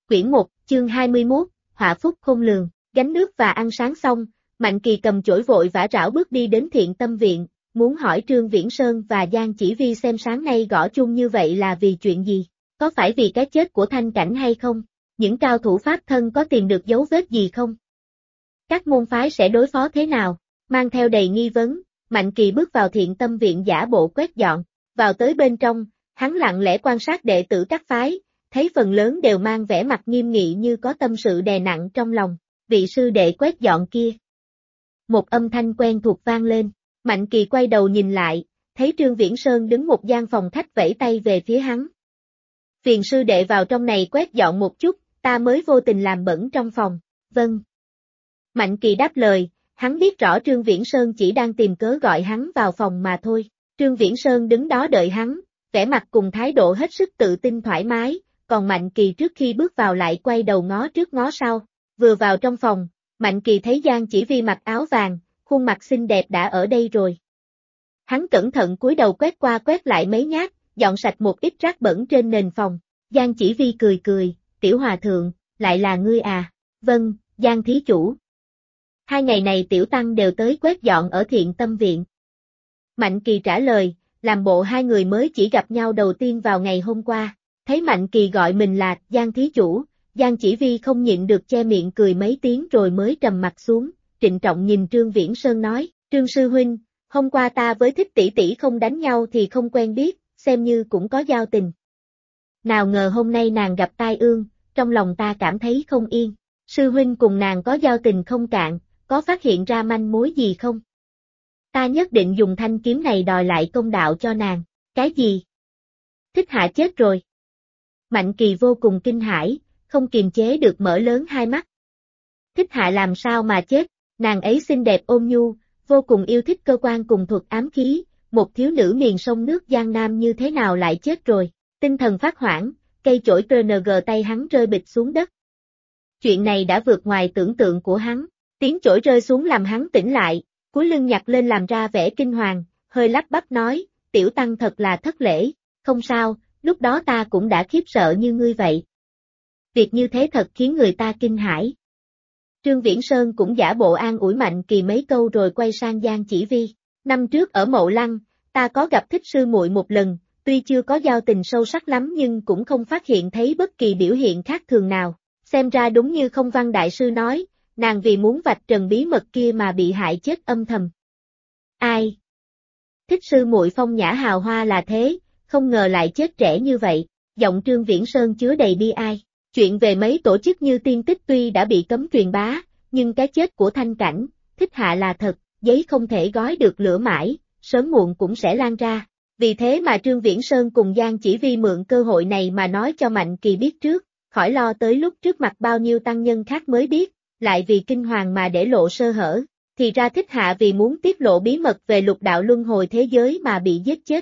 Quyển 1, chương 21, họa phúc khôn lường, gánh nước và ăn sáng xong, Mạnh Kỳ cầm chổi vội vã rảo bước đi đến Thiện Tâm Viện, muốn hỏi Trương Viễn Sơn và Giang Chỉ Vi xem sáng nay gõ chung như vậy là vì chuyện gì, có phải vì cái chết của Thanh Cảnh hay không, những cao thủ pháp thân có tìm được dấu vết gì không? Các môn phái sẽ đối phó thế nào? Mang theo đầy nghi vấn, Mạnh Kỳ bước vào Thiện Tâm Viện giả bộ quét dọn, vào tới bên trong, hắn lặng lẽ quan sát đệ tử các phái, thấy phần lớn đều mang vẻ mặt nghiêm nghị như có tâm sự đè nặng trong lòng, vị sư đệ quét dọn kia. Một âm thanh quen thuộc vang lên, Mạnh Kỳ quay đầu nhìn lại, thấy Trương Viễn Sơn đứng một gian phòng khách vẫy tay về phía hắn. Phiền sư đệ vào trong này quét dọn một chút, ta mới vô tình làm bẩn trong phòng, vâng. Mạnh Kỳ đáp lời, hắn biết rõ Trương Viễn Sơn chỉ đang tìm cớ gọi hắn vào phòng mà thôi, Trương Viễn Sơn đứng đó đợi hắn, vẻ mặt cùng thái độ hết sức tự tin thoải mái, còn Mạnh Kỳ trước khi bước vào lại quay đầu ngó trước ngó sau, vừa vào trong phòng, Mạnh Kỳ thấy Giang Chỉ Vi mặc áo vàng, khuôn mặt xinh đẹp đã ở đây rồi. Hắn cẩn thận cúi đầu quét qua quét lại mấy nhát, dọn sạch một ít rác bẩn trên nền phòng, Giang Chỉ Vi cười cười, tiểu hòa thượng, lại là ngươi à, vâng, Giang thí chủ. 2 ngày này tiểu tăng đều tới quét dọn ở Thiện Tâm Viện. Mạnh Kỳ trả lời, làm bộ hai người mới chỉ gặp nhau đầu tiên vào ngày hôm qua, thấy Mạnh Kỳ gọi mình là Giang thí chủ, Giang Chỉ Vi không nhịn được che miệng cười mấy tiếng rồi mới trầm mặt xuống, trịnh trọng nhìn Trương Viễn Sơn nói, Trương sư huynh, hôm qua ta với Thích tỷ tỷ không đánh nhau thì không quen biết, xem như cũng có giao tình. Nào ngờ hôm nay nàng gặp tai ương, trong lòng ta cảm thấy không yên, sư huynh cùng nàng có giao tình không cạn, có phát hiện ra manh mối gì không? Ta nhất định dùng thanh kiếm này đòi lại công đạo cho nàng, cái gì? Thích Hạ chết rồi. Mạnh Kỳ vô cùng kinh hãi, không kiềm chế được mở lớn hai mắt. Thích Hạ làm sao mà chết, nàng ấy xinh đẹp ôn nhu, vô cùng yêu thích cơ quan cùng thuật ám khí, một thiếu nữ miền sông nước Giang Nam như thế nào lại chết rồi, tinh thần phát hoảng, cây chổi PNG tay hắn rơi bịch xuống đất. Chuyện này đã vượt ngoài tưởng tượng của hắn, tiếng chổi rơi xuống làm hắn tỉnh lại, cúi lưng nhặt lên làm ra vẻ kinh hoàng, hơi lắp bắp nói, tiểu tăng thật là thất lễ, không sao, lúc đó ta cũng đã khiếp sợ như ngươi vậy. Việc như thế thật khiến người ta kinh hãi. Trương Viễn Sơn cũng giả bộ an ủi Mạnh Kỳ mấy câu rồi quay sang Giang Chỉ Vi, năm trước ở Mậu Lăng, ta có gặp Thích sư muội một lần, tuy chưa có giao tình sâu sắc lắm nhưng cũng không phát hiện thấy bất kỳ biểu hiện khác thường nào, xem ra đúng như Không Văn đại sư nói, nàng vì muốn vạch trần bí mật kia mà bị hại chết âm thầm. Ai? Thích sư muội phong nhã hào hoa là thế, không ngờ lại chết trẻ như vậy, giọng Trương Viễn Sơn chứa đầy bi ai. Chuyện về mấy tổ chức như Tiên Tích tuy đã bị cấm truyền bá, nhưng cái chết của Thanh Cảnh, Thích Hạ là thật, giấy không thể gói được lửa mãi, sớm muộn cũng sẽ lan ra. Vì thế mà Trương Viễn Sơn cùng Giang Chỉ Vi mượn cơ hội này mà nói cho Mạnh Kỳ biết trước, khỏi lo tới lúc trước mặt bao nhiêu tăng nhân khác mới biết, lại vì kinh hoàng mà để lộ sơ hở, thì ra Thích Hạ vì muốn tiết lộ bí mật về lục đạo luân hồi thế giới mà bị giết chết.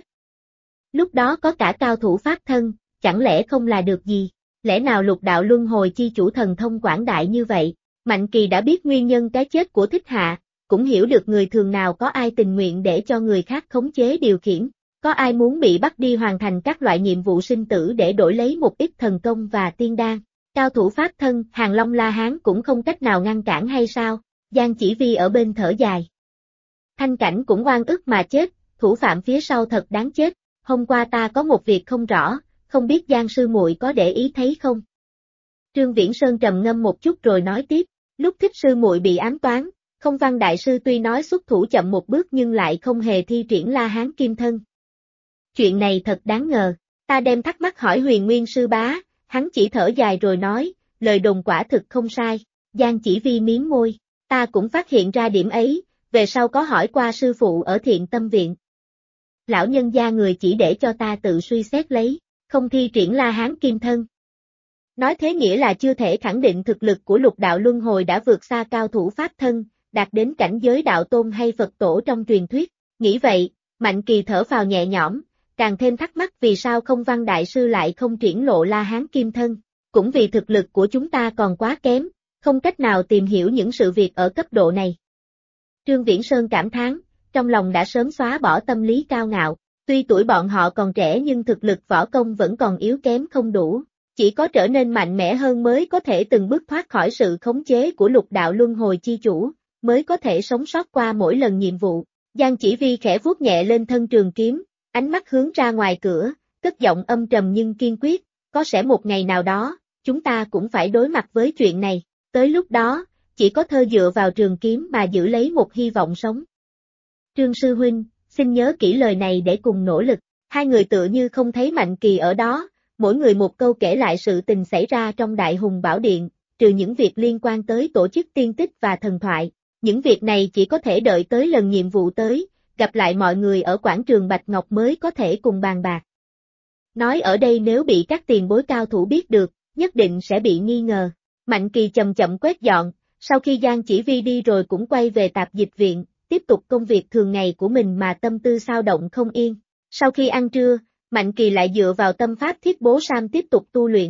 Lúc đó có cả cao thủ pháp thân, chẳng lẽ không là được gì? Lẽ nào lục đạo luân hồi chi chủ thần thông quảng đại như vậy? Mạnh Kỳ đã biết nguyên nhân cái chết của Thích Hạ, cũng hiểu được người thường nào có ai tình nguyện để cho người khác khống chế điều khiển, có ai muốn bị bắt đi hoàn thành các loại nhiệm vụ sinh tử để đổi lấy một ít thần công và tiên đan. Cao thủ pháp thân, Hàng Long La Hán cũng không cách nào ngăn cản hay sao? Giang Chỉ Vi ở bên thở dài. Thanh Cảnh cũng oan ức mà chết, thủ phạm phía sau thật đáng chết, hôm qua ta có một việc không rõ. Không biết Giang sư muội có để ý thấy không? Trương Viễn Sơn trầm ngâm một chút rồi nói tiếp, lúc Thích sư muội bị ám toán, Không Văn đại sư tuy nói xuất thủ chậm một bước nhưng lại không hề thi triển La Hán kim thân. Chuyện này thật đáng ngờ, ta đem thắc mắc hỏi Huyền Nguyên sư bá, hắn chỉ thở dài rồi nói, lời đồn quả thực không sai, Giang Chỉ Vi miếm môi, ta cũng phát hiện ra điểm ấy, về sau có hỏi qua sư phụ ở Thiện Tâm Viện. Lão nhân gia người chỉ để cho ta tự suy xét lấy. Không thi triển La Hán kim thân. Nói thế nghĩa là chưa thể khẳng định thực lực của lục đạo luân hồi đã vượt xa cao thủ pháp thân, đạt đến cảnh giới đạo tôn hay Phật tổ trong truyền thuyết. Nghĩ vậy, Mạnh Kỳ thở phào nhẹ nhõm, càng thêm thắc mắc vì sao Không Văn đại sư lại không triển lộ La Hán kim thân. Cũng vì thực lực của chúng ta còn quá kém, không cách nào tìm hiểu những sự việc ở cấp độ này. Trương Viễn Sơn cảm thán, trong lòng đã sớm xóa bỏ tâm lý cao ngạo. Tuy tuổi bọn họ còn trẻ nhưng thực lực võ công vẫn còn yếu kém không đủ, Chỉ có trở nên mạnh mẽ hơn mới có thể từng bước thoát khỏi sự khống chế của lục đạo luân hồi chi chủ, mới có thể sống sót qua mỗi lần nhiệm vụ. Giang Chỉ Vi khẽ vuốt nhẹ lên thân trường kiếm, ánh mắt hướng ra ngoài cửa, cất giọng âm trầm nhưng kiên quyết, có sẽ một ngày nào đó, chúng ta cũng phải đối mặt với chuyện này, tới lúc đó, chỉ có thơ dựa vào trường kiếm mà giữ lấy một hy vọng sống. Trương sư huynh, xin nhớ kỹ lời này để cùng nỗ lực, hai người tựa như không thấy Mạnh Kỳ ở đó, mỗi người một câu kể lại sự tình xảy ra trong Đại Hùng Bảo Điện, trừ những việc liên quan tới tổ chức tiên tích và thần thoại, những việc này chỉ có thể đợi tới lần nhiệm vụ tới, gặp lại mọi người ở quảng trường Bạch Ngọc mới có thể cùng bàn bạc. Nói ở đây nếu bị các tiền bối cao thủ biết được, nhất định sẽ bị nghi ngờ. Mạnh Kỳ chậm chậm quét dọn, sau khi Giang Chỉ Vi đi rồi cũng quay về tạp dịch viện, tiếp tục công việc thường ngày của mình mà tâm tư xao động không yên. Sau khi ăn trưa, Mạnh Kỳ lại dựa vào tâm pháp Thiết Bố Sam tiếp tục tu luyện.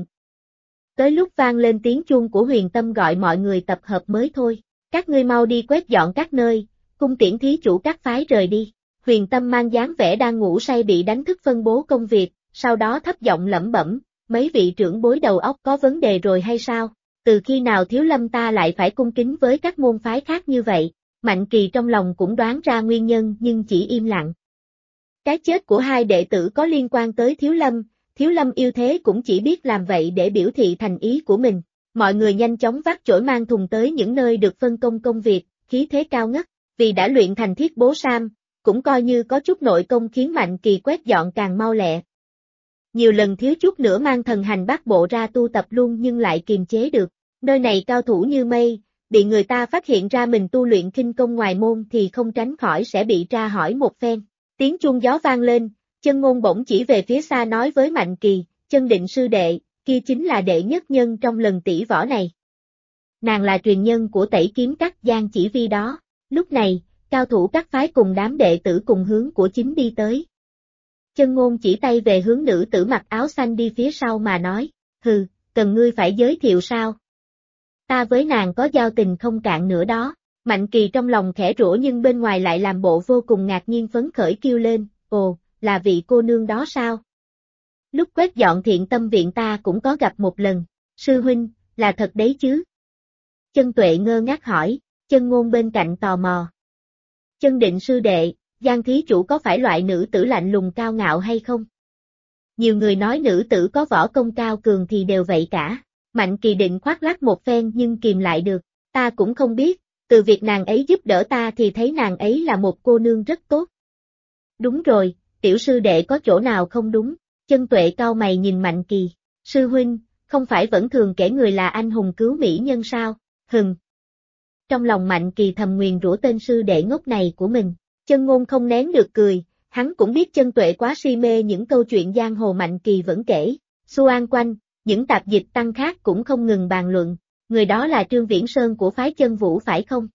Tới lúc vang lên tiếng chuông của Huyền Tâm gọi mọi người tập hợp mới thôi. Các ngươi mau đi quét dọn các nơi, cung tiễn thí chủ các phái rời đi. Huyền Tâm mang dáng vẻ đang ngủ say bị đánh thức phân bố công việc, sau đó thấp giọng lẩm bẩm, mấy vị trưởng bối đầu óc có vấn đề rồi hay sao? Từ khi nào Thiếu Lâm ta lại phải cung kính với các môn phái khác như vậy? Mạnh Kỳ trong lòng cũng đoán ra nguyên nhân nhưng chỉ im lặng. Cái chết của hai đệ tử có liên quan tới Thiếu Lâm yêu thế cũng chỉ biết làm vậy để biểu thị thành ý của mình. Mọi người nhanh chóng vác chổi mang thùng tới những nơi được phân công công việc, khí thế cao ngất, vì đã luyện thành Thiết Bố Sam, cũng coi như có chút nội công khiến Mạnh Kỳ quét dọn càng mau lẹ. Nhiều lần thiếu chút nữa mang thần hành bát bộ ra tu tập luôn nhưng lại kiềm chế được, nơi này cao thủ như mây, bị người ta phát hiện ra mình tu luyện khinh công ngoài môn thì không tránh khỏi sẽ bị tra hỏi một phen. Tiếng chuông gió vang lên, Chân Ngôn bỗng chỉ về phía xa nói với Mạnh Kỳ, Chân Định sư đệ, kia chính là đệ nhất nhân trong lần tỷ võ này. Nàng là truyền nhân của Tẩy Kiếm Các Giang Chỉ Vi đó. Lúc này, cao thủ các phái cùng đám đệ tử cùng hướng của chính đi tới. Chân Ngôn chỉ tay về hướng nữ tử mặc áo xanh đi phía sau mà nói, hừ, cần ngươi phải giới thiệu sao? Ta với nàng có giao tình không cạn nữa đó. Mạnh Kỳ trong lòng khẽ rủa nhưng bên ngoài lại làm bộ vô cùng ngạc nhiên phấn khởi kêu lên, ồ, là vị cô nương đó sao? Lúc quét dọn Thiện Tâm viện ta cũng có gặp một lần, sư huynh, là thật đấy chứ? Chân Tuệ ngơ ngác hỏi, Chân Ngôn bên cạnh tò mò. Chân Định sư đệ, Giang thí chủ có phải loại nữ tử lạnh lùng cao ngạo hay không? Nhiều người nói nữ tử có võ công cao cường thì đều vậy cả. Mạnh Kỳ định khoác lác một phen nhưng kìm lại được, ta cũng không biết, từ việc nàng ấy giúp đỡ ta thì thấy nàng ấy là một cô nương rất tốt. Đúng rồi, tiểu sư đệ có chỗ nào không đúng? Chân Tuệ cau mày nhìn Mạnh Kỳ, sư huynh, không phải vẫn thường kể người là anh hùng cứu mỹ nhân sao? Hừng. Trong lòng Mạnh Kỳ thầm nguyền rủa tên sư đệ ngốc này của mình. Chân Ngôn không nén được cười, hắn cũng biết Chân Tuệ quá si mê những câu chuyện giang hồ Mạnh Kỳ vẫn kể. Xu an quanh, những tạp dịch tăng khác cũng không ngừng bàn luận, người đó là Trương Viễn Sơn của phái Chân Vũ phải không?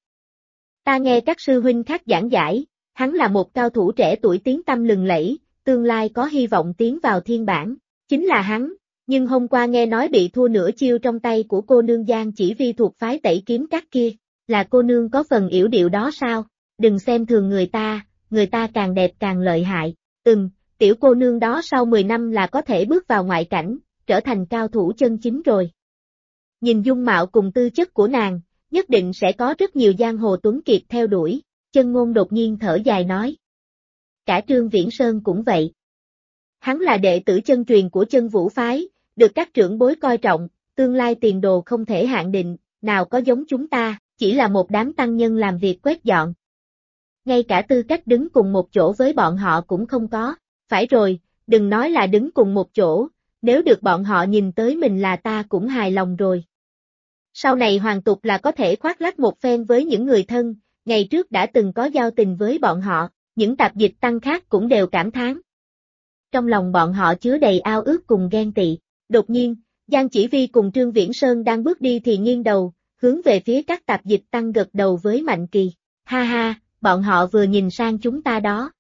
Ta nghe các sư huynh khác giảng giải, hắn là một cao thủ trẻ tuổi tiếng tăm lừng lẫy, tương lai có hy vọng tiến vào thiên bảng, chính là hắn, nhưng hôm qua nghe nói bị thua nửa chiêu trong tay của cô nương Giang Chỉ Vi thuộc phái Tẩy Kiếm Các kia, là cô nương có phần yểu điệu đó sao? Đừng xem thường người ta càng đẹp càng lợi hại, tiểu cô nương đó sau 10 năm là có thể bước vào ngoại cảnh, trở thành cao thủ chân chính rồi. Nhìn dung mạo cùng tư chất của nàng, nhất định sẽ có rất nhiều giang hồ tuấn kiệt theo đuổi, Chân Ngôn đột nhiên thở dài nói. Cả Trương Viễn Sơn cũng vậy. Hắn là đệ tử chân truyền của Chân Vũ phái, được các trưởng bối coi trọng, tương lai tiền đồ không thể hạn định, nào có giống chúng ta, chỉ là một đám tăng nhân làm việc quét dọn. Ngay cả tư cách đứng cùng một chỗ với bọn họ cũng không có, phải rồi, đừng nói là đứng cùng một chỗ, nếu được bọn họ nhìn tới mình là ta cũng hài lòng rồi. Sau này hoàn tục là có thể khoác lác một phen với những người thân, ngày trước đã từng có giao tình với bọn họ, những tạp dịch tăng khác cũng đều cảm thán. Trong lòng bọn họ chứa đầy ao ước cùng ghen tị, đột nhiên, Giang Chỉ Vi cùng Trương Viễn Sơn đang bước đi thì nghiêng đầu, hướng về phía các tạp dịch tăng gật đầu với Mạnh Kỳ, ha ha, bọn họ vừa nhìn sang chúng ta đó.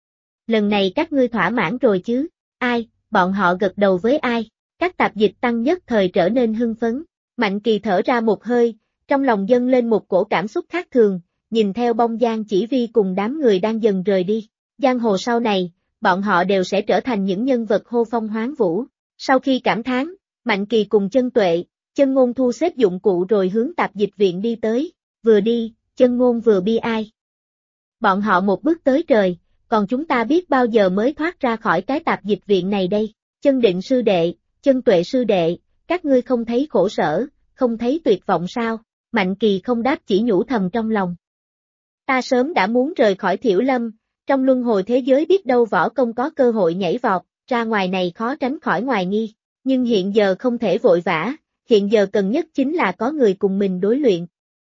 Lần này các ngươi thỏa mãn rồi chứ, ai, bọn họ gật đầu với ai, các tạp dịch tăng nhất thời trở nên hưng phấn, Mạnh Kỳ thở ra một hơi, trong lòng dâng lên một cổ cảm xúc khác thường, nhìn theo bóng Giang Chỉ Vi cùng đám người đang dần rời đi, giang hồ sau này, bọn họ đều sẽ trở thành những nhân vật hô phong hoáng vũ, sau khi cảm thán, Mạnh Kỳ cùng Chân Tuệ, Chân Ngôn thu xếp dụng cụ rồi hướng tạp dịch viện đi tới, vừa đi, Chân Ngôn vừa bi ai. Bọn họ một bước tới trời, còn chúng ta biết bao giờ mới thoát ra khỏi cái tạp dịch viện này đây, Chân Định sư đệ, Chân Tuệ sư đệ, các ngươi không thấy khổ sở, không thấy tuyệt vọng sao, Mạnh Kỳ không đáp chỉ nhủ thầm trong lòng. Ta sớm đã muốn rời khỏi Thiểu Lâm, trong luân hồi thế giới biết đâu võ công có cơ hội nhảy vọt, ra ngoài này khó tránh khỏi ngoài nghi, nhưng hiện giờ không thể vội vã, hiện giờ cần nhất chính là có người cùng mình đối luyện.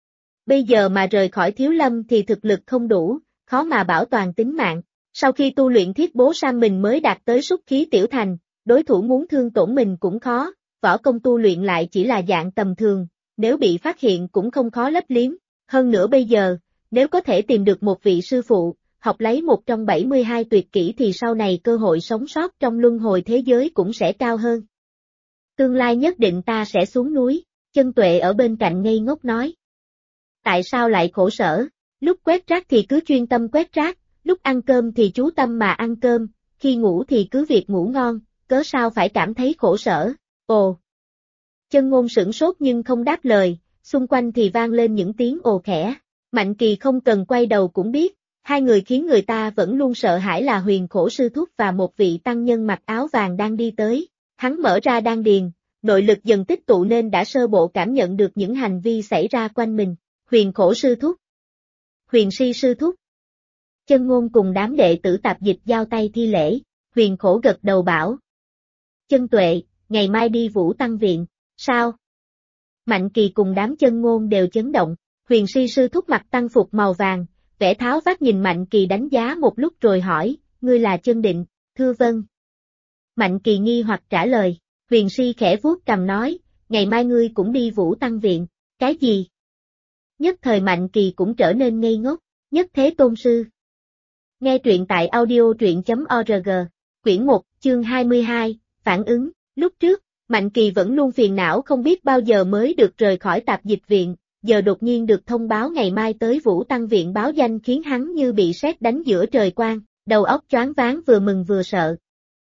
Bây giờ mà rời khỏi Thiếu Lâm thì thực lực không đủ, khó mà bảo toàn tính mạng, sau khi tu luyện thiết bố sam mình mới đạt tới súc khí tiểu thành, đối thủ muốn thương tổn mình cũng khó, võ công tu luyện lại chỉ là dạng tầm thường, nếu bị phát hiện cũng không khó lấp liếm, hơn nữa bây giờ, nếu có thể tìm được một vị sư phụ, học lấy một trong 72 tuyệt kỹ thì sau này cơ hội sống sót trong luân hồi thế giới cũng sẽ cao hơn. Tương lai nhất định ta sẽ xuống núi, Chân Tuệ ở bên cạnh ngây ngốc nói. Tại sao lại khổ sở, lúc quét rác thì cứ chuyên tâm quét rác, lúc ăn cơm thì chú tâm mà ăn cơm, khi ngủ thì cứ việc ngủ ngon, cớ sao phải cảm thấy khổ sở, ồ. Chân Ngôn sửng sốt nhưng không đáp lời, xung quanh thì vang lên những tiếng ồ khẽ, Mạnh Kỳ không cần quay đầu cũng biết, hai người khiến người ta vẫn luôn sợ hãi là Huyền Khổ sư thúc và một vị tăng nhân mặc áo vàng đang đi tới, hắn mở ra đan điền, nội lực dần tích tụ nên đã sơ bộ cảm nhận được những hành vi xảy ra quanh mình, Huyền Khổ sư thúc, Huyền Si sư thúc. Chân Ngôn cùng đám đệ tử tạp dịch giao tay thi lễ, Huyền Khổ gật đầu bảo. Chân Tuệ, ngày mai đi Vũ Tăng Viện, sao? Mạnh Kỳ cùng đám Chân Ngôn đều chấn động, Huyền Si sư thúc mặc tăng phục màu vàng, vẻ tháo vát nhìn Mạnh Kỳ đánh giá một lúc rồi hỏi, ngươi là Chân Định, thưa vâng. Mạnh Kỳ nghi hoặc trả lời, Huyền Si khẽ vuốt cằm nói, ngày mai ngươi cũng đi Vũ Tăng Viện, cái gì? Nhất thời Mạnh Kỳ cũng trở nên ngây ngốc, Nhất Thế Tôn sư. Nghe truyện tại audio.org, quyển 1, chương 22, phản ứng, lúc trước, Mạnh Kỳ vẫn luôn phiền não không biết bao giờ mới được rời khỏi tạp dịch viện, giờ đột nhiên được thông báo ngày mai tới Vũ Tăng Viện báo danh khiến hắn như bị sét đánh giữa trời quang, đầu óc choáng váng vừa mừng vừa sợ.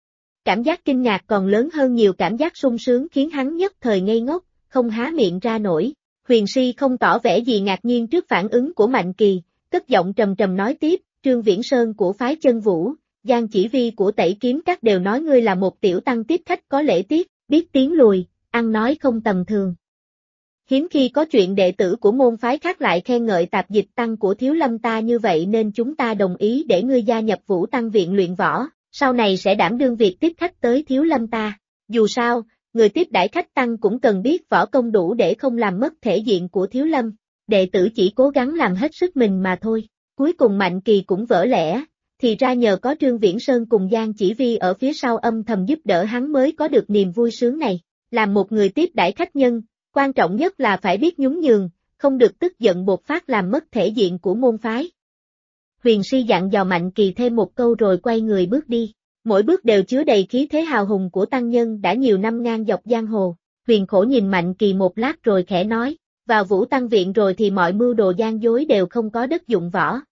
Cảm giác kinh ngạc còn lớn hơn nhiều cảm giác sung sướng khiến hắn nhất thời ngây ngốc, không há miệng ra nổi. Huyền Si không tỏ vẻ gì ngạc nhiên trước phản ứng của Mạnh Kỳ, cất giọng trầm trầm nói tiếp, Trương Viễn Sơn của phái Chân Vũ, Giang Chỉ Vi của Tẩy Kiếm Các đều nói ngươi là một tiểu tăng tiếp khách có lễ tiết, biết tiếng lùi, ăn nói không tầm thường. Hiếm khi có chuyện đệ tử của môn phái khác lại khen ngợi tạp dịch tăng của Thiếu Lâm ta như vậy nên chúng ta đồng ý để ngươi gia nhập Vũ Tăng Viện luyện võ, sau này sẽ đảm đương việc tiếp khách tới Thiếu Lâm ta. Dù sao, người tiếp đãi khách tăng cũng cần biết võ công đủ để không làm mất thể diện của Thiếu Lâm, đệ tử chỉ cố gắng làm hết sức mình mà thôi. Cuối cùng Mạnh Kỳ cũng vỡ lẽ, thì ra nhờ có Trương Viễn Sơn cùng Giang Chỉ Vi ở phía sau âm thầm giúp đỡ hắn mới có được niềm vui sướng này. Làm một người tiếp đãi khách nhân, quan trọng nhất là phải biết nhún nhường, không được tức giận bột phát làm mất thể diện của môn phái. Huyền Si dặn dò Mạnh Kỳ thêm một câu rồi quay người bước đi, mỗi bước đều chứa đầy khí thế hào hùng của tăng nhân đã nhiều năm ngang dọc giang hồ. Huyền Khổ nhìn Mạnh Kỳ một lát rồi khẽ nói, vào Vũ Tăng Viện rồi thì mọi mưu đồ gian dối đều không có đất dụng võ.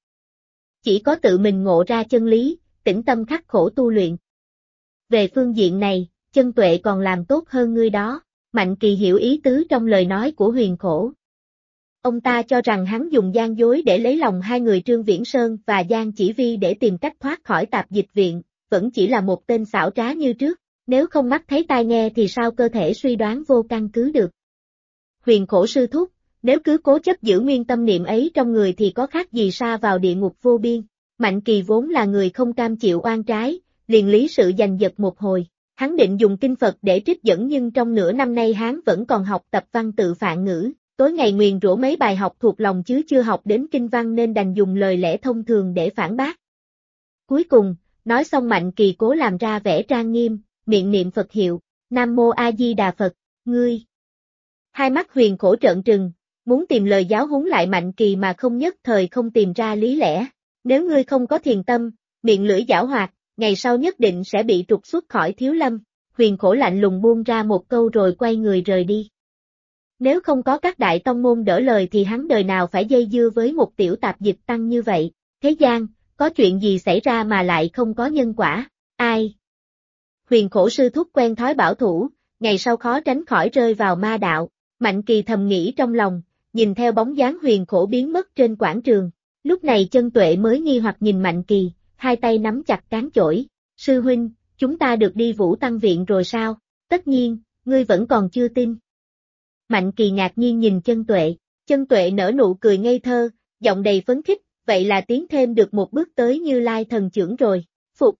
Chỉ có tự mình ngộ ra chân lý, tĩnh tâm khắc khổ tu luyện. Về phương diện này, Chân Tuệ còn làm tốt hơn ngươi đó. Mạnh Kỳ hiểu ý tứ trong lời nói của Huyền Khổ. Ông ta cho rằng hắn dùng gian dối để lấy lòng hai người Trương Viễn Sơn và Giang Chỉ Vi để tìm cách thoát khỏi tạp dịch viện, vẫn chỉ là một tên xảo trá như trước, nếu không mắt thấy tai nghe thì sao cơ thể suy đoán vô căn cứ được. Huyền Khổ sư thúc, nếu cứ cố chấp giữ nguyên tâm niệm ấy trong người thì có khác gì sa vào địa ngục vô biên. Mạnh Kỳ vốn là người không cam chịu oan trái, liền lý sự giành giật một hồi. Hắn định dùng kinh Phật để trích dẫn nhưng trong nửa năm nay hắn vẫn còn học tập văn tự Phạn ngữ, tối ngày nguyền rủa mấy bài học thuộc lòng chứ chưa học đến kinh văn nên đành dùng lời lẽ thông thường để phản bác. Cuối cùng, nói xong Mạnh Kỳ cố làm ra vẻ trang nghiêm, miệng niệm Phật hiệu, Nam Mô A Di Đà Phật, ngươi. Hai mắt Huyền Khổ trợn trừng, muốn tìm lời giáo huấn lại Mạnh Kỳ mà không nhất thời không tìm ra lý lẽ. Nếu ngươi không có thiền tâm, miệng lưỡi giảo hoạt, ngày sau nhất định sẽ bị trục xuất khỏi Thiếu Lâm. Huyền Khổ lạnh lùng buông ra một câu rồi quay người rời đi. Nếu không có các đại tông môn đỡ lời thì hắn đời nào phải dây dưa với một tiểu tạp dịch tăng như vậy. Thế gian, có chuyện gì xảy ra mà lại không có nhân quả, ai? Huyền Khổ sư thúc quen thói bảo thủ, ngày sau khó tránh khỏi rơi vào ma đạo. Mạnh Kỳ thầm nghĩ trong lòng, nhìn theo bóng dáng Huyền Khổ biến mất trên quảng trường. Lúc này Chân Tuệ mới nghi hoặc nhìn Mạnh Kỳ, hai tay nắm chặt cán chổi. Sư huynh, chúng ta được đi Vũ Tăng Viện rồi sao? Tất nhiên, ngươi vẫn còn chưa tin. Mạnh Kỳ ngạc nhiên nhìn Chân Tuệ nở nụ cười ngây thơ, giọng đầy phấn khích, vậy là tiến thêm được một bước tới Như Lai thần chưởng rồi. Phục.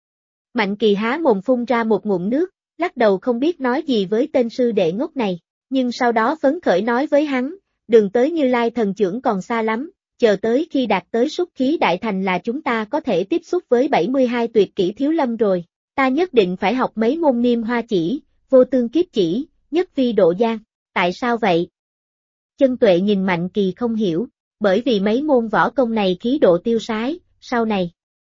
Mạnh Kỳ há mồm phun ra một ngụm nước, lắc đầu không biết nói gì với tên sư đệ ngốc này, nhưng sau đó phấn khởi nói với hắn, đường tới Như Lai thần chưởng còn xa lắm, chờ tới khi đạt tới Súc Khí Đại Thành là chúng ta có thể tiếp xúc với 72 tuyệt kỹ thiếu lâm rồi, ta nhất định phải học mấy môn Niêm Hoa Chỉ, Vô Tương Kiếp Chỉ, Nhất Vi Độ Giang. Tại sao vậy? Chân Tuệ nhìn Mạnh Kỳ không hiểu, bởi vì mấy môn võ công này khí độ tiêu sái, sau này.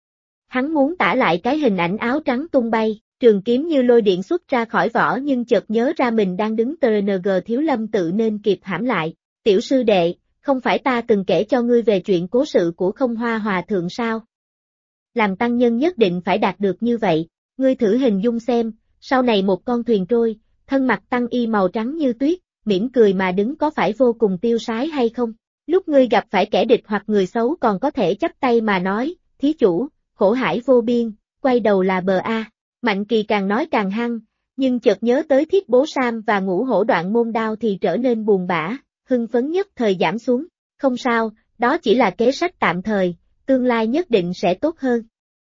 Hắn muốn tả lại cái hình ảnh áo trắng tung bay, trường kiếm như lôi điện xuất ra khỏi vỏ nhưng chợt nhớ ra mình đang đứng TNG Thiếu Lâm tự nên kịp hãm lại. Tiểu sư đệ, không phải ta từng kể cho ngươi về chuyện cố sự của Không Hoa Hòa Thượng sao? Làm tăng nhân nhất định phải đạt được như vậy, ngươi thử hình dung xem, sau này một con thuyền trôi, thân mặc tăng y màu trắng như tuyết, mỉm cười mà đứng có phải vô cùng tiêu sái hay không? Lúc ngươi gặp phải kẻ địch hoặc người xấu còn có thể chắp tay mà nói, thí chủ, khổ hải vô biên, quay đầu là bờ A. Mạnh Kỳ càng nói càng hăng, nhưng chợt nhớ tới Thiết Bố Sam và Ngũ Hổ Đoạn Môn Đao thì trở nên buồn bã, hưng phấn nhất thời giảm xuống. Không sao, đó chỉ là kế sách tạm thời, tương lai nhất định sẽ tốt hơn.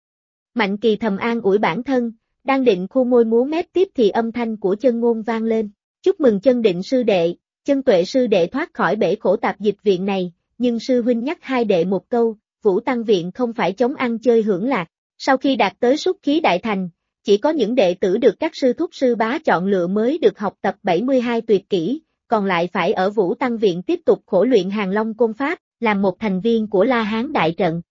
Mạnh Kỳ thầm an ủi bản thân, đang định khu môi múa mép tiếp thì âm thanh của Chân Ngôn vang lên. Chúc mừng Chân Định sư đệ, Chân Tuệ sư đệ thoát khỏi bể khổ tạp dịch viện này, nhưng sư huynh nhắc hai đệ một câu, Vũ Tăng Viện không phải chống ăn chơi hưởng lạc. Sau khi đạt tới Súc Khí Đại Thành, chỉ có những đệ tử được các sư thúc sư bá chọn lựa mới được học tập 72 tuyệt kỹ, còn lại phải ở Vũ Tăng Viện tiếp tục khổ luyện Hàng Long Côn Pháp, làm một thành viên của La Hán Đại Trận.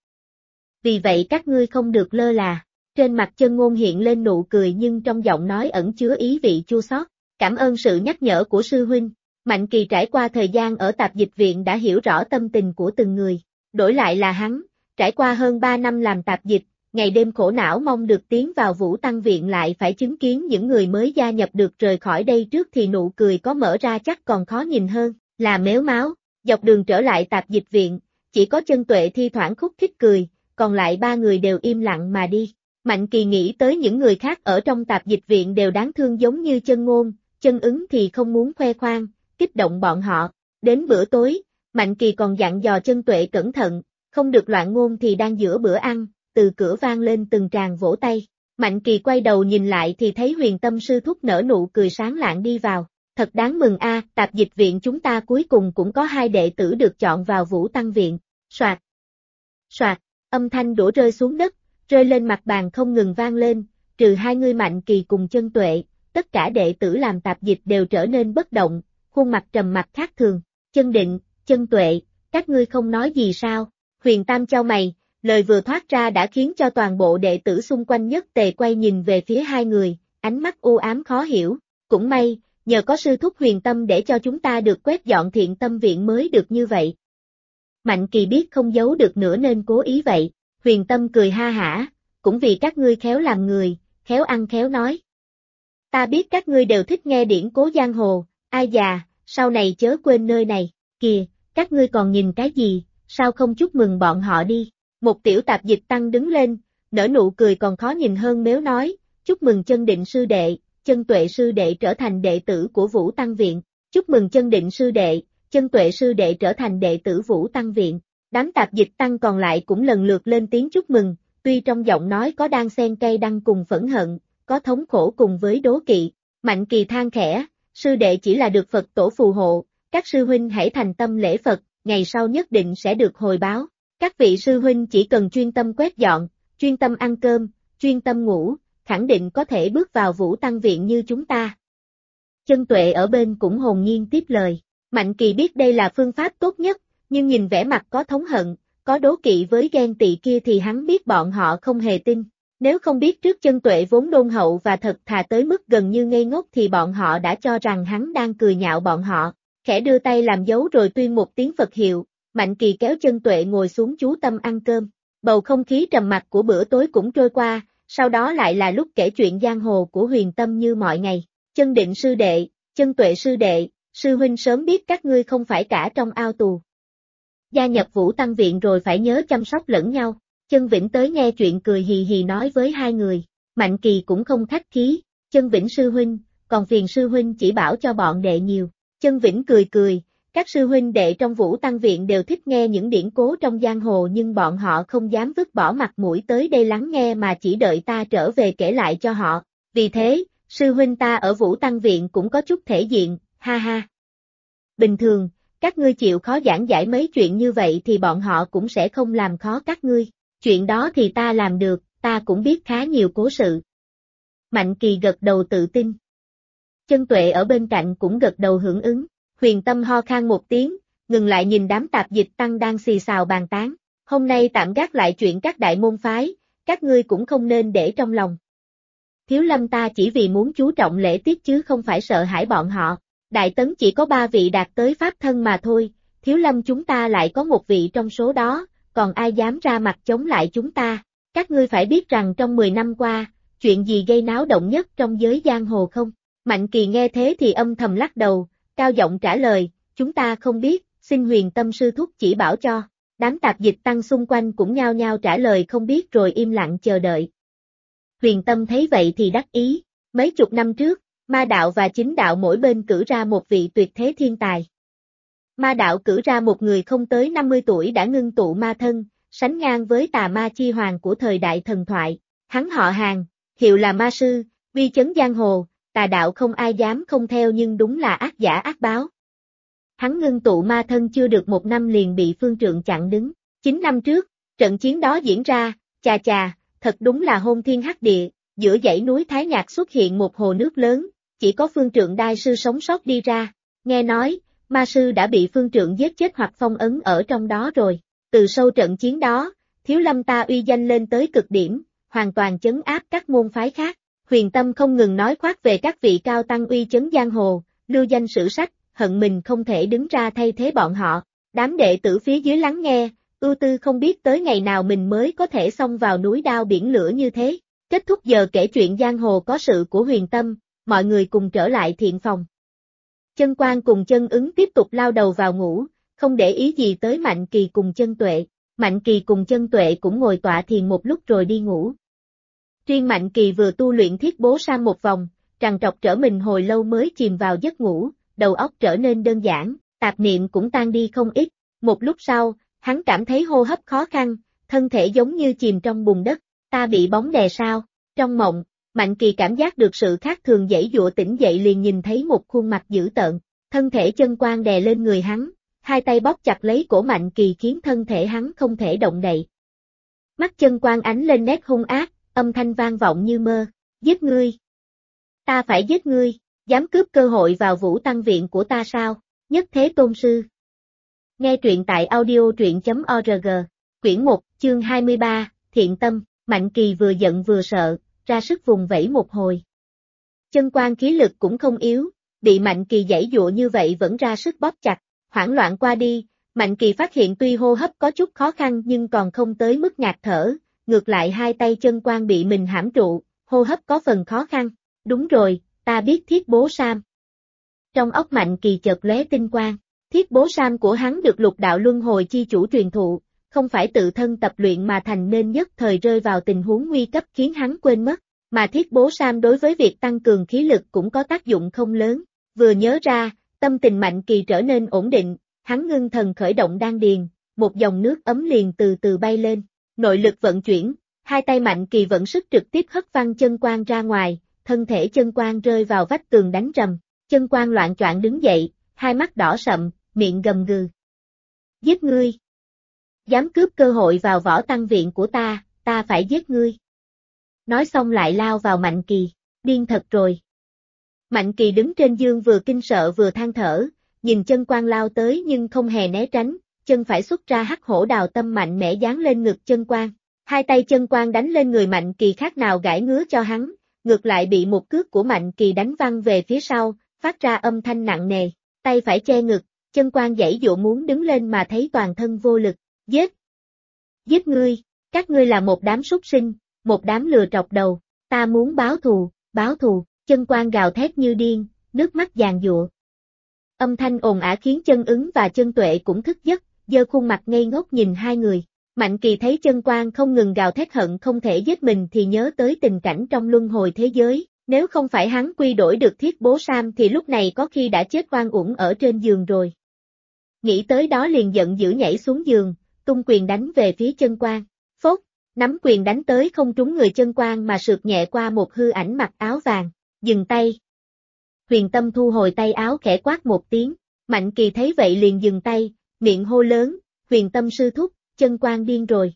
Vì vậy các ngươi không được lơ là. Trên mặt Chân Ngôn hiện lên nụ cười nhưng trong giọng nói ẩn chứa ý vị chua xót. Cảm ơn sự nhắc nhở của sư huynh. Mạnh Kỳ trải qua thời gian ở tạp dịch viện đã hiểu rõ tâm tình của từng người. Đổi lại là hắn, trải qua hơn 3 năm làm tạp dịch, ngày đêm khổ não mong được tiến vào Vũ Tăng Viện lại phải chứng kiến những người mới gia nhập được rời khỏi đây trước thì nụ cười có mở ra chắc còn khó nhìn hơn, là mếu máo. Dọc đường trở lại tạp dịch viện, chỉ có Chân Tuệ thi thoảng khúc khích cười, còn lại ba người đều im lặng mà đi. Mạnh Kỳ nghĩ tới những người khác ở trong tạp dịch viện đều đáng thương giống như Chân Ngôn, Chân Ứng thì không muốn khoe khoang, kích động bọn họ. Đến bữa tối, Mạnh Kỳ còn dặn dò Chân Tuệ cẩn thận, không được loạn ngôn thì đang giữa bữa ăn, từ cửa vang lên từng tràng vỗ tay. Mạnh Kỳ quay đầu nhìn lại thì thấy Huyền Tâm sư thúc nở nụ cười sáng lạng đi vào. Thật đáng mừng a, tạp dịch viện chúng ta cuối cùng cũng có 2 đệ tử được chọn vào Vũ Tăng Viện. Soạt, soạt, âm thanh đổ rơi xuống đất, rơi lên mặt bàn không ngừng vang lên, trừ 2 người Mạnh Kỳ cùng Chân Tuệ, tất cả đệ tử làm tạp dịch đều trở nên bất động, khuôn mặt trầm mặc khác thường. Chân Định, Chân Tuệ, các ngươi không nói gì sao? Huyền Tam chau mày, lời vừa thoát ra đã khiến cho toàn bộ đệ tử xung quanh nhất tề quay nhìn về phía 2 người, ánh mắt u ám khó hiểu. Cũng may, nhờ có sư thúc Huyền Tâm để cho chúng ta được quét dọn Thiện Tâm Viện mới được như vậy. Mạnh Kỳ biết không giấu được nữa nên cố ý vậy. Huyền Tâm cười ha hả, cũng vì các ngươi khéo làm người, khéo ăn khéo nói. Ta biết các ngươi đều thích nghe điển cố giang hồ, ai già, sau này chớ quên nơi này, kìa, các ngươi còn nhìn cái gì, sao không chúc mừng bọn họ đi. Một tiểu tạp dịch tăng đứng lên, nở nụ cười còn khó nhìn hơn nếu nói, chúc mừng Chân Định sư đệ, Chân Tuệ sư đệ trở thành đệ tử của Vũ Tăng Viện, chúc mừng Chân Định sư đệ, Chân Tuệ sư đệ trở thành đệ tử Vũ Tăng Viện. Đám tạp dịch tăng còn lại cũng lần lượt lên tiếng chúc mừng, tuy trong giọng nói có đan xen cay đắng cùng phẫn hận, có thống khổ cùng với đố kỵ. Mạnh Kỳ than khẽ, sư đệ chỉ là được Phật tổ phù hộ, các sư huynh hãy thành tâm lễ Phật, ngày sau nhất định sẽ được hồi báo. Các vị sư huynh chỉ cần chuyên tâm quét dọn, chuyên tâm ăn cơm, chuyên tâm ngủ, khẳng định có thể bước vào Vũ Tăng Viện như chúng ta. Chân Tuệ ở bên cũng hồn nhiên tiếp lời. Mạnh Kỳ biết đây là phương pháp tốt nhất, nhưng nhìn vẻ mặt có thống hận, có đố kỵ với ghen tị kia thì hắn biết bọn họ không hề tin. Nếu không biết trước Chân Tuệ vốn đôn hậu và thật thà tới mức gần như ngây ngốc thì bọn họ đã cho rằng hắn đang cười nhạo bọn họ. Khẽ đưa tay làm dấu rồi tuyên một tiếng Phật hiệu, Mạnh Kỳ kéo Chân Tuệ ngồi xuống chú tâm ăn cơm. Bầu không khí trầm mặc của bữa tối cũng trôi qua, sau đó lại là lúc kể chuyện giang hồ của Huyền Tâm như mọi ngày. Chân Định sư đệ, Chân Tuệ sư đệ, sư huynh sớm biết các ngươi không phải cả trong ao tù. Gia nhập Vũ Tăng viện rồi phải nhớ chăm sóc lẫn nhau. Chân Vĩnh tới nghe chuyện cười hì hì nói với hai người, Mạnh Kỳ cũng không khách khí, Chân Vĩnh sư huynh, còn phiền sư huynh chỉ bảo cho bọn đệ nhiều. Chân Vĩnh cười cười, các sư huynh đệ trong Vũ Tăng viện đều thích nghe những điển cố trong giang hồ nhưng bọn họ không dám vứt bỏ mặt mũi tới đây lắng nghe mà chỉ đợi ta trở về kể lại cho họ. Vì thế, sư huynh ta ở Vũ Tăng viện cũng có chút thể diện, ha ha. Bình thường, các ngươi chịu khó giảng giải mấy chuyện như vậy thì bọn họ cũng sẽ không làm khó các ngươi. Chuyện đó thì ta làm được, ta cũng biết khá nhiều cố sự. Mạnh Kỳ gật đầu tự tin. Chân Tuệ ở bên cạnh cũng gật đầu hưởng ứng. Huyền Tâm ho khan một tiếng, ngừng lại nhìn đám tạp dịch tăng đang xì xào bàn tán. Hôm nay tạm gác lại chuyện các đại môn phái, các ngươi cũng không nên để trong lòng. Thiếu Lâm ta chỉ vì muốn chú trọng lễ tiết chứ không phải sợ hãi bọn họ. Đại Tấn chỉ có 3 vị đạt tới pháp thân mà thôi, Thiếu Lâm chúng ta lại có một vị trong số đó, còn ai dám ra mặt chống lại chúng ta. Các ngươi phải biết rằng trong 10 năm qua, chuyện gì gây náo động nhất trong giới giang hồ không? Mạnh Kỳ nghe thế thì âm thầm lắc đầu, cao giọng trả lời, chúng ta không biết, xin Huyền Tâm sư thúc chỉ bảo cho. Đám tạp dịch tăng xung quanh cũng nhao nhao trả lời không biết rồi im lặng chờ đợi. Huyền Tâm thấy vậy thì đắc ý, mấy chục năm trước, Ma đạo và Chính đạo mỗi bên cử ra một vị tuyệt thế thiên tài. Ma đạo cử ra một người không tới 50 tuổi đã ngưng tụ ma thân, sánh ngang với Tà Ma Chi Hoàng của thời đại thần thoại. Hắn họ Hàn, hiệu là Ma Sư, uy chấn giang hồ, tà đạo không ai dám không theo nhưng đúng là ác giả ác báo. Hắn ngưng tụ ma thân chưa được 1 năm liền bị Phương Trượng chặn đứng. 9 năm trước, trận chiến đó diễn ra, chà chà, thật đúng là hôn thiên hắc địa, giữa dãy núi Thái Nhạc xuất hiện một hồ nước lớn, chỉ có Phương Trượng Đai sư sống sót đi ra. Nghe nói, Ma Sư đã bị Phương Trượng giết chết hoặc phong ấn ở trong đó rồi. Từ sau trận chiến đó, Thiếu Lâm ta uy danh lên tới cực điểm, hoàn toàn chấn áp các môn phái khác. Huyền Tâm không ngừng nói khoác về các vị cao tăng uy chấn giang hồ, lưu danh sử sách, hận mình không thể đứng ra thay thế bọn họ. Đám đệ tử phía dưới lắng nghe, ưu tư không biết tới ngày nào mình mới có thể xông vào núi đao biển lửa như thế. Kết thúc giờ kể chuyện giang hồ có sự của Huyền Tâm, mọi người cùng trở lại thiện phòng. Chân Quan cùng Chân Ứng tiếp tục lao đầu vào ngủ, không để ý gì tới Mạnh Kỳ cùng Chân Tuệ. Mạnh Kỳ cùng Chân Tuệ cũng ngồi tọa thiền một lúc rồi đi ngủ. Riêng Mạnh Kỳ vừa tu luyện Thiết Bố Sam một vòng, trằn trọc trở mình hồi lâu mới chìm vào giấc ngủ, đầu óc trở nên đơn giản, tạp niệm cũng tan đi không ít. Một lúc sau, hắn cảm thấy hô hấp khó khăn, thân thể giống như chìm trong bùn đất. Ta bị bóng đè sao? Trong mộng, Mạnh Kỳ cảm giác được sự khác thường giãy giụa, tỉnh dậy liền nhìn thấy một khuôn mặt dữ tợn. Thân thể Chân Quan đè lên người hắn, hai tay bóp chặt lấy cổ Mạnh Kỳ khiến thân thể hắn không thể động đậy. Mắt Chân Quan ánh lên nét hung ác, âm thanh vang vọng như mơ, giết ngươi. Ta phải giết ngươi, dám cướp cơ hội vào Vũ Tăng viện của ta sao? Nhất Thế Tôn Sư. Nghe truyện tại audio.org, quyển 1, chương 23, Thiện Tâm. Mạnh Kỳ vừa giận vừa sợ, ra sức vùng vẫy một hồi. Chân Quan khí lực cũng không yếu, bị Mạnh Kỳ giãy giụa như vậy vẫn ra sức bóp chặt. Hoảng loạn qua đi, Mạnh Kỳ phát hiện tuy hô hấp có chút khó khăn nhưng còn không tới mức ngạt thở, ngược lại hai tay Chân Quan bị mình hãm trụ, hô hấp có phần khó khăn. Đúng rồi, ta biết Thiết Bố Sam. Trong óc Mạnh Kỳ chợt lóe tinh quang, Thiết Bố Sam của hắn được Lục Đạo Luân Hồi chi chủ truyền thụ, không phải tự thân tập luyện mà thành nên nhất thời rơi vào tình huống nguy cấp khiến hắn quên mất, mà Thiết Bố Sam đối với việc tăng cường khí lực cũng có tác dụng không lớn. Vừa nhớ ra, tâm tình Mạnh Kỳ trở nên ổn định, hắn ngưng thần khởi động đan điền, một dòng nước ấm liền từ từ bay lên, nội lực vận chuyển, hai tay Mạnh Kỳ vận sức trực tiếp hất văng Chân Quan ra ngoài, thân thể Chân Quan rơi vào vách tường đánh rầm, Chân Quan loạng choạng đứng dậy, hai mắt đỏ sậm, miệng gầm gừ. Giết ngươi! Dám cướp cơ hội vào Võ Tăng viện của ta, ta phải giết ngươi. Nói xong lại lao vào Mạnh Kỳ, điên thật rồi. Mạnh Kỳ đứng trên giường vừa kinh sợ vừa than thở, nhìn Chân Quan lao tới nhưng không hề né tránh, chân phải xuất ra Hắc Hổ Đào Tâm mạnh mẽ giáng lên ngực Chân Quan. Hai tay Chân Quan đánh lên người Mạnh Kỳ khác nào gãi ngứa cho hắn, ngược lại bị một cước của Mạnh Kỳ đánh văng về phía sau, phát ra âm thanh nặng nề, tay phải che ngực, Chân Quan giãy giụa muốn đứng lên mà thấy toàn thân vô lực. Giết! Giết ngươi! Các ngươi là một đám súc sinh, một đám lừa trọc đầu, ta muốn báo thù, Chân Quan gào thét như điên, nước mắt giàn giụa. Âm thanh ồn ào khiến Chân Ứng và Chân Tuệ cũng thức giấc, giơ khuôn mặt ngây ngốc nhìn hai người. Mạnh Kỳ thấy Chân Quan không ngừng gào thét hận không thể giết mình thì nhớ tới tình cảnh trong luân hồi thế giới, nếu không phải hắn quy đổi được Thiết Bố Sam thì lúc này có khi đã chết oan uổng ở trên giường rồi. Nghĩ tới đó liền giận dữ nhảy xuống giường, tung quyền đánh về phía Chân Quan. Phốt, nắm quyền đánh tới không trúng người Chân Quan mà sượt nhẹ qua một hư ảnh mặc áo vàng. Dừng tay. Huyền Tâm thu hồi tay áo khẽ quát một tiếng, Mạnh Kỳ thấy vậy liền dừng tay, miệng hô lớn, Huyền Tâm sư thúc, Chân Quan điên rồi.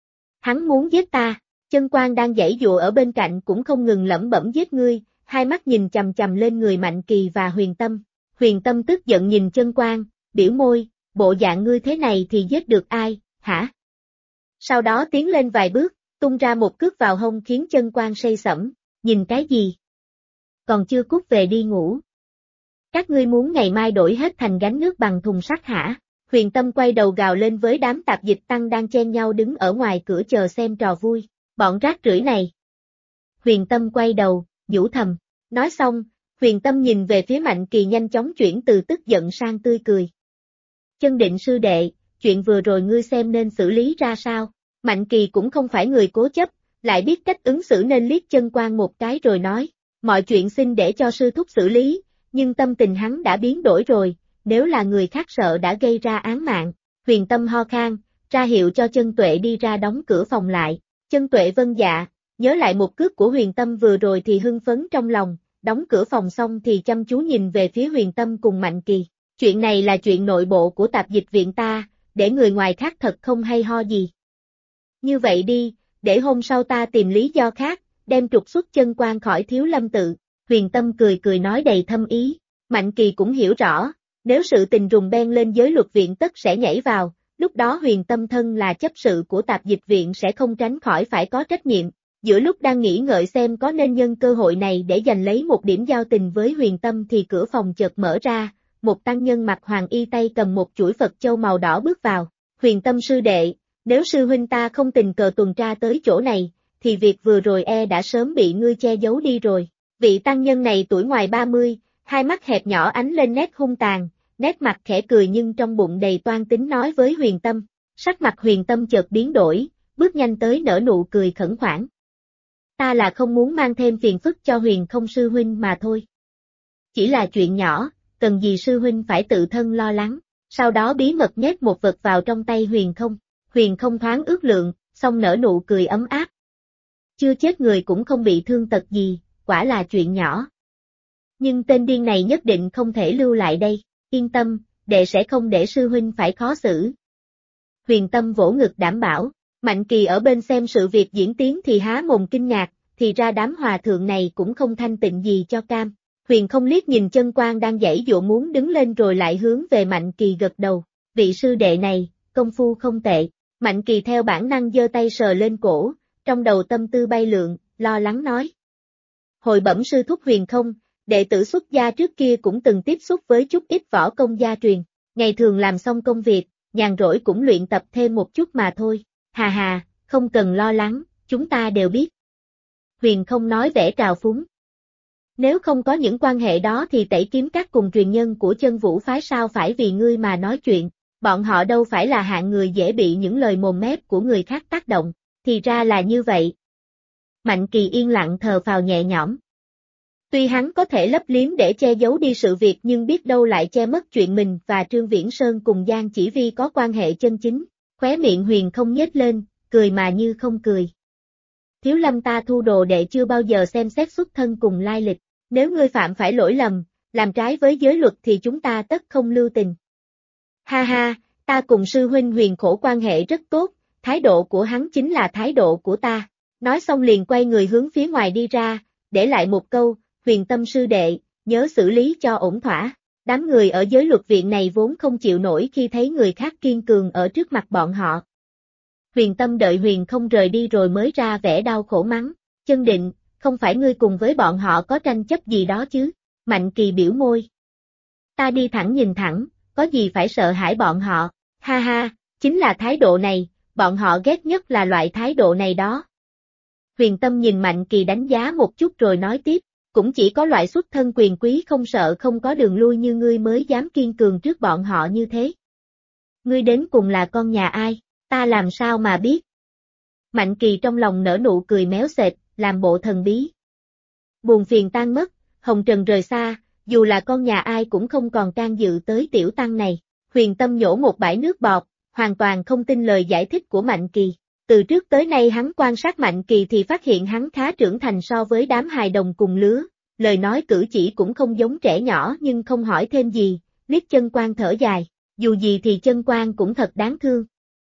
Hắn muốn giết ta, Chân Quan đang giãy giụa ở bên cạnh cũng không ngừng lẩm bẩm giết ngươi, hai mắt nhìn chằm chằm lên người Mạnh Kỳ và Huyền Tâm. Huyền Tâm tức giận nhìn Chân Quan, biểu môi, bộ dạng ngươi thế này thì giết được ai, hả? Sau đó tiến lên vài bước, tung ra một cước vào hông khiến Chân Quan say sẩm, nhìn cái gì? Còn chưa cút về đi ngủ. Các ngươi muốn ngày mai đổi hết thành gánh nước bằng thùng sắt hả? Huyền Tâm quay đầu gào lên với đám tạp dịch tăng đang chen nhau đứng ở ngoài cửa chờ xem trò vui. Bọn rác rưởi này. Huyền Tâm quay đầu, nhủ thầm. Nói xong, Huyền Tâm nhìn về phía Mạnh Kỳ nhanh chóng chuyển từ tức giận sang tươi cười. Chân Định sư đệ, chuyện vừa rồi ngươi xem nên xử lý ra sao? Mạnh Kỳ cũng không phải người cố chấp, lại biết cách ứng xử nên liếc Chân Quan một cái rồi nói. Mọi chuyện xin để cho sư thúc xử lý, nhưng tâm tình hắn đã biến đổi rồi, nếu là người khác sợ đã gây ra án mạng. Huyền Tâm ho khan, ra hiệu cho Chân Tuệ đi ra đóng cửa phòng lại. Chân Tuệ vâng dạ, nhớ lại một cước của Huyền Tâm vừa rồi thì hưng phấn trong lòng, đóng cửa phòng xong thì chăm chú nhìn về phía Huyền Tâm cùng Mạnh Kỳ. Chuyện này là chuyện nội bộ của tạp dịch viện ta, để người ngoài khác thật không hay ho gì. Như vậy đi, để hôm sau ta tìm lý do khác, đem trục xuất Chân Quan khỏi Thiếu Lâm tự. Huyền Tâm cười cười nói đầy thâm ý. Mạnh Kỳ cũng hiểu rõ, nếu sự tình rùng beng lên giới luật viện tất sẽ nhảy vào, lúc đó Huyền Tâm thân là chấp sự của tạp dịch viện sẽ không tránh khỏi phải có trách nhiệm. Giữa lúc đang nghĩ ngợi xem có nên nhân cơ hội này để giành lấy một điểm giao tình với Huyền Tâm thì cửa phòng chợt mở ra, một tăng nhân mặc hoàng y tay cầm một chuỗi Phật châu màu đỏ bước vào. Huyền Tâm sư đệ, nếu sư huynh ta không tình cờ tuần tra tới chỗ này, thì việc vừa rồi đã sớm bị ngươi che giấu đi rồi. Vị tăng nhân này tuổi ngoài 30, hai mắt hẹp nhỏ ánh lên nét hung tàn, nét mặt khẽ cười nhưng trong bụng đầy toan tính nói với Huyền Tâm. Sắc mặt Huyền Tâm chợt biến đổi, bước nhanh tới nở nụ cười khẩn khoản. Ta là không muốn mang thêm phiền phức cho Huyền Không sư huynh mà thôi. Chỉ là chuyện nhỏ, cần gì sư huynh phải tự thân lo lắng. Sau đó bí mật nhét một vật vào trong tay Huyền Không. Huyền Không thoáng ước lượng, xong nở nụ cười ấm áp. Chưa chết người cũng không bị thương tật gì, quả là chuyện nhỏ. Nhưng tên điên này nhất định không thể lưu lại đây, yên tâm, đệ sẽ không để sư huynh phải khó xử. Huyền Tâm vỗ ngực đảm bảo. Mạnh Kỳ ở bên xem sự việc diễn tiến thì há mồm kinh ngạc, thì ra đám hòa thượng này cũng không thanh tịnh gì cho cam. Huyền Không liếc nhìn Chân Quan đang giãy giụa muốn đứng lên rồi lại hướng về Mạnh Kỳ gật đầu. Vị sư đệ này, công phu không tệ. Mạnh Kỳ theo bản năng giơ tay sờ lên cổ, trong đầu tâm tư bay lượn, lo lắng nói. Hồi bẩm sư thúc Huyền Không, đệ tử xuất gia trước kia cũng từng tiếp xúc với chút ít võ công gia truyền. Ngày thường làm xong công việc, nhàn rỗi cũng luyện tập thêm một chút mà thôi. Hà hà, không cần lo lắng, chúng ta đều biết. Huyền Không nói vẻ trào phúng. Nếu không có những quan hệ đó thì Tẩy Kiếm Các cùng truyền nhân của Chân Vũ phái sao phải vì ngươi mà nói chuyện, bọn họ đâu phải là hạng người dễ bị những lời mồm mép của người khác tác động, thì ra là như vậy. Mạnh Kỳ yên lặng thở phào nhẹ nhõm. Tuy hắn có thể lấp liếm để che giấu đi sự việc nhưng biết đâu lại che mất chuyện mình và Trương Viễn Sơn cùng Giang Chỉ Vi có quan hệ chân chính. Khóe miệng Huyền Không nhếch lên, cười mà như không cười. Thiếu Lâm ta thu đồ đệ chưa bao giờ xem xét xuất thân cùng lai lịch, nếu ngươi phạm phải lỗi lầm, làm trái với giới luật thì chúng ta tất không lưu tình. Ha ha, ta cùng sư huynh Huyền Khổ quan hệ rất tốt, thái độ của hắn chính là thái độ của ta. Nói xong liền quay người hướng phía ngoài đi ra, để lại một câu, Huyền Tâm sư đệ, nhớ xử lý cho ổn thỏa. Đám người ở giới luật viện này vốn không chịu nổi khi thấy người khác kiên cường ở trước mặt bọn họ. Huyền Tâm đợi Huyền Không rời đi rồi mới ra vẻ đau khổ mắng. Chân Định, không phải ngươi cùng với bọn họ có tranh chấp gì đó chứ? Mạnh Kỳ biểu môi. Ta đi thẳng nhìn thẳng, có gì phải sợ hãi bọn họ? Ha ha, chính là thái độ này, bọn họ ghét nhất là loại thái độ này đó. Huyền Tâm nhìn Mạnh Kỳ đánh giá một chút rồi nói tiếp, cũng chỉ có loại xuất thân quyền quý không sợ không có đường lui như ngươi mới dám kiên cường trước bọn họ như thế. Ngươi đến cùng là con nhà ai, ta làm sao mà biết? Mạnh Kỳ trong lòng nở nụ cười méo sệt, làm bộ thần bí. Buồn phiền tan mất, hồng trần rời xa, dù là con nhà ai cũng không còn can dự tới tiểu tăng này. Huyền Tâm nhổ một bãi nước bọt, hoàn toàn không tin lời giải thích của Mạnh Kỳ. Từ trước tới nay hắn quan sát Mạnh Kỳ thì phát hiện hắn khá trưởng thành so với đám hài đồng cùng lứa, lời nói cử chỉ cũng không giống trẻ nhỏ nhưng không hỏi thêm gì, liếc Chân Quan thở dài, dù gì thì Chân Quan cũng thật đáng thương.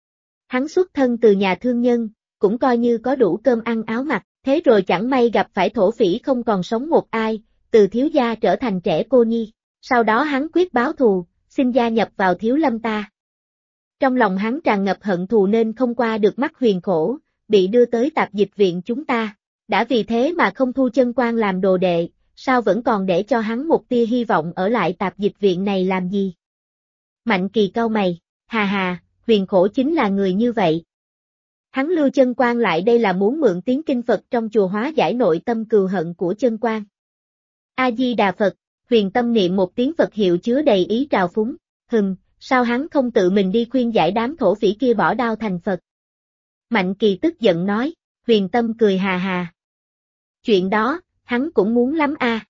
Hắn xuất thân từ nhà thương nhân, cũng coi như có đủ cơm ăn áo mặc, thế rồi chẳng may gặp phải thổ phỉ không còn sống một ai, từ thiếu gia trở thành trẻ cô nhi, sau đó hắn quyết báo thù, xin gia nhập vào Thiếu Lâm ta. Trong lòng hắn tràn ngập hận thù nên không qua được mắt Huyền khổ, bị đưa tới tạp dịch viện chúng ta, đã vì thế mà không thu Chân Quan làm đồ đệ, sao vẫn còn để cho hắn một tia hy vọng ở lại tạp dịch viện này làm gì? Mạnh Kỳ cau mày, hà hà, Huyền khổ chính là người như vậy. Hắn lưu Chân Quan lại đây là muốn mượn tiếng kinh Phật trong chùa hóa giải nội tâm cừu hận của Chân Quan. A-di-đà Phật, Huyền Tâm niệm một tiếng Phật hiệu chứa đầy ý trào phúng, sao hắn không tự mình đi khuyên giải đám thổ phỉ kia bỏ đao thành Phật? Mạnh Kỳ tức giận nói, Huyền Tâm cười hà hà. Chuyện đó, hắn cũng muốn lắm a.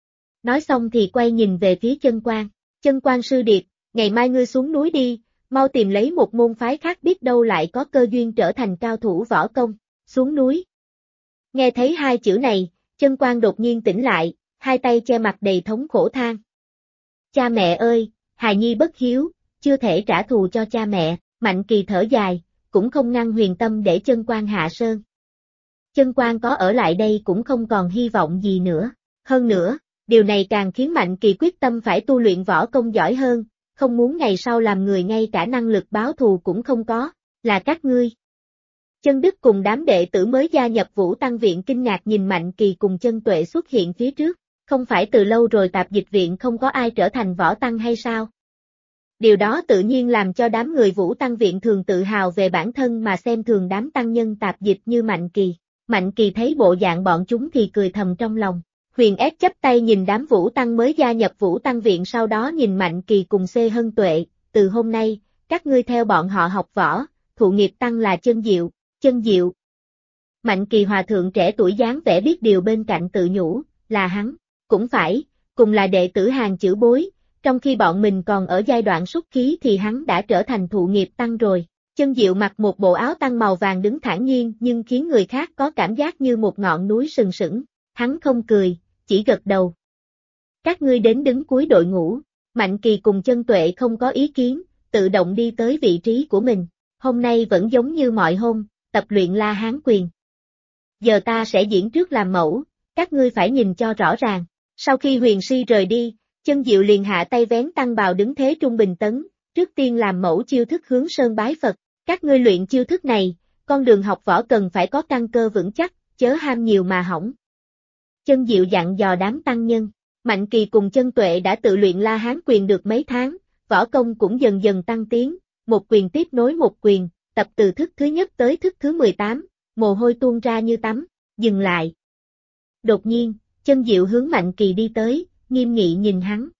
Nói xong thì quay nhìn về phía Chân Quan, Chân Quan sư điệt, ngày mai ngươi xuống núi đi, mau tìm lấy một môn phái khác biết đâu lại có cơ duyên trở thành cao thủ võ công, xuống núi. Nghe thấy hai chữ này, Chân Quan đột nhiên tỉnh lại, hai tay che mặt đầy thống khổ than. Cha mẹ ơi, hài nhi bất hiếu, chưa thể trả thù cho cha mẹ, Mạnh Kỳ thở dài, cũng không ngăn Huyền Tâm để Chân Quan hạ sơn. Chân Quan có ở lại đây cũng không còn hy vọng gì nữa, hơn nữa, điều này càng khiến Mạnh Kỳ quyết tâm phải tu luyện võ công giỏi hơn, không muốn ngày sau làm người ngay cả năng lực báo thù cũng không có, là các ngươi. Chân Đức cùng đám đệ tử mới gia nhập Vũ Tăng Viện kinh ngạc nhìn Mạnh Kỳ cùng Chân Tuệ xuất hiện phía trước, không phải từ lâu rồi tạp dịch viện không có ai trở thành võ tăng hay sao? Điều đó tự nhiên làm cho đám người Vũ Tăng Viện thường tự hào về bản thân mà xem thường đám tăng nhân tạp dịch như Mạnh Kỳ. Mạnh Kỳ thấy bộ dạng bọn chúng thì cười thầm trong lòng. Huyền ép chấp tay nhìn đám Vũ Tăng mới gia nhập Vũ Tăng Viện sau đó nhìn Mạnh Kỳ cùng C. Hân Tuệ, từ hôm nay, các ngươi theo bọn họ học võ, thụ nghiệp tăng là Chân Diệu, Chân Diệu. Mạnh Kỳ hòa thượng trẻ tuổi dáng vẻ biết điều bên cạnh tự nhủ, là hắn, cũng phải, cùng là đệ tử hàng chữ bối, trong khi bọn mình còn ở giai đoạn xuất khí thì hắn đã trở thành thụ nghiệp tăng rồi. Chân Diệu mặc một bộ áo tăng màu vàng đứng thản nhiên nhưng khiến người khác có cảm giác như một ngọn núi sừng sững, hắn không cười, chỉ gật đầu. Các ngươi đến đứng cuối đội ngũ, Mạnh Kỳ cùng Chân Tuệ không có ý kiến, tự động đi tới vị trí của mình, hôm nay vẫn giống như mọi hôm, tập luyện La Hán quyền. Giờ ta sẽ diễn trước làm mẫu, các ngươi phải nhìn cho rõ ràng. Sau khi Huyền Si rời đi, Chân Diệu liền hạ tay vén tăng bào đứng thế trung bình tấn, trước tiên làm mẫu chiêu thức hướng sơn bái Phật. Các ngươi luyện chiêu thức này, con đường học võ cần phải có căn cơ vững chắc, chớ ham nhiều mà hỏng. Chân Diệu dặn dò đám tăng nhân, Mạnh Kỳ cùng Chân Tuệ đã tự luyện La Hán quyền được mấy tháng, võ công cũng dần dần tăng tiến, một quyền tiếp nối một quyền, tập từ thức thứ nhất tới thức thứ 18, mồ hôi tuôn ra như tắm, dừng lại. Đột nhiên, Chân Diệu hướng Mạnh Kỳ đi tới, nghiêm nghị nhìn hắn.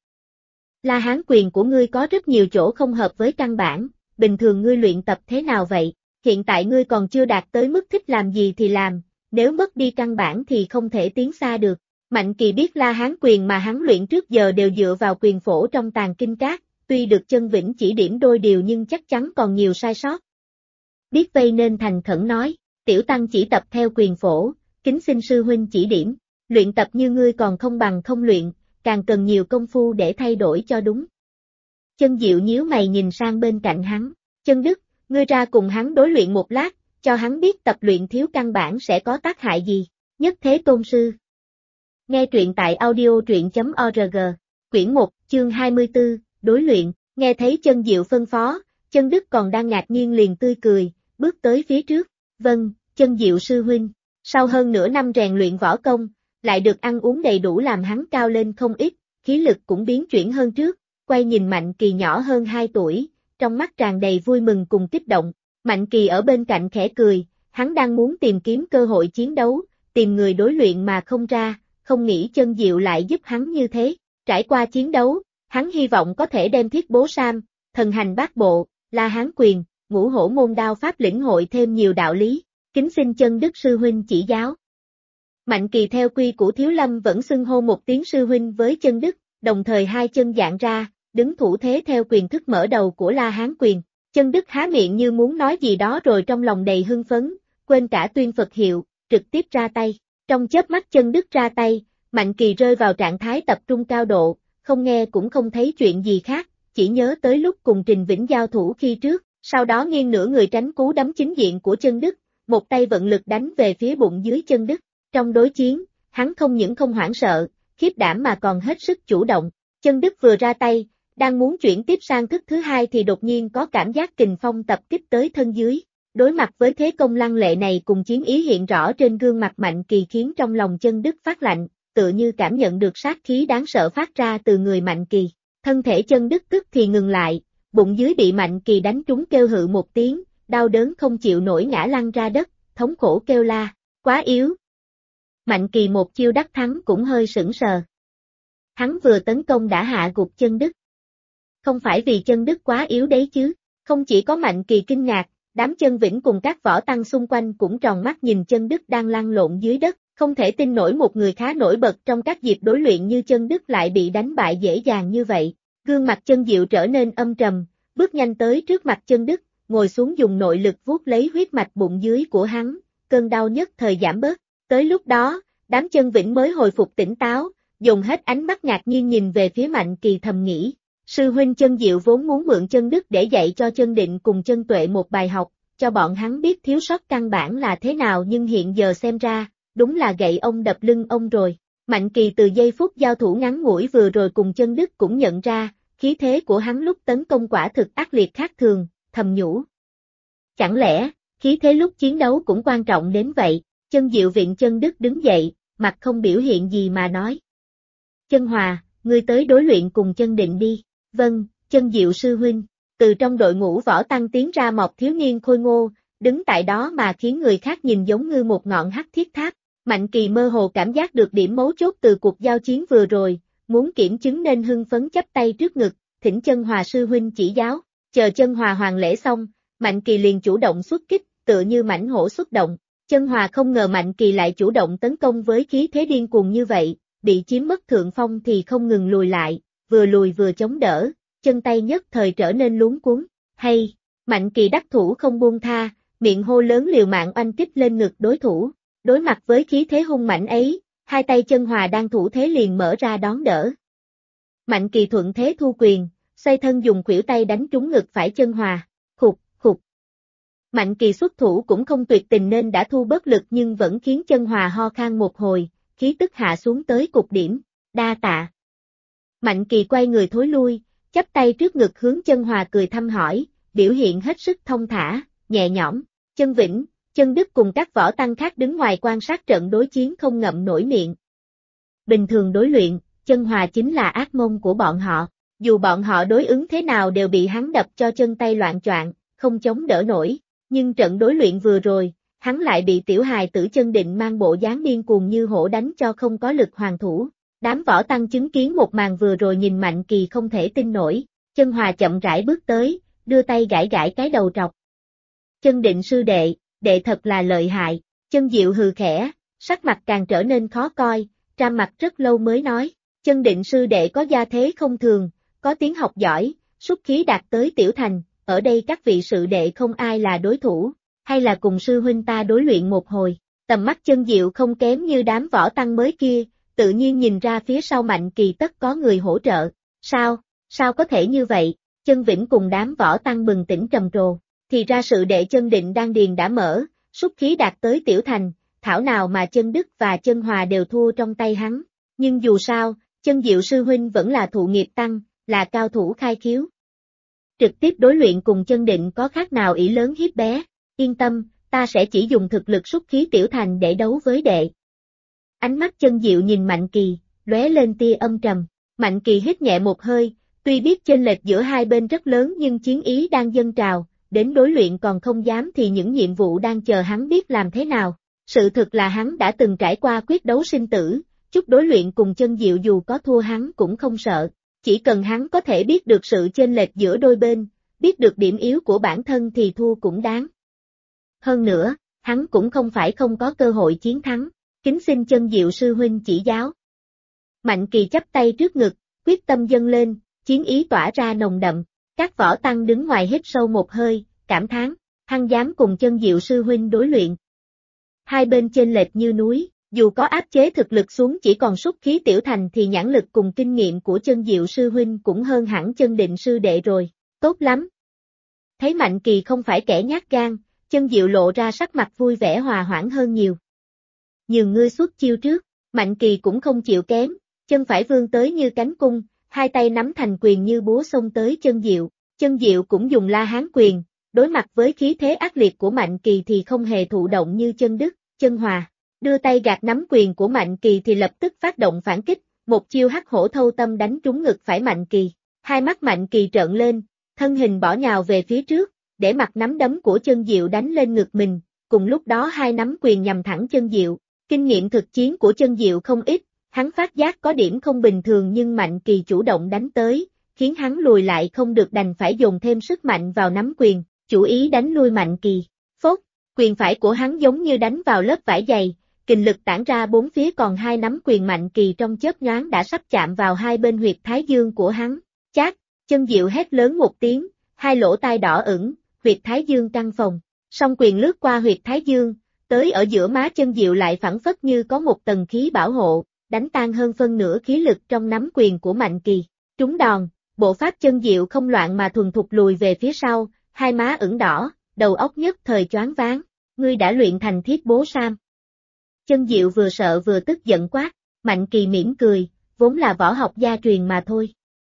La Hán quyền của ngươi có rất nhiều chỗ không hợp với căn bản, bình thường ngươi luyện tập thế nào vậy? Hiện tại ngươi còn chưa đạt tới mức thích làm gì thì làm, nếu mất đi căn bản thì không thể tiến xa được. Mạnh Kỳ biết La Hán quyền mà hắn luyện trước giờ đều dựa vào quyền phổ trong tàng kinh các, tuy được Chân Vĩnh chỉ điểm đôi điều nhưng chắc chắn còn nhiều sai sót. Biết vây nên thành khẩn nói, tiểu tăng chỉ tập theo quyền phổ, kính xin sư huynh chỉ điểm, luyện tập như ngươi còn không bằng không luyện, càng cần nhiều công phu để thay đổi cho đúng. Chân Diệu nhíu mày nhìn sang bên cạnh hắn, Chân Đức, ngươi ra cùng hắn đối luyện một lát, cho hắn biết tập luyện thiếu căn bản sẽ có tác hại gì, Nhất Thế Tôn Sư. Nghe truyện tại audio.org, quyển 1, chương 24, đối luyện, nghe thấy Chân Diệu phân phó, Chân Đức còn đang ngạc nhiên liền tươi cười, bước tới phía trước, vâng, Chân Diệu sư huynh, sau hơn nửa năm rèn luyện võ công, lại được ăn uống đầy đủ làm hắn cao lên không ít, khí lực cũng biến chuyển hơn trước, quay nhìn Mạnh Kỳ nhỏ hơn 2 tuổi, trong mắt tràn đầy vui mừng cùng kích động, Mạnh Kỳ ở bên cạnh khẽ cười, hắn đang muốn tìm kiếm cơ hội chiến đấu, tìm người đối luyện mà không ra, không nghĩ Chân Diệu lại giúp hắn như thế. Trải qua chiến đấu, hắn hy vọng có thể đem Thiết Bố Sam, Thần Hành Bát Bộ, La Hán Quyền, Ngũ Hổ Môn Đao Pháp lĩnh hội thêm nhiều đạo lý, kính xin Chân Đức sư huynh chỉ giáo. Mạnh Kỳ theo quy của Thiếu Lâm vẫn xưng hô một tiếng sư huynh với Chân Đức, đồng thời hai chân dạng ra, đứng thủ thế theo quyền thức mở đầu của La Hán Quyền. Chân Đức há miệng như muốn nói gì đó rồi trong lòng đầy hưng phấn, quên cả tuyên Phật hiệu, trực tiếp ra tay. Trong chớp mắt Chân Đức ra tay, Mạnh Kỳ rơi vào trạng thái tập trung cao độ, không nghe cũng không thấy chuyện gì khác, chỉ nhớ tới lúc cùng Trình Vĩnh giao thủ khi trước, sau đó nghiêng nửa người tránh cú đấm chính diện của Chân Đức, một tay vận lực đánh về phía bụng dưới Chân Đức. Trong đối chiến, hắn không những không hoảng sợ, khiếp đảm mà còn hết sức chủ động. Chân Đức vừa ra tay, đang muốn chuyển tiếp sang thức thứ hai thì đột nhiên có cảm giác kình phong tập kích tới thân dưới. Đối mặt với thế công lăng lệ này cùng chiến ý hiện rõ trên gương mặt Mạnh Kỳ khiến trong lòng Chân Đức phát lạnh, tựa như cảm nhận được sát khí đáng sợ phát ra từ người Mạnh Kỳ. Thân thể Chân Đức tức thì ngừng lại, bụng dưới bị Mạnh Kỳ đánh trúng kêu hự một tiếng, đau đớn không chịu nổi ngã lăn ra đất, thống khổ kêu la, quá yếu. Mạnh Kỳ một chiêu đắc thắng cũng hơi sững sờ. Hắn vừa tấn công đã hạ gục Chân Đức. Không phải vì Chân Đức quá yếu đấy chứ, không chỉ có Mạnh Kỳ kinh ngạc, đám Chân Vĩnh cùng các võ tăng xung quanh cũng tròn mắt nhìn Chân Đức đang lăn lộn dưới đất, không thể tin nổi một người khá nổi bật trong các dịp đối luyện như Chân Đức lại bị đánh bại dễ dàng như vậy. Gương mặt Chân Diệu trở nên âm trầm, bước nhanh tới trước mặt Chân Đức, ngồi xuống dùng nội lực vuốt lấy huyết mạch bụng dưới của hắn, cơn đau nhất thời giảm bớt. Tới lúc đó, đám Chân Vĩnh mới hồi phục tỉnh táo, dùng hết ánh mắt ngạc nhiên nhìn về phía Mạnh Kỳ thầm nghĩ. Sư huynh Chân Diệu vốn muốn mượn Chân Đức để dạy cho Chân Định cùng Chân Tuệ một bài học, cho bọn hắn biết thiếu sót căn bản là thế nào, nhưng hiện giờ xem ra, đúng là gậy ông đập lưng ông rồi. Mạnh Kỳ từ giây phút giao thủ ngắn ngủi vừa rồi cùng Chân Đức cũng nhận ra, khí thế của hắn lúc tấn công quả thực ác liệt khác thường, thầm nhủ. Chẳng lẽ, khí thế lúc chiến đấu cũng quan trọng đến vậy? Chân Diệu viện Chân Đức đứng dậy, mặt không biểu hiện gì mà nói. Chân Hòa, ngươi tới đối luyện cùng Chân Định đi. Vâng, Chân Diệu sư huynh. Từ trong đội ngũ võ tăng tiến ra một thiếu niên khôi ngô, đứng tại đó mà khiến người khác nhìn giống như một ngọn hắc thiết tháp. Mạnh Kỳ mơ hồ cảm giác được điểm mấu chốt từ cuộc giao chiến vừa rồi, muốn kiểm chứng nên hưng phấn chắp tay trước ngực, thỉnh Chân Hòa sư huynh chỉ giáo. Chờ Chân Hòa hoàn lễ xong, Mạnh Kỳ liền chủ động xuất kích, tựa như mãnh hổ xuất động. Chân Hòa không ngờ Mạnh Kỳ lại chủ động tấn công với khí thế điên cuồng như vậy, bị chiếm mất thượng phong thì không ngừng lùi lại, vừa lùi vừa chống đỡ, chân tay nhất thời trở nên luống cuống. Hay, Mạnh Kỳ đắc thủ không buông tha, miệng hô lớn liều mạng oanh kích lên ngực đối thủ. Đối mặt với khí thế hung mãnh ấy, hai tay Chân Hòa đang thủ thế liền mở ra đón đỡ. Mạnh Kỳ thuận thế thu quyền, xoay thân dùng khuỷu tay đánh trúng ngực phải Chân Hòa. Khục, khục. Mạnh Kỳ xuất thủ cũng không tuyệt tình nên đã thu bớt lực nhưng vẫn khiến Chân Hòa ho khan một hồi, khí tức hạ xuống tới cục điểm. Đa tạ. Mạnh Kỳ quay người thối lui, chắp tay trước ngực hướng Chân Hòa cười thăm hỏi, biểu hiện hết sức thông thả, nhẹ nhõm. Chân Vĩnh, Chân Đức cùng các võ tăng khác đứng ngoài quan sát trận đối chiến không ngậm nổi miệng. Bình thường đối luyện, Chân Hòa chính là ác môn của bọn họ, dù bọn họ đối ứng thế nào đều bị hắn đập cho chân tay loạng choạng, không chống đỡ nổi, nhưng trận đối luyện vừa rồi, hắn lại bị tiểu hài tử Chân Định mang bộ dáng điên cuồng như hổ đánh cho không có lực hoàn thủ. Đám võ tăng chứng kiến một màn vừa rồi nhìn Mạnh Kỳ không thể tin nổi, Chân Hòa chậm rãi bước tới, đưa tay gãi gãi cái đầu trọc. Chân Định sư đệ, đệ thật là lợi hại. Chân Diệu hừ khẽ, sắc mặt càng trở nên khó coi, trầm mặt rất lâu mới nói, Chân Định sư đệ có gia thế không thường, có tiếng học giỏi, xuất khí đạt tới tiểu thành, ở đây các vị sự đệ không ai là đối thủ, hay là cùng sư huynh ta đối luyện một hồi. Tầm mắt Chân Diệu không kém như đám võ tăng mới kia, tự nhiên nhìn ra phía sau Mạnh Kỳ tất có người hỗ trợ. Sao có thể như vậy? Chân Vĩnh cùng đám võ tăng bừng tỉnh trầm trồ. Thì ra sự đệ Chân Định đan điền đã mở, xuất khí đạt tới tiểu thành, thảo nào mà Chân Đức và Chân Hòa đều thua trong tay hắn. Nhưng dù sao, Chân Diệu sư huynh vẫn là thụ nghiệp tăng, là cao thủ khai khiếu. Trực tiếp đối luyện cùng Chân Định có khác nào ỷ lớn hiếp bé. Yên tâm, ta sẽ chỉ dùng thực lực xuất khí tiểu thành để đấu với đệ. Ánh mắt Chân Diệu nhìn Mạnh Kỳ, lóe lên tia âm trầm. Mạnh Kỳ hít nhẹ một hơi, tuy biết chênh lệch giữa hai bên rất lớn nhưng chiến ý đang dâng trào, đến đối luyện còn không dám thì những nhiệm vụ đang chờ hắn biết làm thế nào. Sự thực là hắn đã từng trải qua quyết đấu sinh tử, chút đối luyện cùng Chân Diệu dù có thua hắn cũng không sợ, chỉ cần hắn có thể biết được sự chênh lệch giữa đôi bên, biết được điểm yếu của bản thân thì thua cũng đáng. Hơn nữa, hắn cũng không phải không có cơ hội chiến thắng, kính xin Chân Diệu sư huynh chỉ giáo. Mạnh Kỳ chắp tay trước ngực, quyết tâm dâng lên, chiến ý tỏa ra nồng đậm, các võ tăng đứng ngoài hít sâu một hơi, cảm thán, hắn dám cùng Chân Diệu sư huynh đối luyện. Hai bên chênh lệch như núi, dù có áp chế thực lực xuống chỉ còn sút khí tiểu thành thì nhãn lực cùng kinh nghiệm của Chân Diệu sư huynh cũng hơn hẳn Chân Định sư đệ rồi, tốt lắm. Thấy Mạnh Kỳ không phải kẻ nhát gan, Chân Diệu lộ ra sắc mặt vui vẻ hòa hoãn hơn nhiều. Nhường ngươi xuất chiêu trước, Mạnh Kỳ cũng không chịu kém, chân phải vươn tới như cánh cung, hai tay nắm thành quyền như búa xông tới Chân Diệu. Chân Diệu cũng dùng La Hán quyền, đối mặt với khí thế ác liệt của Mạnh Kỳ thì không hề thụ động như Chân Đức, Chân Hòa. Đưa tay gạt nắm quyền của Mạnh Kỳ thì lập tức phát động phản kích, một chiêu hắc hổ thâu tâm đánh trúng ngực phải Mạnh Kỳ. Hai mắt Mạnh Kỳ trợn lên, thân hình bỏ nhào về phía trước, để mặc nắm đấm của Chân Diệu đánh lên ngực mình, cùng lúc đó hai nắm quyền nhằm thẳng Chân Diệu. Kinh nghiệm thực chiến của Chân Diệu không ít, hắn phát giác có điểm không bình thường nhưng Mạnh Kỳ chủ động đánh tới, khiến hắn lùi lại không được đành phải dồn thêm sức mạnh vào nắm quyền, chủ ý đánh lui Mạnh Kỳ. Phốt, quyền phải của hắn giống như đánh vào lớp vải dày, kình lực tản ra bốn phía còn hai nắm quyền Mạnh Kỳ trong chớp nhoáng đã sắp chạm vào hai bên huyệt thái dương của hắn. Chát, Chân Diệu hét lớn một tiếng, hai lỗ tai đỏ ửng, huyệt thái dương căng phồng, song quyền lướt qua huyệt thái dương, tới ở giữa má Chân Diệu lại phảng phất như có một tầng khí bảo hộ, đánh tan hơn phân nửa khí lực trong nắm quyền của Mạnh Kỳ. Trúng đòn, bộ pháp Chân Diệu không loạn mà thuần thục lùi về phía sau, hai má ửng đỏ, đầu óc nhất thời choáng váng. Ngươi đã luyện thành Thiết Bố Sam. Chân Diệu vừa sợ vừa tức giận quát, Mạnh Kỳ mỉm cười, vốn là võ học gia truyền mà thôi.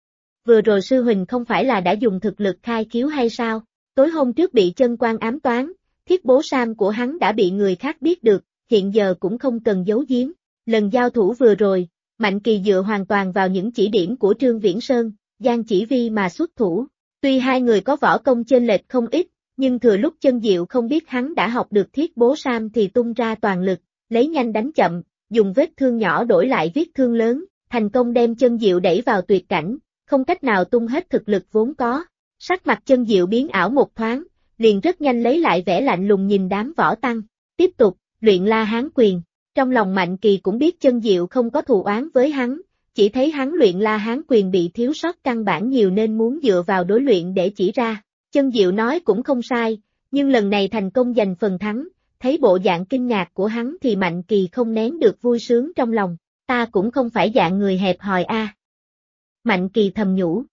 Vừa rồi sư huynh không phải là đã dùng thực lực khai khiếu hay sao? Tối hôm trước bị Chân Quan ám toán, Thiết Bố Sam của hắn đã bị người khác biết được, hiện giờ cũng không cần giấu giếm. Lần giao thủ vừa rồi, Mạnh Kỳ dựa hoàn toàn vào những chỉ điểm của Trương Viễn Sơn, Giang Chỉ Vi mà xuất thủ. Tuy hai người có võ công chênh lệch không ít, nhưng thừa lúc Chân Diệu không biết hắn đã học được Thiết Bố Sam thì tung ra toàn lực, lấy nhanh đánh chậm, dùng vết thương nhỏ đổi lại vết thương lớn, thành công đem Chân Diệu đẩy vào tuyệt cảnh, không cách nào tung hết thực lực vốn có. Sắc mặt Chân Diệu biến ảo một thoáng, liền rất nhanh lấy lại vẻ lạnh lùng nhìn đám võ tăng, tiếp tục, luyện La Hán quyền. Trong lòng Mạnh Kỳ cũng biết Chân Diệu không có thù oán với hắn, chỉ thấy hắn luyện La Hán quyền bị thiếu sót căn bản nhiều nên muốn dựa vào đối luyện để chỉ ra. Chân Diệu nói cũng không sai, nhưng lần này thành công giành phần thắng, thấy bộ dạng kinh ngạc của hắn thì Mạnh Kỳ không nén được vui sướng trong lòng, ta cũng không phải dạng người hẹp hòi a. Mạnh Kỳ thầm nhủ.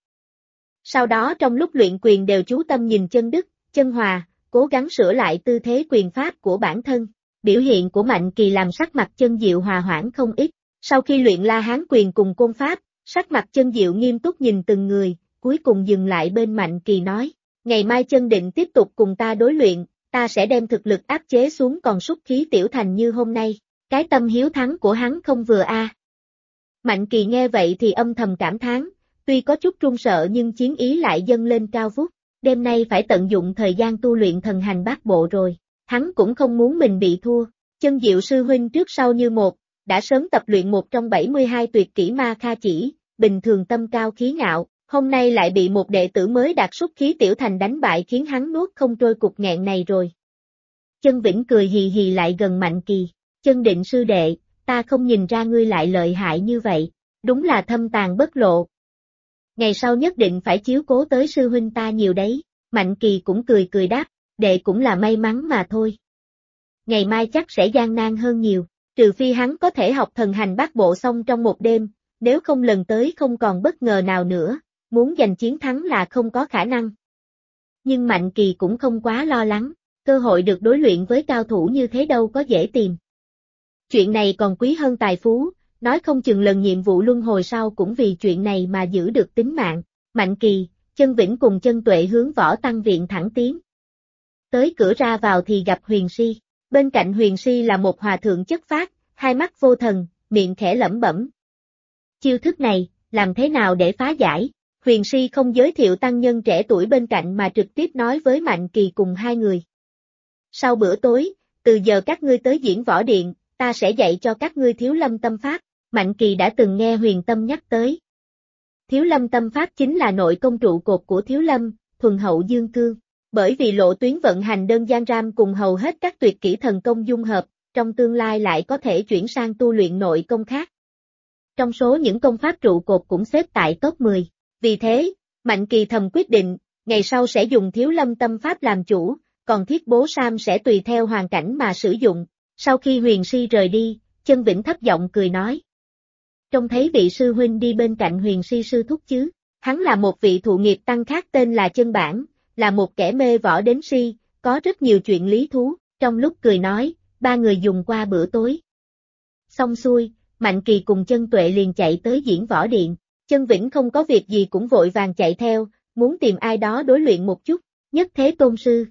Sau đó trong lúc luyện quyền đều chú tâm nhìn Chân Đức, Chân Hòa, cố gắng sửa lại tư thế quyền pháp của bản thân. Biểu hiện của Mạnh Kỳ làm sắc mặt Chân Diệu hòa hoãn không ít. Sau khi luyện La Hán quyền cùng côn pháp, sắc mặt Chân Diệu nghiêm túc nhìn từng người, cuối cùng dừng lại bên Mạnh Kỳ nói, ngày mai Chân Định tiếp tục cùng ta đối luyện, ta sẽ đem thực lực áp chế xuống còn sút khí tiểu thành như hôm nay. Cái tâm hiếu thắng của hắn không vừa a. Mạnh Kỳ nghe vậy thì âm thầm cảm thán, tuy có chút run sợ nhưng chiến ý lại dâng lên cao vút. Đêm nay phải tận dụng thời gian tu luyện thần hành bát bộ rồi. Hắn cũng không muốn mình bị thua. Chân Diệu sư huynh trước sau như một, đã sớm tập luyện một trong 72 tuyệt kỹ Ma Kha Chỉ, bình thường tâm cao khí ngạo, hôm nay lại bị một đệ tử mới đạt sút khí tiểu thành đánh bại khiến hắn nuốt không trôi cục nghẹn này rồi. Chân Vĩnh cười hì hì lại gần Mạnh Kỳ, Chân Định sư đệ, ta không nhìn ra ngươi lại lợi hại như vậy, đúng là thâm tàng bất lộ. Ngày sau nhất định phải chiếu cố tới sư huynh ta nhiều đấy, Mạnh Kỳ cũng cười đáp, đệ cũng là may mắn mà thôi. Ngày mai chắc sẽ gian nan hơn nhiều, trừ phi hắn có thể học thần hành bát bộ xong trong một đêm, nếu không lần tới không còn bất ngờ nào nữa, muốn giành chiến thắng là không có khả năng. Nhưng Mạnh Kỳ cũng không quá lo lắng, cơ hội được đối luyện với cao thủ như thế đâu có dễ tìm. Chuyện này còn quý hơn tài phú, nói không chừng lần nhiệm vụ luân hồi sau cũng vì chuyện này mà giữ được tính mạng. Mạnh Kỳ, Chân Vĩnh cùng Chân Tuệ hướng Võ Tăng viện thẳng tiến. Tới cửa ra vào thì gặp Huyền Si, bên cạnh Huyền Si là một hòa thượng chất phác, hai mắt vô thần, miệng khẽ lẩm bẩm. Chiêu thức này, làm thế nào để phá giải? Huyền Si không giới thiệu tăng nhân trẻ tuổi bên cạnh mà trực tiếp nói với Mạnh Kỳ cùng hai người. Sau bữa tối, từ giờ các ngươi tới diễn võ điện, ta sẽ dạy cho các ngươi Thiếu Lâm tâm pháp. Mạnh Kỳ đã từng nghe Huyền Tâm nhắc tới. Thiếu Lâm tâm pháp chính là nội công trụ cột của Thiếu Lâm, thuần hậu dương cương. Bởi vì lộ tuyến vận hành đơn giản ram cùng hầu hết các tuyệt kỹ thần công dung hợp, trong tương lai lại có thể chuyển sang tu luyện nội công khác. Trong số những công pháp trụ cột cũng xếp tại top 10. Vì thế, Mạnh Kỳ thầm quyết định, ngày sau sẽ dùng Thiếu Lâm tâm pháp làm chủ, còn Thiết Bố Sam sẽ tùy theo hoàn cảnh mà sử dụng. Sau khi Huyền Si rời đi, Chân Vĩnh thấp giọng cười nói. Trông thấy vị sư huynh đi bên cạnh Huyền Si sư thúc chứ, hắn là một vị thụ nghiệp tăng khác tên là Chân Bản, là một kẻ mê võ đến si, có rất nhiều chuyện lý thú, trong lúc cười nói, ba người dùng qua bữa tối. Xong xuôi, Mạnh Kỳ cùng Chân Tuệ liền chạy tới diễn võ điện, Chân Vĩnh không có việc gì cũng vội vàng chạy theo, muốn tìm ai đó đối luyện một chút, Nhất Thế Tôn Sư.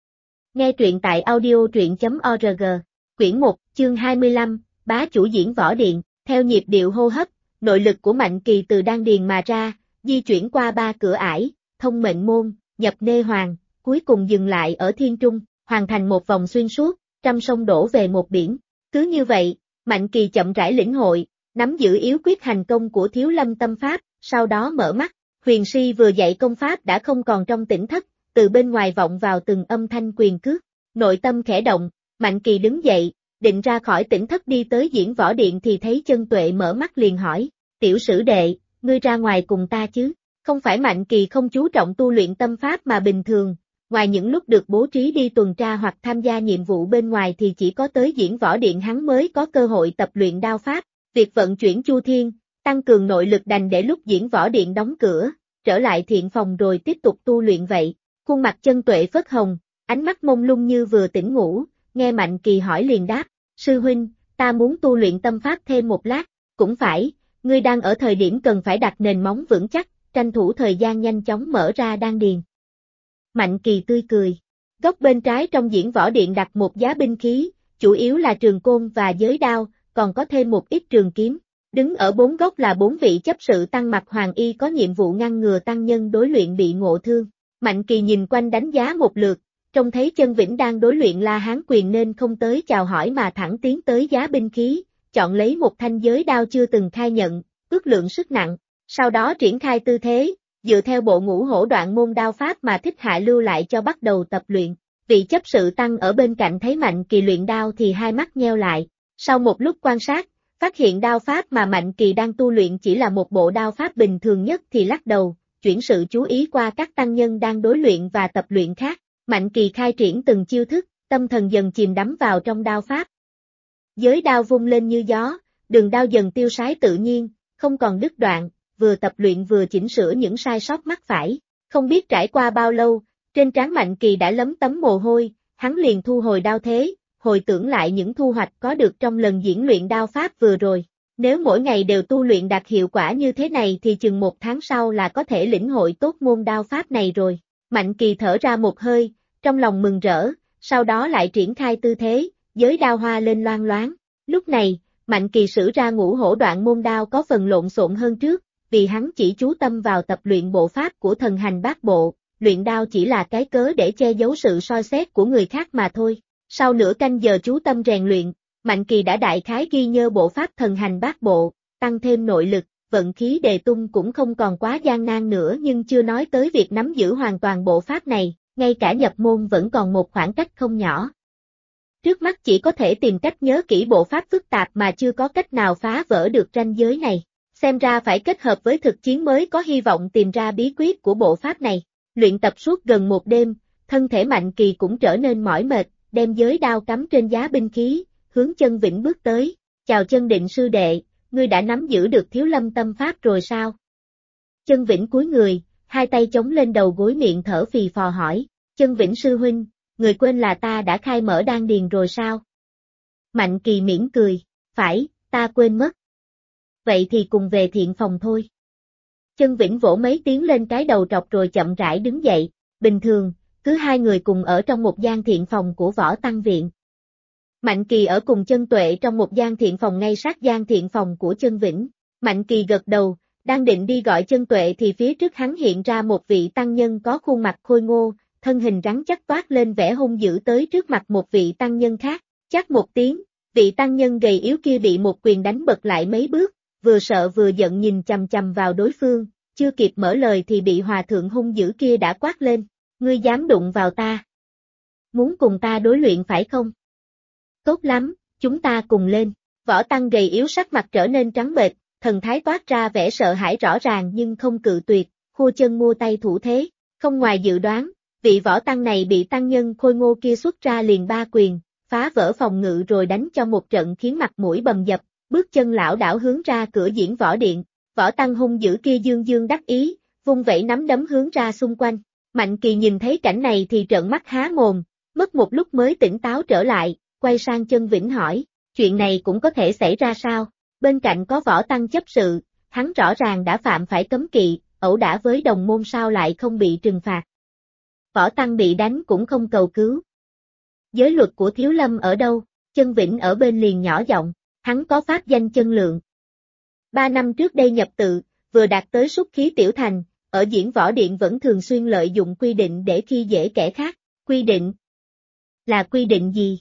Nghe truyện tại audio.org, quyển 1, chương 25, bá chủ diễn võ điện, theo nhịp điệu hô hấp, nội lực của Mạnh Kỳ từ đan điền mà ra, di chuyển qua 3 cửa ải, thông mệnh môn, nhập nê hoàng, cuối cùng dừng lại ở thiên trung, hoàn thành một vòng xuyên suốt, trăm sông đổ về một biển. Cứ như vậy, Mạnh Kỳ chậm rãi lĩnh hội, nắm giữ yếu quyết hành công của Thiếu Lâm tâm pháp, sau đó mở mắt, Huyền Si vừa dạy công pháp đã không còn trong tỉnh thất, từ bên ngoài vọng vào từng âm thanh quyền cước, nội tâm khẽ động, Mạnh Kỳ đứng dậy, định ra khỏi tỉnh thất đi tới diễn võ điện thì thấy Chân Tuệ mở mắt liền hỏi, tiểu sử đệ, ngươi ra ngoài cùng ta chứ? Không phải Mạnh Kỳ không chú trọng tu luyện tâm pháp mà bình thường, ngoài những lúc được bố trí đi tuần tra hoặc tham gia nhiệm vụ bên ngoài thì chỉ có tới diễn võ điện hắn mới có cơ hội tập luyện đao pháp, việc vận chuyển chu thiên, tăng cường nội lực đành để lúc diễn võ điện đóng cửa, trở lại thiện phòng rồi tiếp tục tu luyện vậy. Khuôn mặt Chân Tuệ phớt hồng, ánh mắt mông lung như vừa tỉnh ngủ, nghe Mạnh Kỳ hỏi liền đáp, sư huynh, ta muốn tu luyện tâm pháp thêm một lát, cũng phải, ngươi đang ở thời điểm cần phải đặt nền móng vững chắc, tranh thủ thời gian nhanh chóng mở ra đan điền. Mạnh Kỳ tươi cười, góc bên trái trong diễn võ điện đặt một giá binh khí, chủ yếu là trường côn và giới đao, còn có thêm một ít trường kiếm. Đứng ở bốn góc là 4 vị chấp sự tăng mặc hoàng y có nhiệm vụ ngăn ngừa tăng nhân đối luyện bị ngộ thương. Mạnh Kỳ nhìn quanh đánh giá một lượt, trông thấy Chân Vĩnh đang đối luyện La Hán quyền nên không tới chào hỏi mà thẳng tiến tới giá binh khí, chọn lấy một thanh giới đao chưa từng khai nhận, ước lượng sức nặng, sau đó triển khai tư thế, dựa theo bộ ngũ hổ đoạn môn đao pháp mà Thích Hạ lưu lại cho bắt đầu tập luyện. Vị chấp sự tăng ở bên cạnh thấy Mạnh Kỳ luyện đao thì hai mắt nheo lại, sau một lúc quan sát, phát hiện đao pháp mà Mạnh Kỳ đang tu luyện chỉ là một bộ đao pháp bình thường nhất thì lắc đầu, chuyển sự chú ý qua các tăng nhân đang đối luyện và tập luyện khác. Mạnh Kỳ khai triển từng chiêu thức, tâm thần dần chìm đắm vào trong đao pháp. Giới đao vung lên như gió, đường đao dần tiêu sái tự nhiên, không còn đứt đoạn, vừa tập luyện vừa chỉnh sửa những sai sót mắc phải. Không biết trải qua bao lâu, trên trán Mạnh Kỳ đã lấm tấm mồ hôi, hắn liền thu hồi đao thế, hồi tưởng lại những thu hoạch có được trong lần diễn luyện đao pháp vừa rồi. Nếu mỗi ngày đều tu luyện đạt hiệu quả như thế này thì chừng 1 tháng sau là có thể lĩnh hội tốt môn đao pháp này rồi. Mạnh Kỳ thở ra một hơi, trong lòng mừng rỡ, sau đó lại triển khai tư thế, giới đao hoa lên loang loáng. Lúc này, Mạnh Kỳ sử ra ngũ hổ đoạn môn đao có phần lộn xộn hơn trước, vì hắn chỉ chú tâm vào tập luyện bộ pháp của thần hành bát bộ, luyện đao chỉ là cái cớ để che giấu sự soi xét của người khác mà thôi. Sau nửa canh giờ chú tâm rèn luyện, Mạnh Kỳ đã đại khái ghi nhớ bộ pháp thần hành bát bộ, tăng thêm nội lực, vận khí đề tung cũng không còn quá gian nan nữa nhưng chưa nói tới việc nắm giữ hoàn toàn bộ pháp này, ngay cả nhập môn vẫn còn một khoảng cách không nhỏ. Trước mắt chỉ có thể tìm cách nhớ kỹ bộ pháp phức tạp mà chưa có cách nào phá vỡ được ranh giới này. Xem ra phải kết hợp với thực chiến mới có hy vọng tìm ra bí quyết của bộ pháp này. Luyện tập suốt gần một đêm, thân thể Mạnh Kỳ cũng trở nên mỏi mệt, đem giới đao cắm trên giá binh khí, hướng Chân Vĩnh bước tới. Chào Chân Định sư đệ, ngươi đã nắm giữ được Thiếu Lâm tâm pháp rồi sao? Chân Vĩnh cúi người, hai tay chống lên đầu gối miệng thở phì phò hỏi, Chân Vĩnh sư huynh, người quên là ta đã khai mở đan điền rồi sao? Mạnh Kỳ mỉm cười, phải, ta quên mất. Vậy thì cùng về thiện phòng thôi. Chân Vĩnh vỗ mấy tiếng lên cái đầu trọc rồi chậm rãi đứng dậy, bình thường, cứ hai người cùng ở trong một gian thiện phòng của Võ Tăng Viện. Mạnh Kỳ ở cùng Chân Tuệ trong một gian thiện phòng ngay sát gian thiện phòng của Chân Vĩnh. Mạnh Kỳ gật đầu, đang định đi gọi Chân Tuệ thì phía trước hắn hiện ra một vị tăng nhân có khuôn mặt khôi ngô, thân hình rắn chắc toát lên vẻ hung dữ tới trước mặt một vị tăng nhân khác, chắc một tiếng, Vị tăng nhân gầy yếu kia bị một quyền đánh bật lại mấy bước, vừa sợ vừa giận nhìn chằm chằm vào đối phương, chưa kịp mở lời thì bị hòa thượng hung dữ kia đã quát lên, ngươi dám đụng vào ta? Muốn cùng ta đối luyện phải không? Tốt lắm, chúng ta cùng lên. Võ tăng gầy yếu sắc mặt trở nên trắng bệch, thần thái toát ra vẻ sợ hãi rõ ràng nhưng không cự tuyệt, khua chân mua tay thủ thế. Không ngoài dự đoán, vị võ tăng này bị tăng nhân khôi ngô kia xuất ra liền ba quyền, phá vỡ phòng ngự rồi đánh cho một trận khiến mặt mũi bầm dập, bước chân lảo đảo hướng ra cửa diễn võ điện. Võ tăng hung dữ kia dương dương đắc ý, vung vẩy nắm đấm hướng ra xung quanh. Mạnh Kỳ nhìn thấy cảnh này thì trợn mắt há mồm, mất một lúc mới tỉnh táo trở lại, quay sang Chân Vĩnh hỏi, chuyện này cũng có thể xảy ra sao? Bên cạnh có võ tăng chấp sự, hắn rõ ràng đã phạm phải cấm kỵ, ẩu đả với đồng môn sao lại không bị trừng phạt. Võ tăng bị đánh cũng không cầu cứu. Giới luật của Thiếu Lâm ở đâu? Chân Vĩnh ở bên liền nhỏ giọng, hắn có pháp danh Chân Lượng. 3 năm trước đây nhập tự, vừa đạt tới súc khí tiểu thành, ở diễn võ điện vẫn thường xuyên lợi dụng quy định để khi dễ kẻ khác. Quy định? Là quy định gì?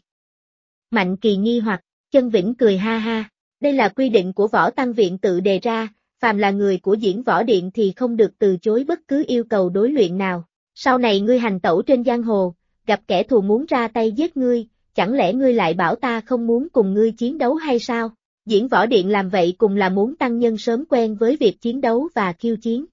Mạnh Kỳ nghi hoặc, Chân Vĩnh cười ha ha, đây là quy định của võ tăng viện tự đề ra, phàm là người của diễn võ điện thì không được từ chối bất cứ yêu cầu đối luyện nào. Sau này ngươi hành tẩu trên giang hồ, gặp kẻ thù muốn ra tay giết ngươi, chẳng lẽ ngươi lại bảo ta không muốn cùng ngươi chiến đấu hay sao? Diễn võ điện làm vậy cùng là muốn tăng nhân sớm quen với việc chiến đấu và khiêu chiến.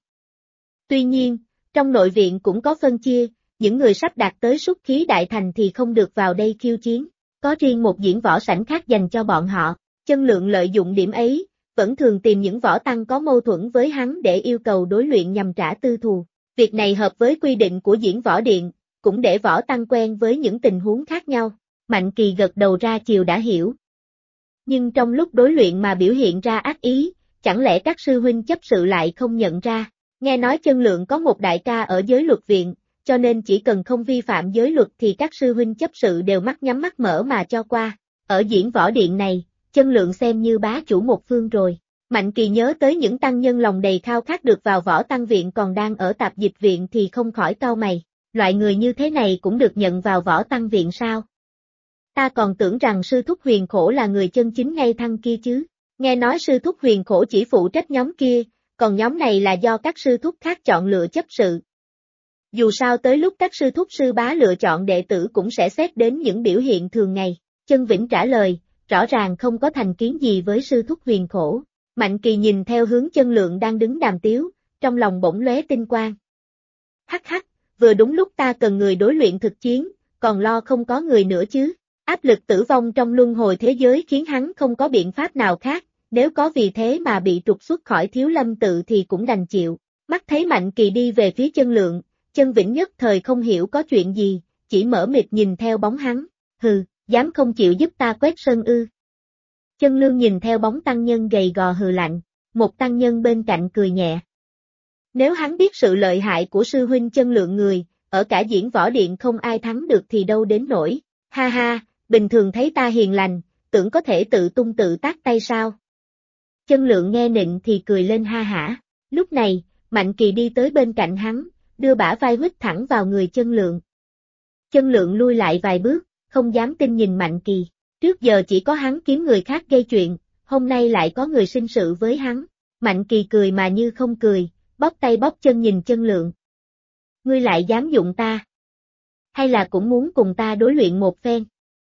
Tuy nhiên, trong nội viện cũng có phân chia, những người sắp đạt tới súc khí đại thành thì không được vào đây khiêu chiến, có riêng một diễn võ sảnh khác dành cho bọn họ. Chân Lượng lợi dụng điểm ấy, vẫn thường tìm những võ tăng có mâu thuẫn với hắn để yêu cầu đối luyện nhằm trả tư thù. Việc này hợp với quy định của diễn võ điện, cũng để võ tăng quen với những tình huống khác nhau. Mạnh Kỳ gật đầu ra chiều đã hiểu. Nhưng trong lúc đối luyện mà biểu hiện ra ác ý, chẳng lẽ các sư huynh chấp sự lại không nhận ra? Nghe nói Chân Lượng có một đại ca ở giới luật viện, cho nên chỉ cần không vi phạm giới luật thì các sư huynh chấp sự đều mắt nhắm mắt mở mà cho qua. Ở diễn võ điện này, Chân Lượng xem như bá chủ một phương rồi. Mạnh Kỳ nhớ tới những tăng nhân lòng đầy khao khát được vào võ tăng viện còn đang ở tạp dịch viện thì không khỏi cau mày. Loại người như thế này cũng được nhận vào võ tăng viện sao? Ta còn tưởng rằng sư thúc Huyền Khổ là người chân chính ngay thăng kia chứ. Nghe nói sư thúc Huyền Khổ chỉ phụ trách nhóm kia, còn nhóm này là do các sư thúc khác chọn lựa chấp sự. Dù sao tới lúc các sư thúc sư bá lựa chọn đệ tử cũng sẽ xét đến những biểu hiện thường ngày. Chân Vĩnh trả lời, rõ ràng không có thành kiến gì với sư thúc Huyền Khổ. Mạnh Kỳ nhìn theo hướng Chân Lượng đang đứng đàm tiếu, trong lòng bỗng lóe tinh quang. Hắc hắc, vừa đúng lúc ta cần người đối luyện thực chiến, còn lo không có người nữa chứ. Áp lực tử vong trong luân hồi thế giới khiến hắn không có biện pháp nào khác, nếu có vì thế mà bị trục xuất khỏi Thiếu Lâm tự thì cũng đành chịu. Mắt thấy Mạnh Kỳ đi về phía Chân Lượng, Chân Vĩnh nhất thời không hiểu có chuyện gì, chỉ mở mịt nhìn theo bóng hắn, hừ, dám không chịu giúp ta quét sân ư. Chân Lương nhìn theo bóng tăng nhân gầy gò hừ lạnh, một tăng nhân bên cạnh cười nhẹ. Nếu hắn biết sự lợi hại của sư huynh Chân Lượng người, ở cả diễn võ điện không ai thắng được thì đâu đến nổi, ha ha, bình thường thấy ta hiền lành, tưởng có thể tự tung tự tác tay sao. Chân Lượng nghe nịnh thì cười lên ha hả, lúc này, Mạnh Kỳ đi tới bên cạnh hắn, đưa bả vai huých thẳng vào người Chân Lượng. Chân Lượng lui lại vài bước, không dám tin nhìn Mạnh Kỳ, trước giờ chỉ có hắn kiếm người khác gây chuyện, hôm nay lại có người sinh sự với hắn. Mạnh Kỳ cười mà như không cười, bóp tay bóp chân nhìn Chân Lượng. Ngươi lại dám dụng ta? Hay là cũng muốn cùng ta đối luyện một phen?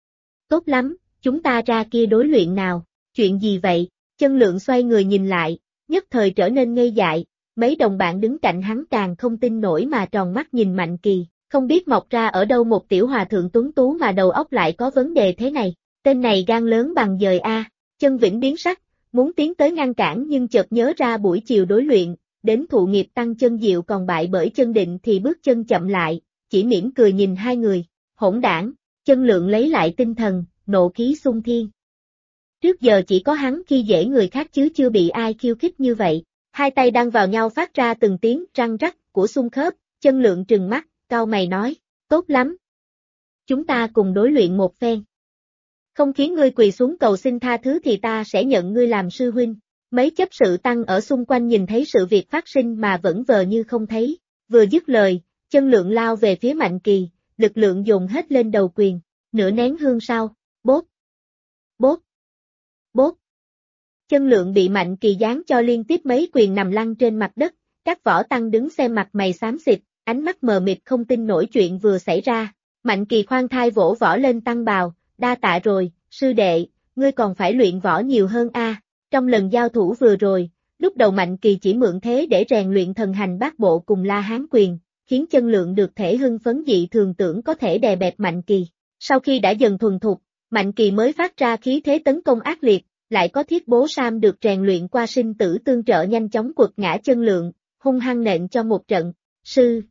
Tốt lắm, chúng ta ra kia đối luyện nào, chuyện gì vậy? Chân Lượng xoay người nhìn lại, nhất thời trở nên ngây dại, mấy đồng bạn đứng cạnh hắn càng không tin nổi mà tròn mắt nhìn Mạnh Kỳ, không biết mọc ra ở đâu một tiểu hòa thượng tuấn tú mà đầu óc lại có vấn đề thế này, tên này gan lớn bằng dời a. Chân Vĩnh biến sắc, muốn tiến tới ngăn cản nhưng chợt nhớ ra buổi chiều đối luyện, đến thụ nghiệp tăng Chân Diệu còn bại bởi Chân Định thì bước chân chậm lại, chỉ mỉm cười nhìn hai người, hỗn đảng. Chân Lượng lấy lại tinh thần, nộ khí xung thiên. Trước giờ chỉ có hắn khi dễ người khác chứ chưa bị ai khiêu khích như vậy. Hai tay đan vào nhau phát ra từng tiếng răng rắc của xung khớp, Chân Lượng trừng mắt, cau mày nói, tốt lắm. Chúng ta cùng đối luyện một phen. Không khiến ngươi quỳ xuống cầu xin tha thứ thì ta sẽ nhận ngươi làm sư huynh. Mấy chấp sự tăng ở xung quanh nhìn thấy sự việc phát sinh mà vẫn vờ như không thấy. Vừa dứt lời, Chân Lượng lao về phía Mạnh Kỳ, lực lượng dồn hết lên đầu quyền. Nửa nén hương sau, bốp. Bốp, bốp. Chân Lượng bị Mạnh Kỳ giáng cho liên tiếp mấy quyền nằm lăn trên mặt đất, các võ tăng đứng xem mặt mày xám xịt, ánh mắt mờ mịt không tin nổi chuyện vừa xảy ra. Mạnh Kỳ khoan thai vỗ võ lên tăng bào, đa tạ rồi, sư đệ, ngươi còn phải luyện võ nhiều hơn a. Trong lần giao thủ vừa rồi, lúc đầu Mạnh Kỳ chỉ mượn thế để rèn luyện thần hành bát bộ cùng La Hán quyền, khiến Chân Lượng được thể hưng phấn dị thường tưởng có thể đè bẹp Mạnh Kỳ. Sau khi đã dần thuần thục, Mạnh Kỳ mới phát ra khí thế tấn công ác liệt, lại có Thiết Bố Sam được rèn luyện qua sinh tử tương trợ nhanh chóng quật ngã Chân Lượng, hung hăng nện cho một trận. Sư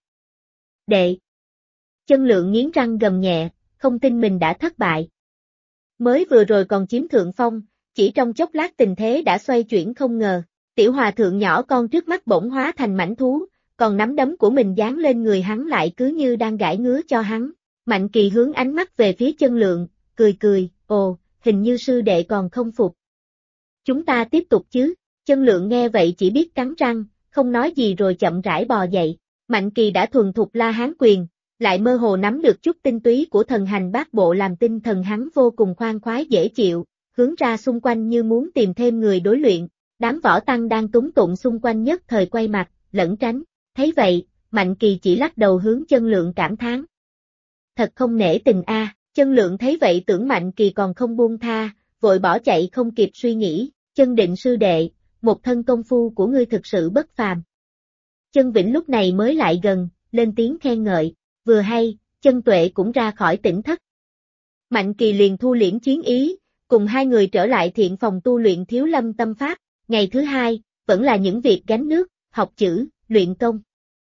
đệ. Chân Lượng nghiến răng gầm nhẹ, không tin mình đã thất bại. Mới vừa rồi còn chiếm thượng phong, chỉ trong chốc lát tình thế đã xoay chuyển không ngờ. Tiểu hòa thượng nhỏ con trước mắt bỗng hóa thành mãnh thú, còn nắm đấm của mình giáng lên người hắn lại cứ như đang gãi ngứa cho hắn. Mạnh Kỳ hướng ánh mắt về phía Chân Lượng, cười cười, ồ, hình như sư đệ còn không phục. Chúng ta tiếp tục chứ. Chân Lượng nghe vậy chỉ biết cắn răng, không nói gì rồi chậm rãi bò dậy. Mạnh Kỳ đã thuần thục La Hán quyền, lại mơ hồ nắm được chút tinh túy của thần hành bát bộ làm tinh thần hắn vô cùng khoan khoái dễ chịu, hướng ra xung quanh như muốn tìm thêm người đối luyện. Đám võ tăng đang túng tụng xung quanh nhất thời quay mặt, lẩn tránh. Thấy vậy, Mạnh Kỳ chỉ lắc đầu hướng Chân Lượng cảm thán. Thật không nể tình a. Chân Lượng thấy vậy tưởng Mạnh Kỳ còn không buông tha, vội bỏ chạy không kịp suy nghĩ. Chân Định sư đệ, một thân công phu của ngươi thực sự bất phàm. Chân Vĩnh lúc này mới lại gần, lên tiếng khen ngợi, vừa hay, Chân Tuệ cũng ra khỏi tỉnh thất. Mạnh Kỳ liền thu liễm chiến ý, cùng hai người trở lại thiện phòng tu luyện Thiếu Lâm tâm pháp. Ngày thứ hai, vẫn là những việc gánh nước, học chữ, luyện công.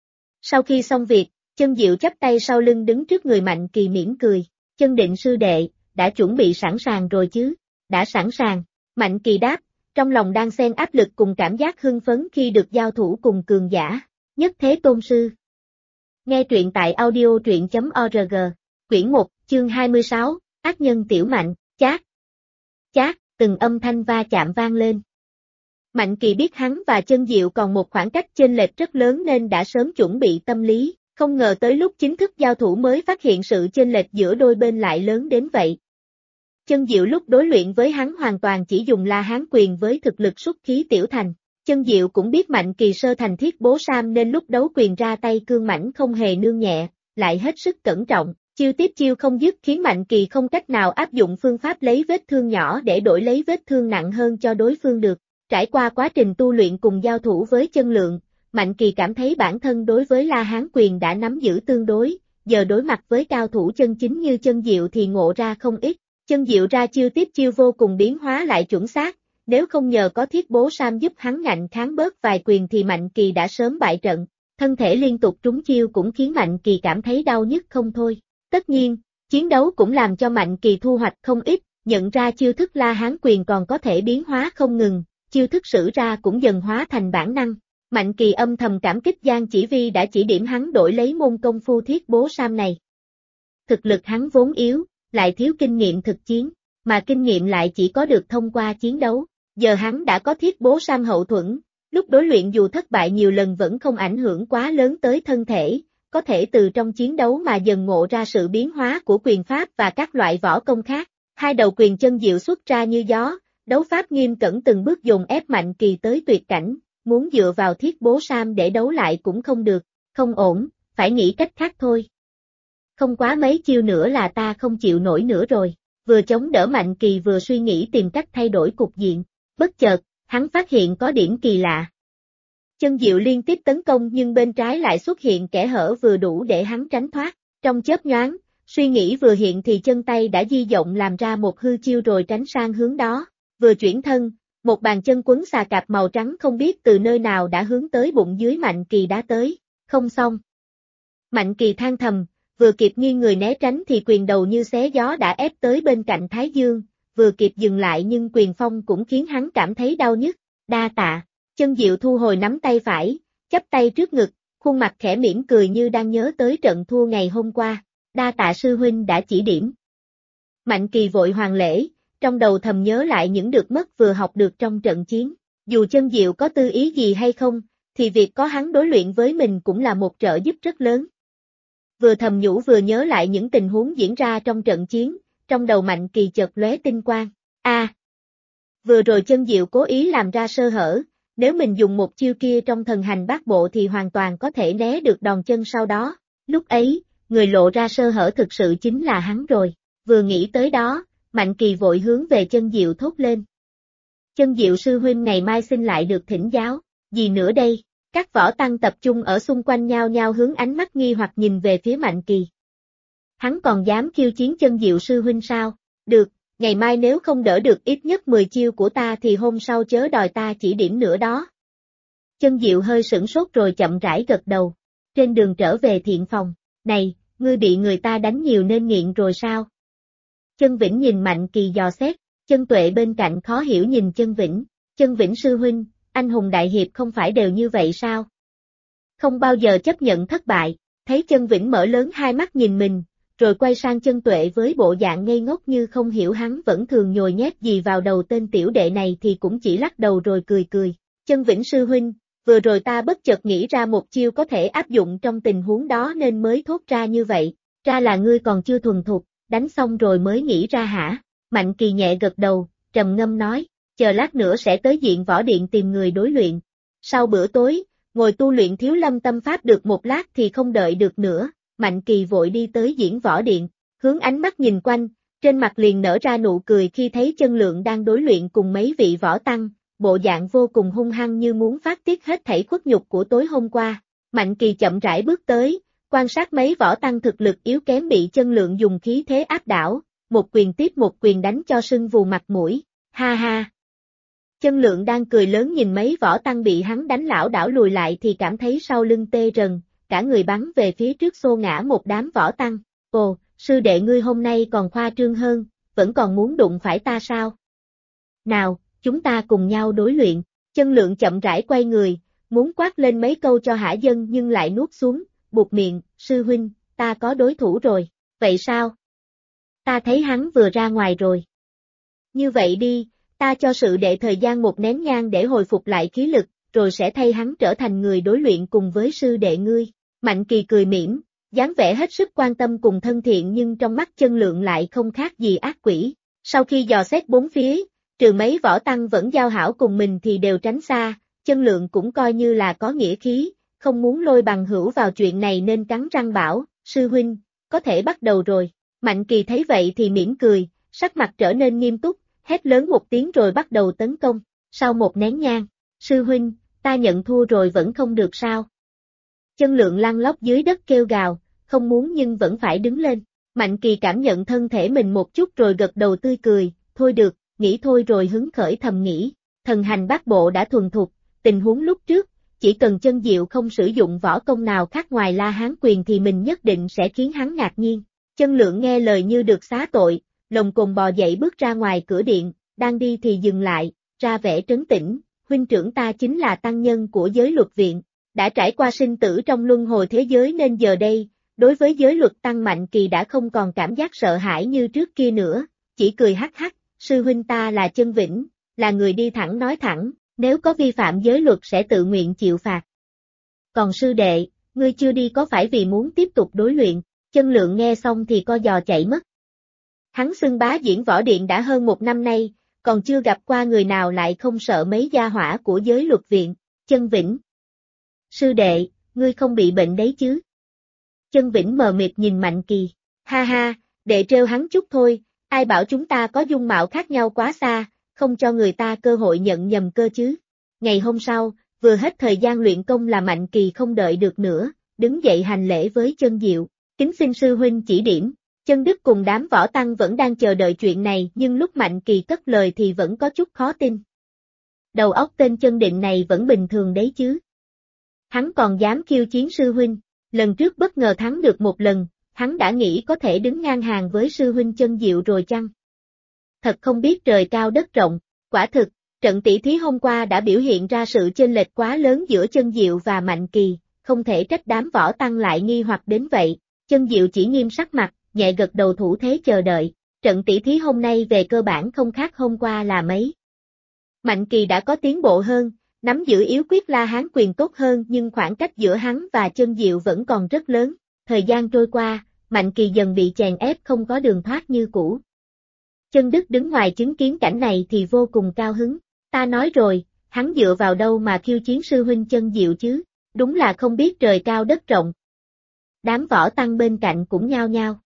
Sau khi xong việc, Chân Diệu chắp tay sau lưng đứng trước người Mạnh Kỳ mỉm cười. Chân Định sư đệ, đã chuẩn bị sẵn sàng rồi chứ? Đã sẵn sàng. Mạnh Kỳ đáp, trong lòng đang xen áp lực cùng cảm giác hưng phấn khi được giao thủ cùng cường giả. Nhất Thế Tôn sư. Nghe truyện tại audio.truyện.org. Quyển 1, chương 26, Ác nhân tiểu Mạnh, chát. Chát, từng âm thanh va chạm vang lên. Mạnh Kỳ biết hắn và Chân Diệu còn một khoảng cách chênh lệch rất lớn nên đã sớm chuẩn bị tâm lý, không ngờ tới lúc chính thức giao thủ mới phát hiện sự chênh lệch giữa đôi bên lại lớn đến vậy. Chân Diệu lúc đối luyện với hắn hoàn toàn chỉ dùng La Hán quyền với thực lực xuất khí tiểu thành. Chân Diệu cũng biết Mạnh Kỳ sơ thành Thiết Bố Sam nên lúc đấu quyền ra tay cương mãnh không hề nương nhẹ, lại hết sức cẩn trọng, chiêu tiếp chiêu không dứt khiến Mạnh Kỳ không cách nào áp dụng phương pháp lấy vết thương nhỏ để đổi lấy vết thương nặng hơn cho đối phương được. Trải qua quá trình tu luyện cùng giao thủ với Chân Lượng, Mạnh Kỳ cảm thấy bản thân đối với La Hán quyền đã nắm giữ tương đối, giờ đối mặt với cao thủ chân chính như Chân Diệu thì ngộ ra không ít. Chân Diệu ra chiêu tiếp chiêu vô cùng biến hóa lại chuẩn xác, nếu không nhờ có Thiết Bố Sam giúp hắn ngạnh kháng bớt vài quyền thì Mạnh Kỳ đã sớm bại trận, thân thể liên tục trúng chiêu cũng khiến Mạnh Kỳ cảm thấy đau nhức không thôi. Tất nhiên, chiến đấu cũng làm cho Mạnh Kỳ thu hoạch không ít, nhận ra chiêu thức La Hán quyền còn có thể biến hóa không ngừng, chiêu thức sử ra cũng dần hóa thành bản năng. Mạnh Kỳ âm thầm cảm kích Giang Chỉ Vi đã chỉ điểm hắn đổi lấy môn công phu Thiết Bố Sam này. Thực lực hắn vốn yếu, lại thiếu kinh nghiệm thực chiến, mà kinh nghiệm lại chỉ có được thông qua chiến đấu. Giờ hắn đã có Thiết Bố Sam hậu thuẫn, lúc đối luyện dù thất bại nhiều lần vẫn không ảnh hưởng quá lớn tới thân thể, có thể từ trong chiến đấu mà dần ngộ ra sự biến hóa của quyền pháp và các loại võ công khác. Hai đầu quyền Chân Diệu xuất ra như gió, đấu pháp nghiêm cẩn từng bước dồn ép Mạnh Kỳ tới tuyệt cảnh, muốn dựa vào Thiết Bố Sam để đấu lại cũng không được, không ổn, phải nghĩ cách khác thôi. Không quá mấy chiêu nữa là ta không chịu nổi nữa rồi. Vừa chống đỡ Mạnh Kỳ vừa suy nghĩ tìm cách thay đổi cục diện. Bất chợt, hắn phát hiện có điểm kỳ lạ. Chân Diệu liên tiếp tấn công nhưng bên trái lại xuất hiện kẽ hở vừa đủ để hắn tránh thoát. Trong chớp nhoáng, suy nghĩ vừa hiện thì chân tay đã di động làm ra một hư chiêu rồi tránh sang hướng đó. Vừa chuyển thân, một bàn chân quấn xà cạp màu trắng không biết từ nơi nào đã hướng tới bụng dưới Mạnh Kỳ đá tới. Không xong. Mạnh Kỳ than thầm, vừa kịp nghiêng người né tránh thì quyền đầu như xé gió đã ép tới bên cạnh Thái Dương, vừa kịp dừng lại nhưng quyền phong cũng khiến hắn cảm thấy đau nhức. Đa tạ. Chân Diệu thu hồi nắm tay phải, chắp tay trước ngực, khuôn mặt khẽ mỉm cười như đang nhớ tới trận thua ngày hôm qua. Đa tạ sư huynh đã chỉ điểm. Mạnh Kỳ vội hoàn lễ, trong đầu thầm nhớ lại những được mất vừa học được trong trận chiến. Dù Chân Diệu có tư ý gì hay không, thì việc có hắn đối luyện với mình cũng là một trợ giúp rất lớn. Vừa thầm nhủ vừa nhớ lại những tình huống diễn ra trong trận chiến, trong đầu Mạnh Kỳ chợt lóe tinh quang. Vừa rồi Chân Diệu cố ý làm ra sơ hở, nếu mình dùng một chiêu kia trong thần hành bát bộ thì hoàn toàn có thể né được đòn chân sau đó. Lúc ấy, người lộ ra sơ hở thực sự chính là hắn rồi. Vừa nghĩ tới đó, Mạnh Kỳ vội hướng về Chân Diệu thốt lên. Chân Diệu sư huynh ngày mai xin lại được thỉnh giáo, gì nữa đây? Các võ tăng tập trung ở xung quanh nhao nhao hướng ánh mắt nghi hoặc nhìn về phía Mạnh Kỳ. Hắn còn dám khiêu chiến Chân Diệu sư huynh sao? Được, ngày mai nếu không đỡ được ít nhất 10 chiêu của ta thì hôm sau chớ đòi ta chỉ điểm nữa đó. Chân Diệu hơi sửng sốt rồi chậm rãi gật đầu. Trên đường trở về thiện phòng, này, ngươi bị người ta đánh nhiều nên nghiện rồi sao? Chân Vĩnh nhìn Mạnh Kỳ dò xét, Chân Tuệ bên cạnh khó hiểu nhìn Chân Vĩnh. Chân Vĩnh sư huynh, anh hùng đại hiệp không phải đều như vậy sao? Không bao giờ chấp nhận thất bại, thấy Chân Vĩnh mở lớn hai mắt nhìn mình, rồi quay sang Chân Tuệ với bộ dạng ngây ngốc như không hiểu hắn vẫn thường nhồi nhét gì vào đầu tên tiểu đệ này thì cũng chỉ lắc đầu rồi cười cười. Chân Vĩnh sư huynh, vừa rồi ta bất chợt nghĩ ra một chiêu có thể áp dụng trong tình huống đó nên mới thốt ra như vậy, ra là ngươi còn chưa thuần thục, đánh xong rồi mới nghĩ ra hả? Mạnh Kỳ nhẹ gật đầu, trầm ngâm nói, chờ lát nữa sẽ tới Diện Võ Điện tìm người đối luyện. Sau bữa tối, ngồi tu luyện Thiếu Lâm tâm pháp được một lát thì không đợi được nữa, Mạnh Kỳ vội đi tới Diễn Võ Điện, hướng ánh mắt nhìn quanh, trên mặt liền nở ra nụ cười khi thấy Chân Lượng đang đối luyện cùng mấy vị võ tăng, bộ dạng vô cùng hung hăng như muốn phát tiết hết thảy khuất nhục của tối hôm qua. Mạnh Kỳ chậm rãi bước tới, quan sát mấy võ tăng thực lực yếu kém bị Chân Lượng dùng khí thế áp đảo, một quyền tiếp một quyền đánh cho sưng vù mặt mũi, ha ha. Chân Lượng đang cười lớn nhìn mấy võ tăng bị hắn đánh lảo đảo lùi lại thì cảm thấy sau lưng tê rần, cả người bắn về phía trước xô ngã một đám võ tăng. Ồ, sư đệ ngươi hôm nay còn khoa trương hơn, vẫn còn muốn đụng phải ta sao? Nào, chúng ta cùng nhau đối luyện. Chân Lượng chậm rãi quay người, muốn quát lên mấy câu cho hả dân nhưng lại nuốt xuống, buột miệng, sư huynh, ta có đối thủ rồi. Vậy sao? Ta thấy hắn vừa ra ngoài rồi. Như vậy đi, ta cho sự đệ thời gian một nén nhang để hồi phục lại khí lực, rồi sẽ thay hắn trở thành người đối luyện cùng với sư đệ ngươi. Mạnh Kỳ cười mỉm, dáng vẻ hết sức quan tâm cùng thân thiện nhưng trong mắt Chân Lượng lại không khác gì ác quỷ. Sau khi dò xét bốn phía, trừ mấy võ tăng vẫn giao hảo cùng mình thì đều tránh xa, Chân Lượng cũng coi như là có nghĩa khí, không muốn lôi bằng hữu vào chuyện này nên cắn răng bảo, sư huynh, có thể bắt đầu rồi. Mạnh Kỳ thấy vậy thì mỉm cười, sắc mặt trở nên nghiêm túc, hét lớn một tiếng rồi bắt đầu tấn công. Sau một nén nhang, sư huynh, ta nhận thua rồi vẫn không được sao? Chân Lượng lăn lóc dưới đất kêu gào, không muốn nhưng vẫn phải đứng lên. Mạnh Kỳ cảm nhận thân thể mình một chút rồi gật đầu tươi cười, thôi được, nghĩ thôi rồi hứng khởi thầm nghĩ, thần hành bát bộ đã thuần thục, tình huống lúc trước, chỉ cần Chân Diệu không sử dụng võ công nào khác ngoài La Hán quyền thì mình nhất định sẽ khiến hắn ngạc nhiên. Chân Lượng nghe lời như được xá tội, lồng cồn bò dậy bước ra ngoài cửa điện, đang đi thì dừng lại, ra vẻ trấn tĩnh, huynh trưởng ta chính là tăng nhân của giới luật viện, đã trải qua sinh tử trong luân hồi thế giới nên giờ đây, đối với giới luật tăng Mạnh Kỳ đã không còn cảm giác sợ hãi như trước kia nữa, chỉ cười hắc hắc, sư huynh ta là Chân Vĩnh, là người đi thẳng nói thẳng, nếu có vi phạm giới luật sẽ tự nguyện chịu phạt. Còn sư đệ, ngươi chưa đi có phải vì muốn tiếp tục đối luyện? Chân Lượng nghe xong thì co giò chạy mất. Hắn xưng bá Diễn Võ Điện đã hơn một năm nay, còn chưa gặp qua người nào lại không sợ mấy gia hỏa của giới luật viện. Chân Vĩnh. Sư đệ, ngươi không bị bệnh đấy chứ? Chân Vĩnh mờ mịt nhìn Mạnh Kỳ. Ha ha, đệ trêu hắn chút thôi, ai bảo chúng ta có dung mạo khác nhau quá xa, không cho người ta cơ hội nhận nhầm cơ chứ. Ngày hôm sau, vừa hết thời gian luyện công là Mạnh Kỳ không đợi được nữa, đứng dậy hành lễ với Chân Diệu. Kính xin sư huynh chỉ điểm. Chân Đức cùng đám võ tăng vẫn đang chờ đợi chuyện này nhưng lúc Mạnh Kỳ cất lời thì vẫn có chút khó tin. Đầu óc tên Chân Định này vẫn bình thường đấy chứ. Hắn còn dám khiêu chiến sư huynh, lần trước bất ngờ thắng được một lần, hắn đã nghĩ có thể đứng ngang hàng với sư huynh Chân Diệu rồi chăng? Thật không biết trời cao đất rộng, quả thực, trận tỷ thí hôm qua đã biểu hiện ra sự chênh lệch quá lớn giữa Chân Diệu và Mạnh Kỳ, không thể trách đám võ tăng lại nghi hoặc đến vậy. Chân Diệu chỉ nghiêm sắc mặt, nhẹ gật đầu thủ thế chờ đợi, trận tỷ thí hôm nay về cơ bản không khác hôm qua là mấy. Mạnh Kỳ đã có tiến bộ hơn, nắm giữ yếu quyết La Hán quyền tốt hơn nhưng khoảng cách giữa hắn và Chân Diệu vẫn còn rất lớn, thời gian trôi qua, Mạnh Kỳ dần bị chèn ép không có đường thoát như cũ. Chân Đức đứng ngoài chứng kiến cảnh này thì vô cùng cao hứng. Ta nói rồi, hắn dựa vào đâu mà khiêu chiến sư huynh Chân Diệu chứ, đúng là không biết trời cao đất rộng. Đám võ tăng bên cạnh cũng nhao nhao.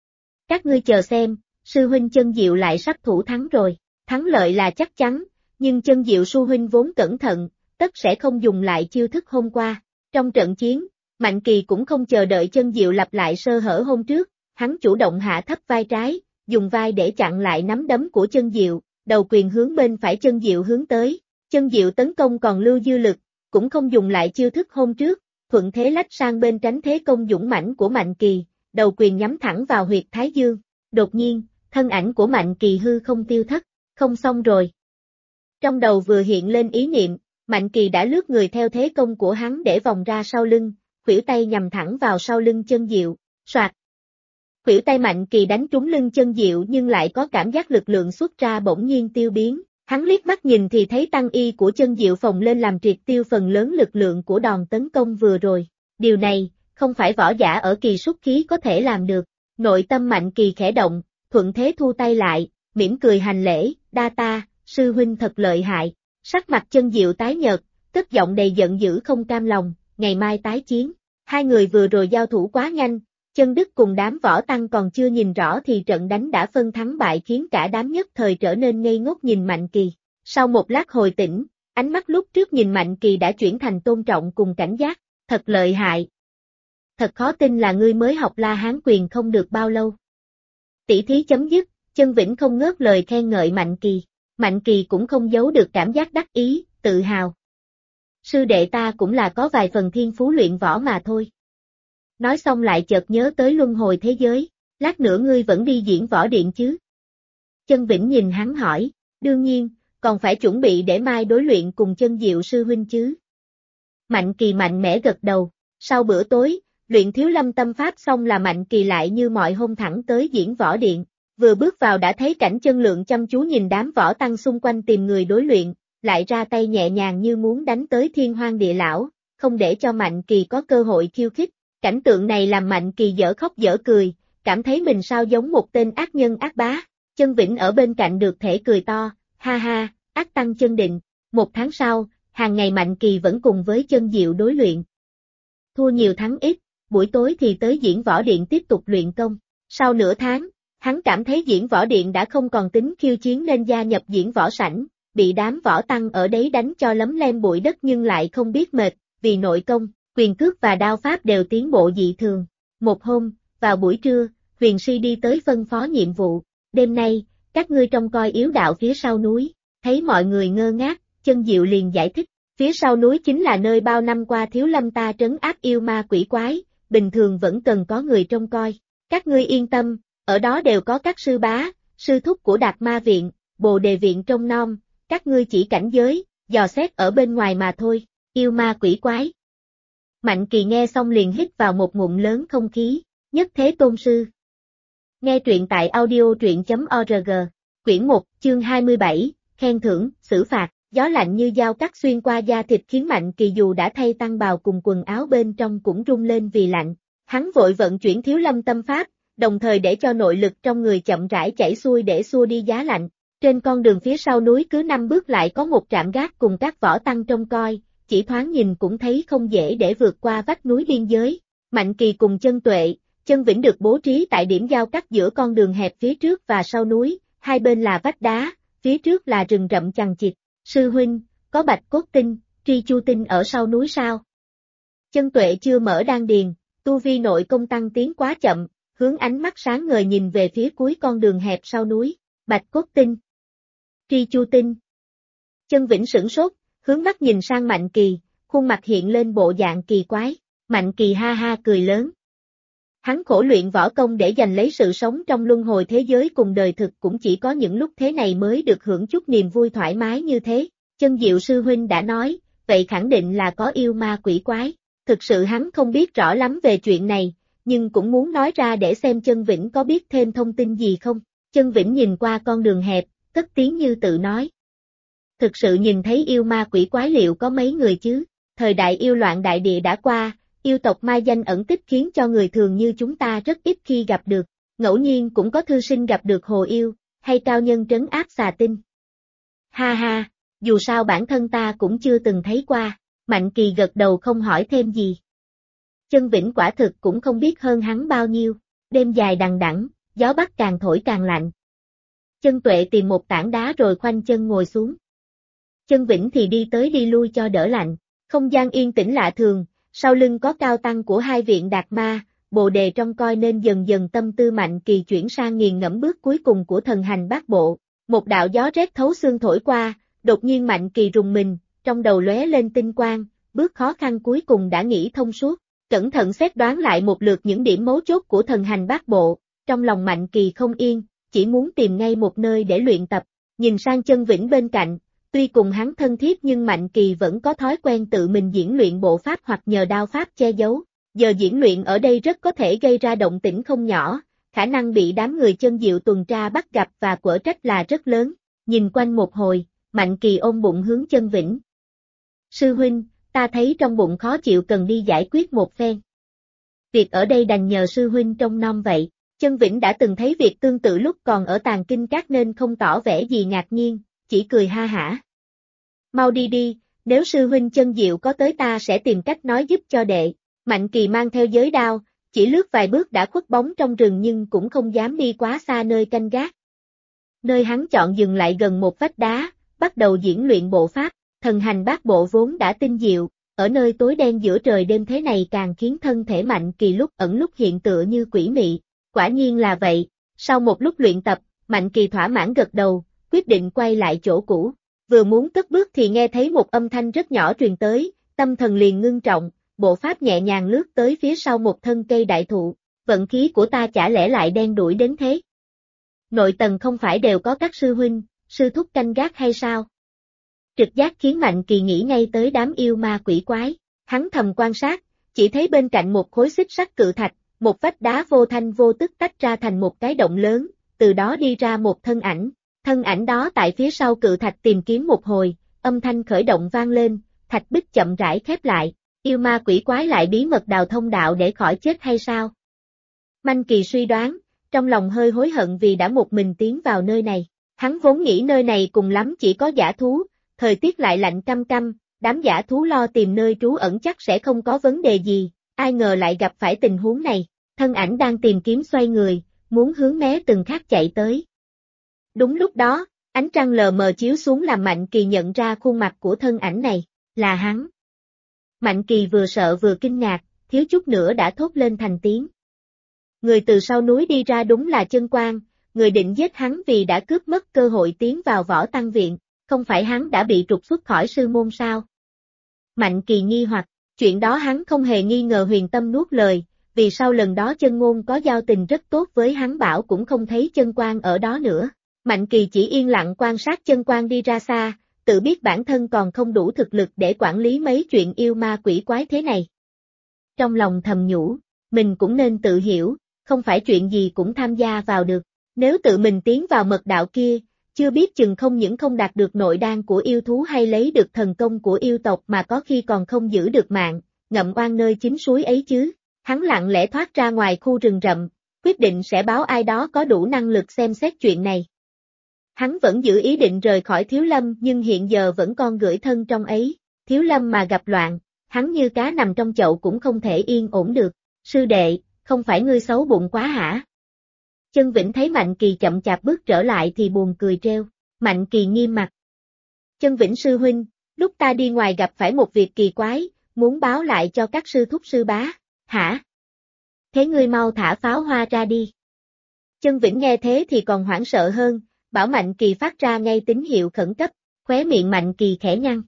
Các ngươi chờ xem, sư huynh Chân Diệu lại sắp thủ thắng rồi, thắng lợi là chắc chắn, nhưng Chân Diệu sư huynh vốn cẩn thận, tất sẽ không dùng lại chiêu thức hôm qua. Trong trận chiến, Mạnh Kỳ cũng không chờ đợi Chân Diệu lặp lại sơ hở hôm trước, hắn chủ động hạ thấp vai trái, dùng vai để chặn lại nắm đấm của Chân Diệu, đầu quyền hướng bên phải Chân Diệu hướng tới. Chân Diệu tấn công còn lưu dư lực, cũng không dùng lại chiêu thức hôm trước, thuận thế lách sang bên tránh thế công dũng mãnh của Mạnh Kỳ, đầu quyền nhắm thẳng vào huyệt thái dương. Đột nhiên, thân ảnh của Mạnh Kỳ hư không tiêu thất, không xong rồi. Trong đầu vừa hiện lên ý niệm, Mạnh Kỳ đã lướt người theo thế công của hắn để vòng ra sau lưng, khuỷu tay nhằm thẳng vào sau lưng Chân Diệu, soạt. Khuỷu tay Mạnh Kỳ đánh trúng lưng Chân Diệu nhưng lại có cảm giác lực lượng xuất ra bỗng nhiên tiêu biến. Hắn liếc mắt nhìn thì thấy tăng y của Chân Diệu phồng lên làm triệt tiêu phần lớn lực lượng của đòn tấn công vừa rồi. Điều này, không phải võ giả ở kỳ xuất khí có thể làm được. Nội tâm Mạnh Kỳ khẽ động, thuận thế thu tay lại, mỉm cười hành lễ, đa ta, sư huynh thật lợi hại. Sắc mặt Chân Diệu tái nhợt, cất giọng đầy giận dữ không cam lòng, ngày mai tái chiến. Hai người vừa rồi giao thủ quá nhanh, Chân Đức cùng đám võ tăng còn chưa nhìn rõ thì trận đánh đã phân thắng bại khiến cả đám nhất thời trở nên ngây ngốc nhìn Mạnh Kỳ. Sau một lát hồi tỉnh, ánh mắt lúc trước nhìn Mạnh Kỳ đã chuyển thành tôn trọng cùng cảnh giác, thật lợi hại. Thật khó tin là ngươi mới học La Hán quyền không được bao lâu. Tỷ thí chấm dứt, Chân Vĩnh không ngớt lời khen ngợi Mạnh Kỳ. Mạnh Kỳ cũng không giấu được cảm giác đắc ý, tự hào. Sư đệ ta cũng là có vài phần thiên phú luyện võ mà thôi. Nói xong lại chợt nhớ tới luân hồi thế giới, lát nữa ngươi vẫn đi diễn võ điện chứ? Chân Vĩnh nhìn hắn hỏi, đương nhiên, còn phải chuẩn bị để mai đối luyện cùng Chân Diệu sư huynh chứ? Mạnh Kỳ mạnh mẽ gật đầu, sau bữa tối, luyện Thiếu Lâm tâm pháp xong là Mạnh Kỳ lại như mọi hôm thẳng tới diễn võ điện, vừa bước vào đã thấy cảnh Chân Lượng chăm chú nhìn đám võ tăng xung quanh tìm người đối luyện, lại ra tay nhẹ nhàng như muốn đánh tới thiên hoang địa lão, không để cho Mạnh Kỳ có cơ hội khiêu khích. Cảnh tượng này làm Mạnh Kỳ dở khóc dở cười, cảm thấy mình sao giống một tên ác nhân ác bá. Chân Vĩnh ở bên cạnh được thể cười to, ha ha, ác tăng Chân Định. Một tháng sau, hàng ngày Mạnh Kỳ vẫn cùng với Chân Diệu đối luyện. Thua nhiều thắng ít, buổi tối thì tới diễn võ điện tiếp tục luyện công. Sau nửa tháng, hắn cảm thấy diễn võ điện đã không còn tính khiêu chiến nên gia nhập diễn võ sảnh, bị đám võ tăng ở đấy đánh cho lấm lem bụi đất nhưng lại không biết mệt, vì nội công, quyền cước và đao pháp đều tiến bộ dị thường. Một hôm, vào buổi trưa, Huyền Sư đi tới phân phó nhiệm vụ, đêm nay, các ngươi trông coi yếu đạo phía sau núi, thấy mọi người ngơ ngác, Chân Diệu liền giải thích, phía sau núi chính là nơi bao năm qua Thiếu Lâm ta trấn áp yêu ma quỷ quái, bình thường vẫn cần có người trông coi, các ngươi yên tâm, ở đó đều có các sư bá, sư thúc của Đạt Ma Viện, Bồ Đề Viện trông nom, các ngươi chỉ cảnh giới, dò xét ở bên ngoài mà thôi, yêu ma quỷ quái. Mạnh Kỳ nghe xong liền hít vào một ngụm lớn không khí, nhất thế tôn sư. Nghe truyện tại audio.org, quyển 1, chương 27, khen thưởng, xử phạt, gió lạnh như dao cắt xuyên qua da thịt khiến Mạnh Kỳ dù đã thay tăng bào cùng quần áo bên trong cũng rung lên vì lạnh. Hắn vội vận chuyển Thiếu Lâm tâm pháp, đồng thời để cho nội lực trong người chậm rãi chảy xuôi để xua đi giá lạnh. Trên con đường phía sau núi cứ 5 bước lại có một trạm gác cùng các võ tăng trông coi, chỉ thoáng nhìn cũng thấy không dễ để vượt qua vách núi biên giới. Mạnh Kỳ cùng Chân Tuệ, Chân Vĩnh được bố trí tại điểm giao cắt giữa con đường hẹp phía trước và sau núi, hai bên là vách đá, phía trước là rừng rậm chằng chịt. Sư huynh, có bạch cốt tinh, tri chu tinh ở sau núi sao? Chân Tuệ chưa mở đan điền, tu vi nội công tăng tiến quá chậm, hướng ánh mắt sáng ngời nhìn về phía cuối con đường hẹp sau núi, bạch cốt tinh, tri chu tinh. Chân Vĩnh sửng sốt, hướng mắt nhìn sang Mạnh Kỳ, khuôn mặt hiện lên bộ dạng kỳ quái, Mạnh Kỳ ha ha cười lớn. Hắn khổ luyện võ công để giành lấy sự sống trong luân hồi thế giới cùng đời thực cũng chỉ có những lúc thế này mới được hưởng chút niềm vui thoải mái như thế. Chân Diệu sư huynh đã nói, vậy khẳng định là có yêu ma quỷ quái. Thực sự hắn không biết rõ lắm về chuyện này, nhưng cũng muốn nói ra để xem Chân Vĩnh có biết thêm thông tin gì không. Chân Vĩnh nhìn qua con đường hẹp, cất tiếng như tự nói. Thực sự nhìn thấy yêu ma quỷ quái liệu có mấy người chứ, thời đại yêu loạn đại địa đã qua, yêu tộc mai danh ẩn tích khiến cho người thường như chúng ta rất ít khi gặp được, ngẫu nhiên cũng có thư sinh gặp được hồ yêu, hay cao nhân trấn áp xà tinh? Ha ha, dù sao bản thân ta cũng chưa từng thấy qua, Mạnh Kỳ gật đầu không hỏi thêm gì. Chân Vĩnh quả thực cũng không biết hơn hắn bao nhiêu, đêm dài đằng đẵng, gió bắc càng thổi càng lạnh. Chân Tuệ tìm một tảng đá rồi khoanh chân ngồi xuống. Chân Vĩnh thì đi tới đi lui cho đỡ lạnh, không gian yên tĩnh lạ thường, sau lưng có cao tăng của hai viện Đạt Ma, Bồ Đề trong coi nên dần dần tâm tư Mạnh Kỳ chuyển sang nghiền ngẫm bước cuối cùng của thần hành bát bộ. Một đạo gió rét thấu xương thổi qua, đột nhiên Mạnh Kỳ rùng mình, trong đầu lóe lên tinh quang, bước khó khăn cuối cùng đã nghĩ thông suốt, cẩn thận xét đoán lại một lượt những điểm mấu chốt của thần hành bát bộ, trong lòng Mạnh Kỳ không yên, chỉ muốn tìm ngay một nơi để luyện tập, nhìn sang Chân Vĩnh bên cạnh, tuy cùng hắn thân thiết nhưng Mạnh Kỳ vẫn có thói quen tự mình diễn luyện bộ pháp hoặc nhờ đao pháp che giấu, giờ diễn luyện ở đây rất có thể gây ra động tĩnh không nhỏ, khả năng bị đám người Chân Diệu tuần tra bắt gặp và quở trách là rất lớn, nhìn quanh một hồi, Mạnh Kỳ ôm bụng hướng Chân Vĩnh. Sư huynh, ta thấy trong bụng khó chịu cần đi giải quyết một phen. Việc ở đây đành nhờ sư huynh trông nom vậy. Chân Vĩnh đã từng thấy việc tương tự lúc còn ở Tàng Kinh Các nên không tỏ vẻ gì ngạc nhiên, chỉ cười ha hả. Mau đi đi, nếu sư huynh Chân Diệu có tới ta sẽ tìm cách nói giúp cho đệ. Mạnh Kỳ mang theo giới đao, chỉ lướt vài bước đã khuất bóng trong rừng nhưng cũng không dám đi quá xa nơi canh gác. Nơi hắn chọn dừng lại gần một vách đá, bắt đầu diễn luyện bộ pháp, thần hành bát bộ vốn đã tinh diệu, ở nơi tối đen giữa trời đêm thế này càng khiến thân thể Mạnh Kỳ lúc ẩn lúc hiện tựa như quỷ mị. Quả nhiên là vậy, sau một lúc luyện tập, Mạnh Kỳ thỏa mãn gật đầu, quyết định quay lại chỗ cũ. Vừa muốn cất bước thì nghe thấy một âm thanh rất nhỏ truyền tới, tâm thần liền ngưng trọng, bộ pháp nhẹ nhàng lướt tới phía sau một thân cây đại thụ, vận khí của ta chả lẽ lại đen đuổi đến thế. Nội tầng không phải đều có các sư huynh, sư thúc canh gác hay sao? Trực giác khiến Mạnh Kỳ nghĩ ngay tới đám yêu ma quỷ quái, hắn thầm quan sát, chỉ thấy bên cạnh một khối xích sắt cự thạch, một vách đá vô thanh vô tức tách ra thành một cái động lớn, từ đó đi ra một thân ảnh đó tại phía sau cự thạch tìm kiếm một hồi, âm thanh khởi động vang lên, thạch bích chậm rãi khép lại, yêu ma quỷ quái lại bí mật đào thông đạo để khỏi chết hay sao? Mạnh Kỳ suy đoán, trong lòng hơi hối hận vì đã một mình tiến vào nơi này, hắn vốn nghĩ nơi này cùng lắm chỉ có dã thú, thời tiết lại lạnh căm căm, đám dã thú lo tìm nơi trú ẩn chắc sẽ không có vấn đề gì. Ai ngờ lại gặp phải tình huống này, thân ảnh đang tìm kiếm xoay người, muốn hướng mé từng khác chạy tới. Đúng lúc đó, ánh trăng lờ mờ chiếu xuống làm Mạnh Kỳ nhận ra khuôn mặt của thân ảnh này, là hắn. Mạnh Kỳ vừa sợ vừa kinh ngạc, thiếu chút nữa đã thốt lên thành tiếng. Người từ sau núi đi ra đúng là Chân Quang, người định giết hắn vì đã cướp mất cơ hội tiến vào Võ Tăng Viện, không phải hắn đã bị trục xuất khỏi sư môn sao? Mạnh Kỳ nghi hoặc. Chuyện đó hắn không hề nghi ngờ Huyền Tâm nuốt lời, vì sau lần đó Chân Ngôn có giao tình rất tốt với hắn bảo cũng không thấy Chân Quang ở đó nữa. Mạnh Kỳ chỉ yên lặng quan sát Chân Quang đi ra xa, tự biết bản thân còn không đủ thực lực để quản lý mấy chuyện yêu ma quỷ quái thế này. Trong lòng thầm nhủ, mình cũng nên tự hiểu, không phải chuyện gì cũng tham gia vào được. Nếu tự mình tiến vào mật đạo kia, chưa biết chừng không những không đạt được nội đan của yêu thú hay lấy được thần công của yêu tộc mà có khi còn không giữ được mạng, ngậm oan nơi chính suối ấy chứ. Hắn lặng lẽ thoát ra ngoài khu rừng rậm, quyết định sẽ báo ai đó có đủ năng lực xem xét chuyện này. Hắn vẫn giữ ý định rời khỏi Thiếu Lâm nhưng hiện giờ vẫn còn gửi thân trong ấy, Thiếu Lâm mà gặp loạn, hắn như cá nằm trong chậu cũng không thể yên ổn được. Sư đệ, không phải ngươi xấu bụng quá hả? Chân Vĩnh thấy Mạnh Kỳ chậm chạp bước trở lại thì buồn cười treo. Mạnh Kỳ nghiêm mặt. Chân Vĩnh sư huynh, lúc ta đi ngoài gặp phải một việc kỳ quái, muốn báo lại cho các sư thúc sư bá. Hả? Thế ngươi mau thả pháo hoa ra đi. Chân Vĩnh nghe thế thì còn hoảng sợ hơn, bảo Mạnh Kỳ phát ra ngay tín hiệu khẩn cấp, khóe miệng Mạnh Kỳ khẽ nhăn.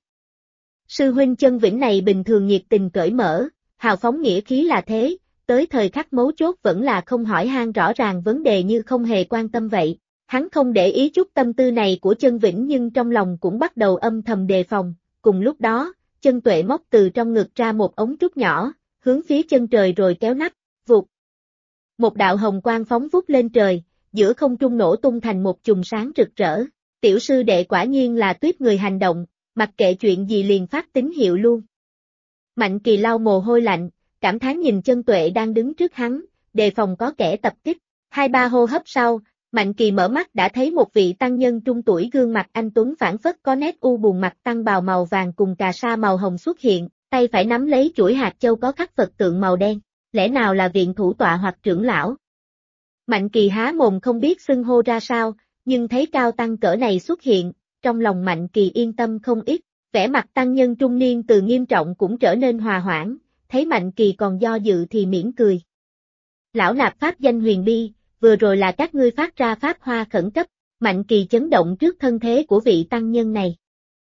Sư huynh Chân Vĩnh này bình thường nhiệt tình cởi mở, hào phóng nghĩa khí là thế, tới thời khắc mấu chốt vẫn là không hỏi han rõ ràng vấn đề như không hề quan tâm vậy. Hắn không để ý chút tâm tư này của Chân Vĩnh nhưng trong lòng cũng bắt đầu âm thầm đề phòng, cùng lúc đó, Chân Tuệ móc từ trong ngực ra một ống trúc nhỏ, hướng phía chân trời rồi kéo nắp, vụt. Một đạo hồng quang phóng vút lên trời, giữa không trung nổ tung thành một chùm sáng rực rỡ. Tiểu sư đệ quả nhiên là tuyết người hành động, mặc kệ chuyện gì liền phát tín hiệu luôn. Mạnh Kỳ lau mồ hôi lạnh, cảm thán nhìn Chân Tuệ đang đứng trước hắn, đề phòng có kẻ tập kích. 2-3 hô hấp sau, Mạnh Kỳ mở mắt đã thấy một vị tăng nhân trung tuổi, gương mặt anh tuấn phảng phất có nét u buồn, mặc tăng bào màu vàng cùng cà sa màu hồng xuất hiện, tay phải nắm lấy chuỗi hạt châu có khắc Phật tượng màu đen, lẽ nào là viện thủ tọa hoặc trưởng lão? Mạnh Kỳ há mồm không biết xưng hô ra sao, nhưng thấy cao tăng cỡ này xuất hiện, trong lòng Mạnh Kỳ yên tâm không ít, vẻ mặt tăng nhân trung niên từ nghiêm trọng cũng trở nên hòa hoãn, thấy Mạnh Kỳ còn do dự thì mỉm cười. Lão nạp pháp danh Huyền Bi, vừa rồi là các ngươi phát ra pháp hoa khẩn cấp. Mạnh Kỳ chấn động trước thân thế của vị tăng nhân này.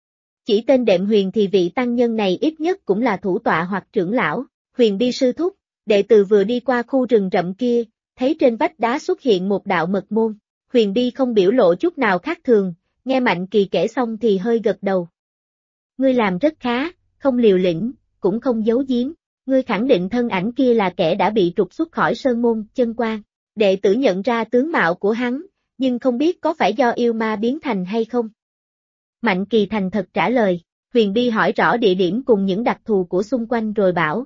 Chỉ tên đệm Huyền thì vị tăng nhân này ít nhất cũng là thủ tọa hoặc trưởng lão. Huyền Bi sư thúc, đệ tử vừa đi qua khu rừng rậm kia, thấy trên vách đá xuất hiện một đạo mật môn. Huyền Bi không biểu lộ chút nào khác thường, nghe Mạnh Kỳ kể xong thì hơi gật đầu. Ngươi làm rất khá, không liều lĩnh, cũng không giấu giếm. Ngươi khẳng định thân ảnh kia là kẻ đã bị trục xuất khỏi sơn môn Chân Quan. Đệ tử nhận ra tướng mạo của hắn, nhưng không biết có phải do yêu ma biến thành hay không. Mạnh Kỳ thành thật trả lời, Huyền Bi hỏi rõ địa điểm cùng những đặc thù của xung quanh rồi bảo.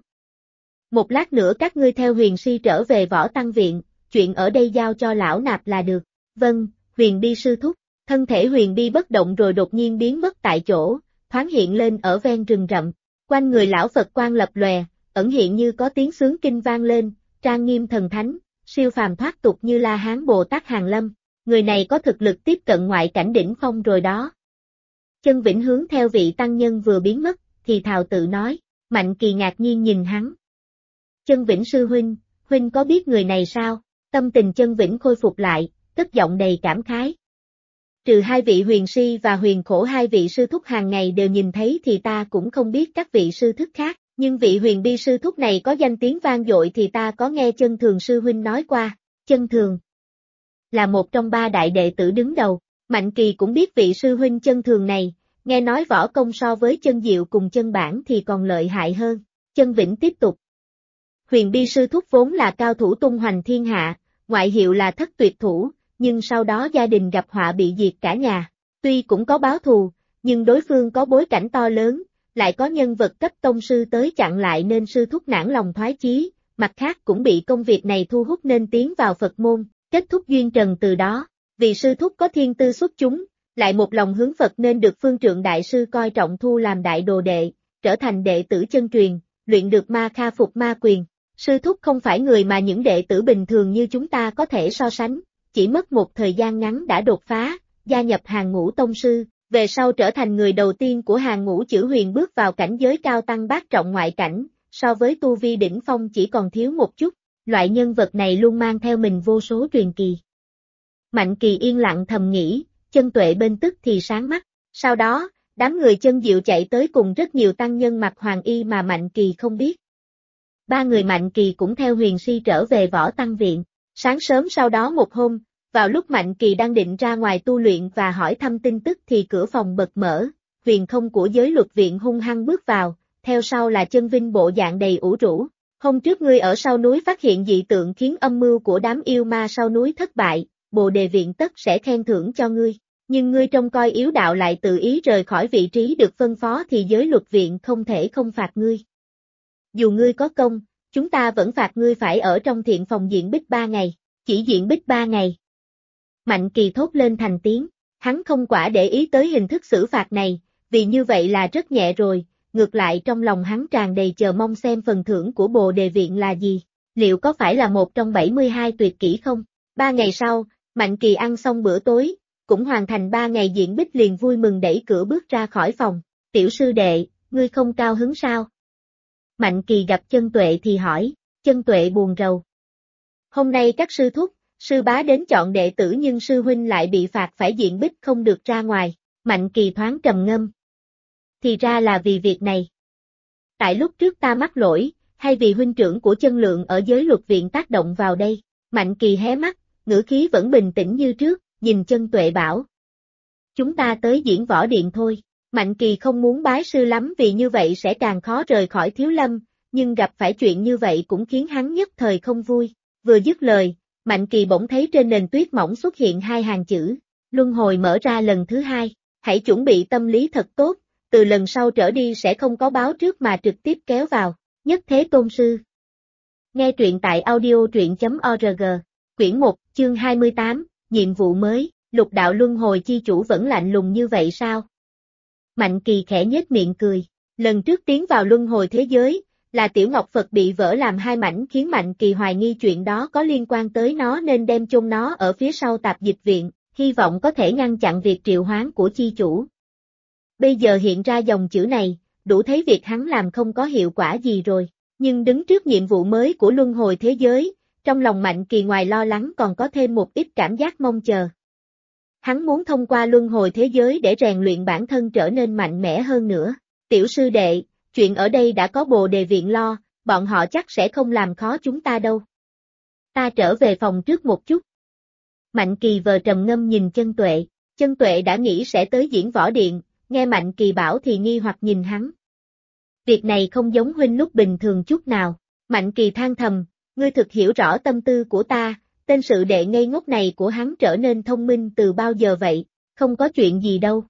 Một lát nữa các ngươi theo Huyền Sư trở về Võ Tăng Viện, chuyện ở đây giao cho lão nạp là được. Vâng, Huyền Bi sư thúc. Thân thể Huyền Bi bất động rồi đột nhiên biến mất tại chỗ, thoáng hiện lên ở ven rừng rậm. Quanh người lão Phật quang lập lòe, ẩn hiện như có tiếng xướng kinh vang lên, trang nghiêm thần thánh, siêu phàm thoát tục như La Hán Bồ Tát Hàng Lâm. Người này có thực lực tiếp cận ngoại cảnh đỉnh phong rồi đó. Chân Vĩnh hướng theo vị tăng nhân vừa biến mất, thì thào tự nói. Mạnh Kỳ ngạc nhiên nhìn hắn. Chân Vĩnh sư huynh có biết người này sao? Tâm tình Chân Vĩnh khôi phục lại, cất giọng đầy cảm khái. Trừ hai vị Huyền Si và Huyền Khổ, hai vị sư thúc hàng ngày đều nhìn thấy, thì ta cũng không biết các vị sư thúc khác, nhưng vị Huyền Bi sư thúc này có danh tiếng vang dội thì ta có nghe Chân Thường sư huynh nói qua. Chân Thường là một trong ba đại đệ tử đứng đầu. Mạnh Kỳ cũng biết vị sư huynh Chân Thường này, nghe nói võ công so với Chân Diệu cùng Chân Bản thì còn lợi hại hơn. Chân Vĩnh tiếp tục. Huyền Bi sư thúc vốn là cao thủ tung hoành thiên hạ, ngoại hiệu là Thất Tuyệt Thủ, nhưng sau đó gia đình gặp họa bị diệt cả nhà. Tuy cũng có báo thù, nhưng đối phương có bối cảnh to lớn, lại có nhân vật cấp tông sư tới chặn lại nên sư thúc nản lòng thoái chí, mặt khác cũng bị công việc này thu hút nên tiến vào Phật môn, kết thúc duyên trần từ đó. Vì sư thúc có thiên tư xuất chúng, lại một lòng hướng Phật nên được Phương Trượng Đại Sư coi trọng thu làm đại đồ đệ, trở thành đệ tử chân truyền, luyện được ma kha phục ma quyền. Sư thúc không phải người mà những đệ tử bình thường như chúng ta có thể so sánh, chỉ mất một thời gian ngắn đã đột phá, gia nhập hàng ngũ tông sư, về sau trở thành người đầu tiên của hàng ngũ chữ Huyền bước vào cảnh giới cao tăng bát trọng ngoại cảnh, so với tu vi đỉnh phong chỉ còn thiếu một chút. Loại nhân vật này luôn mang theo mình vô số truyền kỳ. Mạnh Kỳ yên lặng thầm nghĩ, Chân Tuệ bên tức thì sáng mắt. Sau đó, đám người Chân Diệu chạy tới cùng rất nhiều tăng nhân mặc hoàng y mà Mạnh Kỳ không biết. Ba người Mạnh Kỳ cũng theo Huyền Si trở về Võ Tăng Viện. Sáng sớm sau đó một hôm, vào lúc Mạnh Kỳ đang định ra ngoài tu luyện và hỏi thăm tin tức thì cửa phòng bật mở, Huyền Không của Giới Luật Viện hung hăng bước vào, theo sau là Chân Vinh bộ dạng đầy ủ rũ. Hôm trước ngươi ở sau núi phát hiện dị tượng khiến âm mưu của đám yêu ma sau núi thất bại, Bồ Đề Viện tất sẽ khen thưởng cho ngươi, nhưng ngươi trông coi yếu đạo lại tự ý rời khỏi vị trí được phân phó thì Giới Luật Viện không thể không phạt ngươi. Dù ngươi có công, chúng ta vẫn phạt ngươi phải ở trong thiện phòng diện bích 3 ngày, chỉ diện bích 3 ngày. Mạnh Kỳ thốt lên thành tiếng, hắn không quả để ý tới hình thức xử phạt này, vì như vậy là rất nhẹ rồi, ngược lại trong lòng hắn tràn đầy chờ mong xem phần thưởng của Bồ Đề Viện là gì, liệu có phải là một trong 72 tuyệt kỹ không? 3 ngày sau, Mạnh Kỳ ăn xong bữa tối, cũng hoàn thành 3 ngày diện bích liền vui mừng đẩy cửa bước ra khỏi phòng, tiểu sư đệ, ngươi không cao hứng sao? Mạnh Kỳ gặp Chân Tuệ thì hỏi, Chân Tuệ buồn rầu. Hôm nay các sư thúc, sư bá đến chọn đệ tử nhưng sư huynh lại bị phạt phải diện bích không được ra ngoài. Mạnh Kỳ thoáng trầm ngâm. Thì ra là vì việc này. Tại lúc trước ta mắc lỗi, hay vì huynh trưởng của Chân Lượng ở Giới Luật Viện tác động vào đây? Mạnh Kỳ hé mắt, ngữ khí vẫn bình tĩnh như trước, nhìn Chân Tuệ bảo. Chúng ta tới Diễn Võ Điện thôi. Mạnh Kỳ không muốn bái sư lắm vì như vậy sẽ càng khó rời khỏi Thiếu Lâm, nhưng gặp phải chuyện như vậy cũng khiến hắn nhất thời không vui. Vừa dứt lời, Mạnh Kỳ bỗng thấy trên nền tuyết mỏng xuất hiện 2 hàng chữ, luân hồi mở ra lần thứ 2, hãy chuẩn bị tâm lý thật tốt, từ lần sau trở đi sẽ không có báo trước mà trực tiếp kéo vào, Nhất Thế Tôn Sư. Nghe truyện tại audio truyện.org, quyển 1, chương 28, nhiệm vụ mới, lục đạo luân hồi chi chủ vẫn lạnh lùng như vậy sao? Mạnh Kỳ khẽ nhếch miệng cười, lần trước tiến vào luân hồi thế giới, là Tiểu Ngọc Phật bị vỡ làm hai mảnh khiến Mạnh Kỳ hoài nghi chuyện đó có liên quan tới nó nên đem chôn nó ở phía sau tạp dịch viện, hy vọng có thể ngăn chặn việc triệu hoán của chi chủ. Bây giờ hiện ra dòng chữ này, đủ thấy việc hắn làm không có hiệu quả gì rồi, nhưng đứng trước nhiệm vụ mới của luân hồi thế giới, trong lòng Mạnh Kỳ ngoài lo lắng còn có thêm một ít cảm giác mong chờ. Hắn muốn thông qua luân hồi thế giới để rèn luyện bản thân trở nên mạnh mẽ hơn nữa. Tiểu sư đệ, chuyện ở đây đã có Bồ Đề viện lo, bọn họ chắc sẽ không làm khó chúng ta đâu. Ta trở về phòng trước một chút. Mạnh Kỳ vờ trầm ngâm nhìn Chân Tuệ đã nghĩ sẽ tới diễn võ điện, nghe Mạnh Kỳ bảo thì nghi hoặc nhìn hắn. Việc này không giống huynh lúc bình thường chút nào. Mạnh Kỳ than thầm, ngươi thực hiểu rõ tâm tư của ta, tên sự đệ ngây ngốc này của hắn trở nên thông minh từ bao giờ vậy, không có chuyện gì đâu.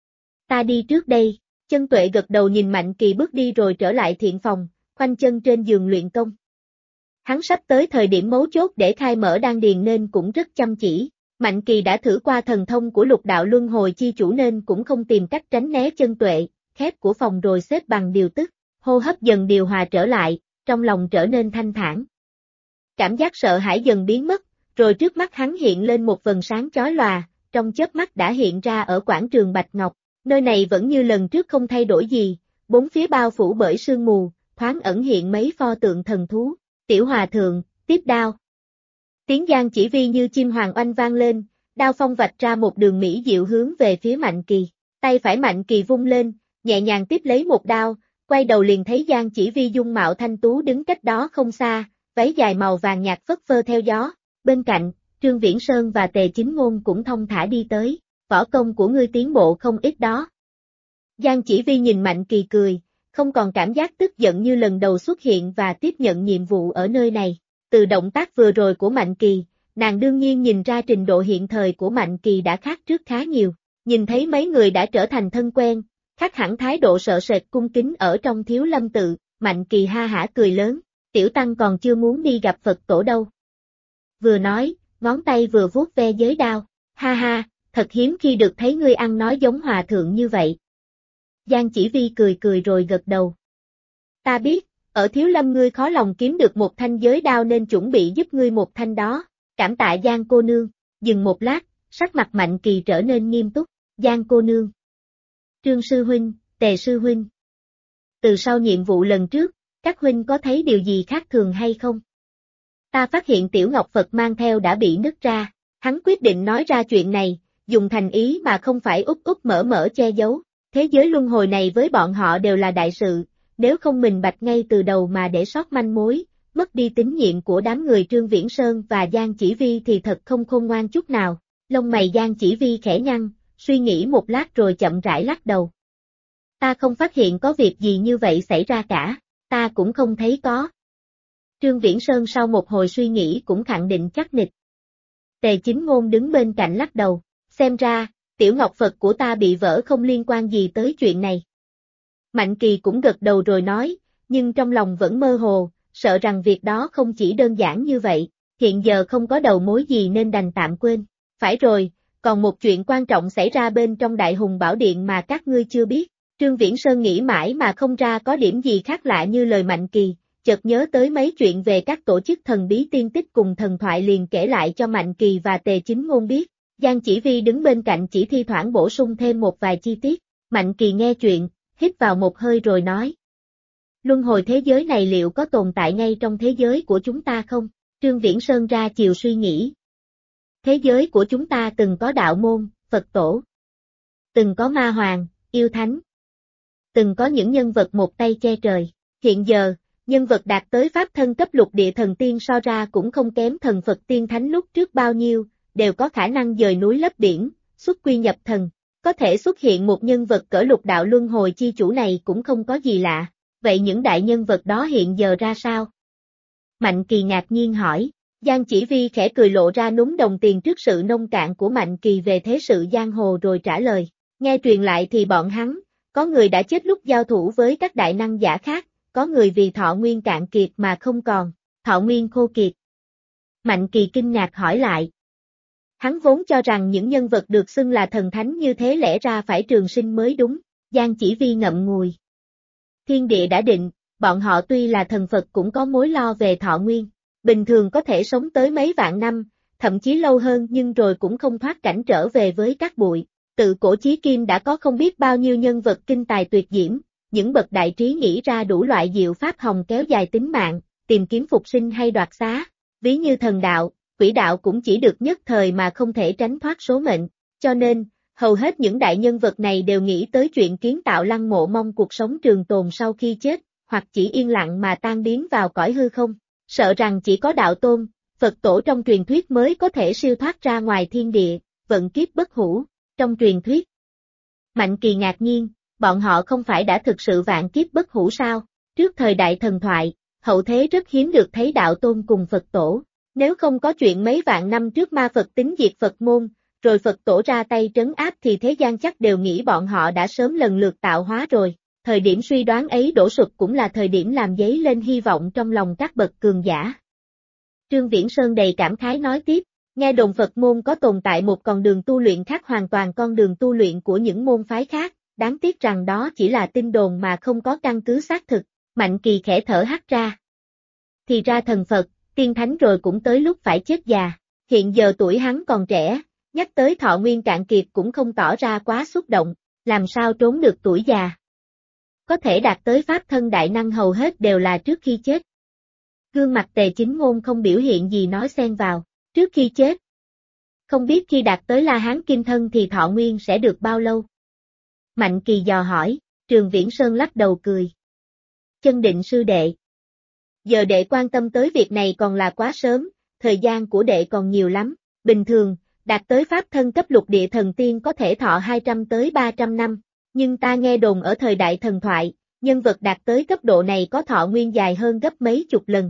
Ta đi trước đây. Chân Tuệ gật đầu nhìn Mạnh Kỳ bước đi rồi trở lại thiện phòng, khoanh chân trên giường luyện công. Hắn sắp tới thời điểm mấu chốt để khai mở đan điền nên cũng rất chăm chỉ. Mạnh Kỳ đã thử qua thần thông của lục đạo luân hồi chi chủ nên cũng không tìm cách tránh né Chân Tuệ, khép của phòng rồi xếp bằng điều tức, hô hấp dần điều hòa trở lại, trong lòng trở nên thanh thản. Cảm giác sợ hãi dần biến mất, rồi trước mắt hắn hiện lên một vầng sáng chói lòa, trong chớp mắt đã hiện ra ở quảng trường Bạch Ngọc. Nơi này vẫn như lần trước không thay đổi gì, bốn phía bao phủ bởi sương mù, thoáng ẩn hiện mấy pho tượng thần thú. Tiểu hòa thượng, tiếp đao. Tiếng Giang Chỉ Vi như chim hoàng oanh vang lên, đao phong vạch ra một đường mỹ diệu hướng về phía Mạnh Kỳ. Tay phải Mạnh Kỳ vung lên, nhẹ nhàng tiếp lấy một đao, quay đầu liền thấy Giang Chỉ Vi dung mạo thanh tú đứng cách đó không xa, váy dài màu vàng nhạt phất phơ theo gió. Bên cạnh, Trương Viễn Sơn và Tề Chính Ngôn cũng thong thả đi tới. Võ công của ngươi tiến bộ không ít đó. Giang Chỉ Vi nhìn Mạnh Kỳ cười, không còn cảm giác tức giận như lần đầu xuất hiện và tiếp nhận nhiệm vụ ở nơi này. Từ động tác vừa rồi của Mạnh Kỳ, nàng đương nhiên nhìn ra trình độ hiện thời của Mạnh Kỳ đã khác trước khá nhiều. Nhìn thấy mấy người đã trở thành thân quen, khác hẳn thái độ sợ sệt cung kính ở trong Thiếu Lâm tự, Mạnh Kỳ ha hả cười lớn, tiểu tăng còn chưa muốn đi gặp Phật tổ đâu. Vừa nói, ngón tay vừa vuốt ve giới đao, ha ha. Thật hiếm khi được thấy ngươi ăn nói giống hòa thượng như vậy. Giang Chỉ Vi cười cười rồi gật đầu. Ta biết, ở Thiếu Lâm ngươi khó lòng kiếm được một thanh giới đao nên chuẩn bị giúp ngươi một thanh đó. Cảm tạ Giang cô nương. Dừng một lát, sắc mặt Mạnh Kỳ trở nên nghiêm túc. Giang cô nương. Trương sư huynh, Tề sư huynh. Từ sau nhiệm vụ lần trước, các huynh có thấy điều gì khác thường hay không? Ta phát hiện Tiểu Ngọc Phật mang theo đã bị nứt ra. Hắn quyết định nói ra chuyện này. Dùng thành ý mà không phải úp úp mở che giấu. Thế giới luân hồi này với bọn họ đều là đại sự, nếu không minh bạch ngay từ đầu mà để sót manh mối, mất đi tín nhiệm của đám người Trương Viễn Sơn và Giang Chỉ Vi thì thật không khôn ngoan chút nào. Lông mày Giang Chỉ Vi khẽ nhăn, suy nghĩ một lát rồi chậm rãi lắc đầu. Ta không phát hiện có việc gì như vậy xảy ra cả, ta cũng không thấy có. Trương Viễn Sơn sau một hồi suy nghĩ cũng khẳng định chắc nịch. Tề Chính Ngôn đứng bên cạnh lắc đầu. Xem ra, Tiểu Ngọc Phật của ta bị vỡ không liên quan gì tới chuyện này. Mạnh Kỳ cũng gật đầu rồi nói, nhưng trong lòng vẫn mơ hồ, sợ rằng việc đó không chỉ đơn giản như vậy, hiện giờ không có đầu mối gì nên đành tạm quên. Phải rồi, còn một chuyện quan trọng xảy ra bên trong Đại Hùng Bảo Điện mà các ngươi chưa biết. Trương Viễn Sơn nghĩ mãi mà không ra có điểm gì khác lạ như lời Mạnh Kỳ, chợt nhớ tới mấy chuyện về các tổ chức thần bí tiên tích cùng thần thoại liền kể lại cho Mạnh Kỳ và Tề Chính Ngôn biết. Giang Chỉ Vi đứng bên cạnh chỉ thi thoảng bổ sung thêm một vài chi tiết. Mạnh Kỳ nghe chuyện, hít vào một hơi rồi nói. Luân hồi thế giới này liệu có tồn tại ngay trong thế giới của chúng ta không? Trương Viễn Sơn ra chiều suy nghĩ. Thế giới của chúng ta từng có đạo môn, Phật tổ. Từng có ma hoàng, yêu thánh. Từng có những nhân vật một tay che trời. Hiện giờ, nhân vật đạt tới pháp thân cấp lục địa thần tiên so ra cũng không kém thần Phật tiên thánh lúc trước bao nhiêu, đều có khả năng dời núi lấp biển, xuất quy nhập thần. Có thể xuất hiện một nhân vật cỡ lục đạo luân hồi chi chủ này cũng không có gì lạ. Vậy những đại nhân vật đó hiện giờ ra sao? Mạnh Kỳ ngạc nhiên hỏi. Giang Chỉ Vi khẽ cười lộ ra núm đồng tiền trước sự nông cạn của Mạnh Kỳ về thế sự giang hồ rồi trả lời. Nghe truyền lại thì bọn hắn, có người đã chết lúc giao thủ với các đại năng giả khác, có người vì thọ nguyên cạn kiệt mà không còn, thọ nguyên khô kiệt. Mạnh Kỳ kinh ngạc hỏi lại. Hắn vốn cho rằng những nhân vật được xưng là thần thánh như thế lẽ ra phải trường sinh mới đúng, Giang Chỉ Vi ngậm ngùi. Thiên địa đã định, bọn họ tuy là thần Phật cũng có mối lo về thọ nguyên, bình thường có thể sống tới mấy vạn năm, thậm chí lâu hơn nhưng rồi cũng không thoát cảnh trở về với các bụi. Tự cổ chí kim đã có không biết bao nhiêu nhân vật kinh tài tuyệt diễm, những bậc đại trí nghĩ ra đủ loại diệu pháp hồng kéo dài tính mạng, tìm kiếm phục sinh hay đoạt xá, ví như thần đạo, quỷ đạo cũng chỉ được nhất thời mà không thể tránh thoát số mệnh, cho nên, hầu hết những đại nhân vật này đều nghĩ tới chuyện kiến tạo lăng mộ mong cuộc sống trường tồn sau khi chết, hoặc chỉ yên lặng mà tan biến vào cõi hư không, sợ rằng chỉ có đạo tôn, Phật tổ trong truyền thuyết mới có thể siêu thoát ra ngoài thiên địa, vận kiếp bất hủ, trong truyền thuyết. Mạnh Kỳ ngạc nhiên, bọn họ không phải đã thực sự vạn kiếp bất hủ sao, trước thời đại thần thoại, hậu thế rất hiếm được thấy đạo tôn cùng Phật tổ, nếu không có chuyện mấy vạn năm trước ma Phật tính diệt Phật môn, rồi Phật tổ ra tay trấn áp thì thế gian chắc đều nghĩ bọn họ đã sớm lần lượt tạo hóa rồi, thời điểm suy đoán ấy đổ sụp cũng là thời điểm làm dấy lên hy vọng trong lòng các bậc cường giả. Trương Viễn Sơn đầy cảm khái nói tiếp, nghe đồn Phật môn có tồn tại một con đường tu luyện khác hoàn toàn con đường tu luyện của những môn phái khác, đáng tiếc rằng đó chỉ là tin đồn mà không có căn cứ xác thực, Mạnh Kỳ khẽ thở hắt ra. Thì ra thần Phật, tiên thánh rồi cũng tới lúc phải chết già, hiện giờ tuổi hắn còn trẻ, nhắc tới thọ nguyên cạn kiệt cũng không tỏ ra quá xúc động, làm sao trốn được tuổi già. Có thể đạt tới pháp thân đại năng hầu hết đều là trước khi chết. Gương mặt Tề Chính Ngôn không biểu hiện gì nói xen vào, trước khi chết. Không biết khi đạt tới La Hán Kim Thân thì thọ nguyên sẽ được bao lâu? Mạnh Kỳ dò hỏi, Trường Viễn Sơn lắc đầu cười. Chân Định sư đệ. Giờ đệ quan tâm tới việc này còn là quá sớm, thời gian của đệ còn nhiều lắm, bình thường, đạt tới pháp thân cấp lục địa thần tiên có thể thọ 200 tới 300 năm, nhưng ta nghe đồn ở thời đại thần thoại, nhân vật đạt tới cấp độ này có thọ nguyên dài hơn gấp mấy chục lần.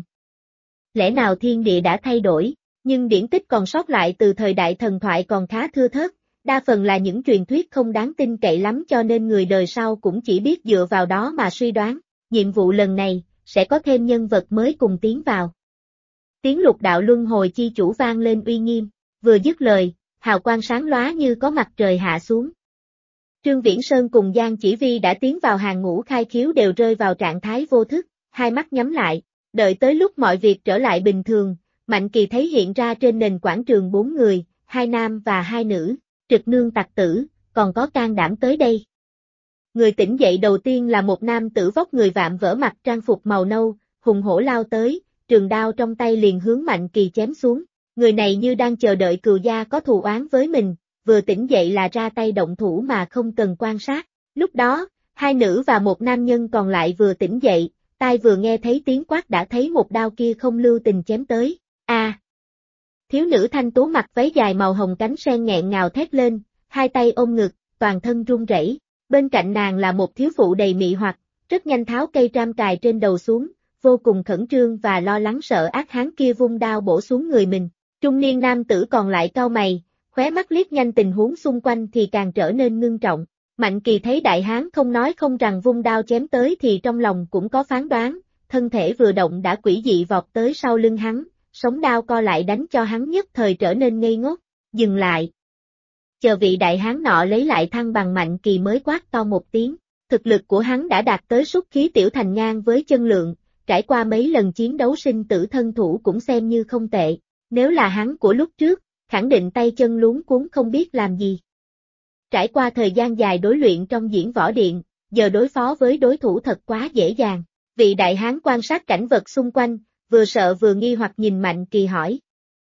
Lẽ nào thiên địa đã thay đổi, nhưng điển tích còn sót lại từ thời đại thần thoại còn khá thưa thớt, đa phần là những truyền thuyết không đáng tin cậy lắm cho nên người đời sau cũng chỉ biết dựa vào đó mà suy đoán, nhiệm vụ lần này, sẽ có thêm nhân vật mới cùng tiến vào. Tiếng lục đạo luân hồi chi chủ vang lên uy nghiêm, vừa dứt lời, hào quang sáng lóa như có mặt trời hạ xuống. Trương Viễn Sơn cùng Giang Chỉ Vi đã tiến vào hàng ngũ khai khiếu đều rơi vào trạng thái vô thức, hai mắt nhắm lại, đợi tới lúc mọi việc trở lại bình thường, Mạnh Kỳ thấy hiện ra trên nền quảng trường 4 người, 2 nam và 2 nữ, Trực Nương Tặc Tử, còn có can đảm tới đây. Người tỉnh dậy đầu tiên là một nam tử vóc người vạm vỡ mặc trang phục màu nâu, hùng hổ lao tới, trường đao trong tay liền hướng Mạnh Kỳ chém xuống. Người này như đang chờ đợi cừu gia có thù oán với mình, vừa tỉnh dậy là ra tay động thủ mà không cần quan sát. Lúc đó, 2 nữ và một nam nhân còn lại vừa tỉnh dậy, tai vừa nghe thấy tiếng quát đã thấy một đao kia không lưu tình chém tới. A! Thiếu nữ thanh tú mặc váy dài màu hồng cánh sen nghẹn ngào thét lên, hai tay ôm ngực, toàn thân run rẩy. Bên cạnh nàng là một thiếu phụ đầy mị hoặc, rất nhanh tháo cây tram cài trên đầu xuống, vô cùng khẩn trương và lo lắng sợ ác hán kia vung đao bổ xuống người mình. Trung niên nam tử còn lại cau mày, khóe mắt liếc nhanh tình huống xung quanh thì càng trở nên ngưng trọng. Mạnh Kỳ thấy đại hán không nói không rằng vung đao chém tới thì trong lòng cũng có phán đoán, thân thể vừa động đã quỷ dị vọt tới sau lưng hắn, sống đao co lại đánh cho hắn nhất thời trở nên ngây ngốc, dừng lại. Chờ vị đại hán nọ lấy lại thăng bằng, Mạnh Kỳ mới quát to một tiếng, thực lực của hắn đã đạt tới xúc khí tiểu thành ngang với chân lượng, trải qua mấy lần chiến đấu sinh tử thân thủ cũng xem như không tệ, nếu là hắn của lúc trước, khẳng định tay chân luống cuống không biết làm gì. Trải qua thời gian dài đối luyện trong diễn võ điện, giờ đối phó với đối thủ thật quá dễ dàng. Vị đại hán quan sát cảnh vật xung quanh, vừa sợ vừa nghi hoặc nhìn Mạnh Kỳ hỏi.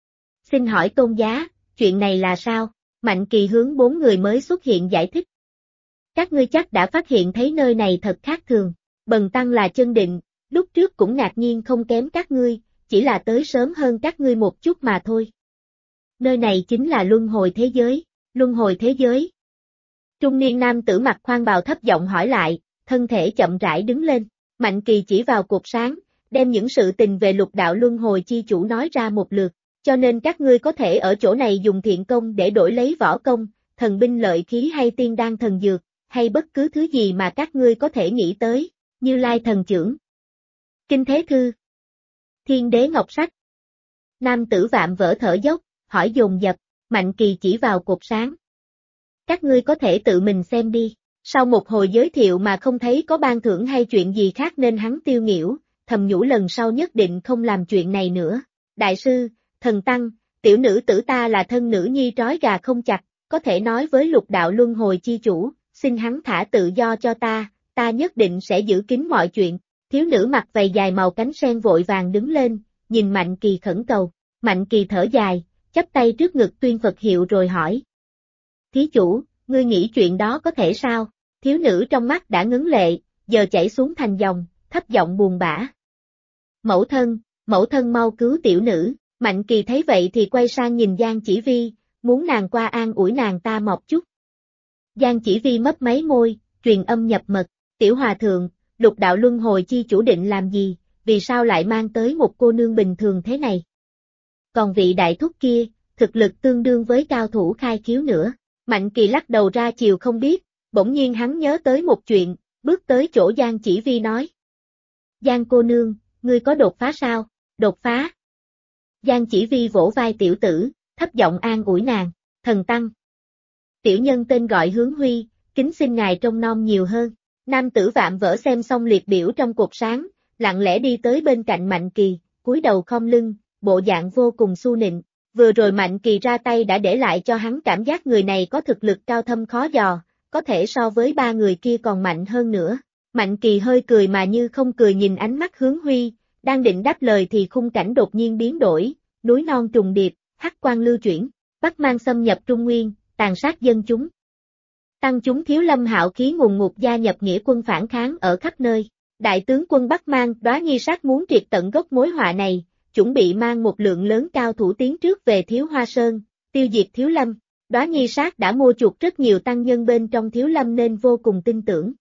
Xin hỏi tôn giá, chuyện này là sao? Mạnh Kỳ hướng 4 người mới xuất hiện giải thích. Các ngươi chắc đã phát hiện thấy nơi này thật khác thường. Bần tăng là Chân Định, lúc trước cũng ngạc nhiên không kém các ngươi, chỉ là tới sớm hơn các ngươi một chút mà thôi. Nơi này chính là luân hồi thế giới, luân hồi thế giới. Trung niên nam tử mặc khoan bào thấp giọng hỏi lại, thân thể chậm rãi đứng lên. Mạnh Kỳ chỉ vào cột sáng, đem những sự tình về lục đạo luân hồi chi chủ nói ra một lượt, cho nên các ngươi có thể ở chỗ này dùng thiện công để đổi lấy võ công, thần binh lợi khí hay tiên đan thần dược, hay bất cứ thứ gì mà các ngươi có thể nghĩ tới, Như Lai thần chưởng, Kinh Thế Thư, Thiên Đế Ngọc Sách. Nam tử vạm vỡ thở dốc, hỏi dồn dập, Mạnh Kỳ chỉ vào cột sáng. Các ngươi có thể tự mình xem đi. Sau một hồi giới thiệu mà không thấy có ban thưởng hay chuyện gì khác nên hắn tiêu nghỉu, thầm nhủ lần sau nhất định không làm chuyện này nữa. Đại sư, thần tăng, tiểu nữ tử ta là thân nữ nhi trói gà không chặt, có thể nói với lục đạo luân hồi chi chủ, xin hắn thả tự do cho ta nhất định sẽ giữ kín mọi chuyện. Thiếu nữ mặc vầy dài màu cánh sen vội vàng đứng lên, nhìn Mạnh Kỳ khẩn cầu. Mạnh Kỳ thở dài, chắp tay trước ngực tuyên Phật hiệu rồi hỏi. Thí chủ, ngươi nghĩ chuyện đó có thể sao? Thiếu nữ trong mắt đã ngấn lệ, giờ chảy xuống thành dòng, thấp giọng buồn bã. Mẫu thân mau cứu tiểu nữ. Mạnh Kỳ thấy vậy thì quay sang nhìn Giang Chỉ Vi, muốn nàng qua an ủi nàng ta một chút. Giang Chỉ Vi mấp máy môi, truyền âm nhập mật. Tiểu hòa thượng, lục đạo luân hồi chi chủ định làm gì, vì sao lại mang tới một cô nương bình thường thế này? Còn vị đại thúc kia, thực lực tương đương với cao thủ khai khiếu nữa. Mạnh Kỳ lắc đầu ra chiều không biết, bỗng nhiên hắn nhớ tới một chuyện, bước tới chỗ Giang Chỉ Vi nói. Giang cô nương, ngươi có đột phá sao? Đột phá. Giang Chỉ Vi vỗ vai tiểu tử, thấp giọng an ủi nàng, thần tăng. Tiểu nhân tên gọi Hướng Huy, kính xin ngài trông nom nhiều hơn. Nam tử vạm vỡ xem xong liệt biểu trong cột sáng, lặng lẽ đi tới bên cạnh Mạnh Kỳ, cúi đầu khom lưng, bộ dạng vô cùng su nịnh. Vừa rồi Mạnh Kỳ ra tay đã để lại cho hắn cảm giác người này có thực lực cao thâm khó dò, có thể so với ba người kia còn mạnh hơn nữa. Mạnh Kỳ hơi cười mà như không cười nhìn ánh mắt Hướng Huy, đang định đáp lời thì khung cảnh đột nhiên biến đổi, núi non trùng điệp, hắc quang lưu chuyển, Bắc Mang xâm nhập Trung Nguyên, tàn sát dân chúng. Tăng chúng Thiếu Lâm hạo khí ngùn ngụt gia nhập nghĩa quân phản kháng ở khắp nơi. Đại tướng quân Bắc Mang Đóa Nhi Sát muốn triệt tận gốc mối họa này, chuẩn bị mang một lượng lớn cao thủ tiến trước về Thiếu Hoa Sơn, tiêu diệt Thiếu Lâm. Đóa Nhi Sát đã mua chuộc rất nhiều tăng nhân bên trong Thiếu Lâm nên vô cùng tin tưởng.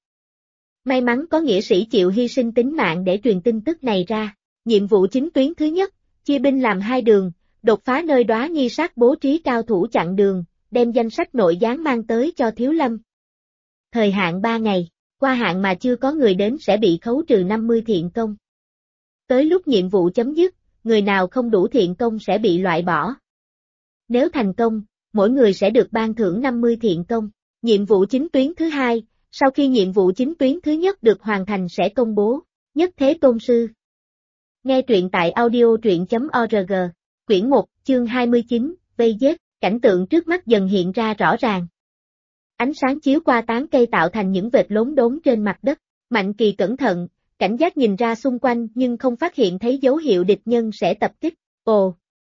May mắn có nghĩa sĩ chịu hy sinh tính mạng để truyền tin tức này ra. Nhiệm vụ chính tuyến thứ nhất, chia binh làm hai đường, đột phá nơi Đóa Nhi Sát bố trí cao thủ chặn đường, đem danh sách nội gián mang tới cho Thiếu Lâm. Thời hạn 3 ngày, qua hạn mà chưa có người đến sẽ bị khấu trừ 50 thiện công. Tới lúc nhiệm vụ chấm dứt, người nào không đủ thiện công sẽ bị loại bỏ. Nếu thành công, mỗi người sẽ được ban thưởng 50 thiện công. Nhiệm vụ chính tuyến thứ hai, sau khi nhiệm vụ chính tuyến thứ nhất được hoàn thành sẽ công bố, nhất thế tôn sư. Nghe truyện tại audio.org, quyển 1, chương 29, vây giết, cảnh tượng trước mắt dần hiện ra rõ ràng. Ánh sáng chiếu qua tán cây tạo thành những vệt lốm đốm trên mặt đất. Mạnh Kỳ cẩn thận, cảnh giác nhìn ra xung quanh nhưng không phát hiện thấy dấu hiệu địch nhân sẽ tập kích. Ồ!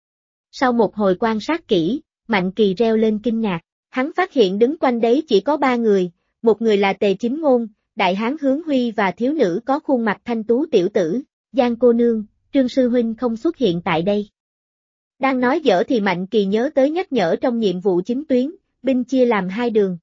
Sau một hồi quan sát kỹ, Mạnh Kỳ reo lên kinh ngạc. Hắn phát hiện đứng quanh đấy chỉ có 3 người, một người là Tề Chính Ngôn, đại hán Hướng Huy và thiếu nữ có khuôn mặt thanh tú tiểu tử, Giang cô nương, Trương sư huynh không xuất hiện tại đây. Đang nói dở thì Mạnh Kỳ nhớ tới nhắc nhở trong nhiệm vụ chính tuyến, binh chia làm hai đường.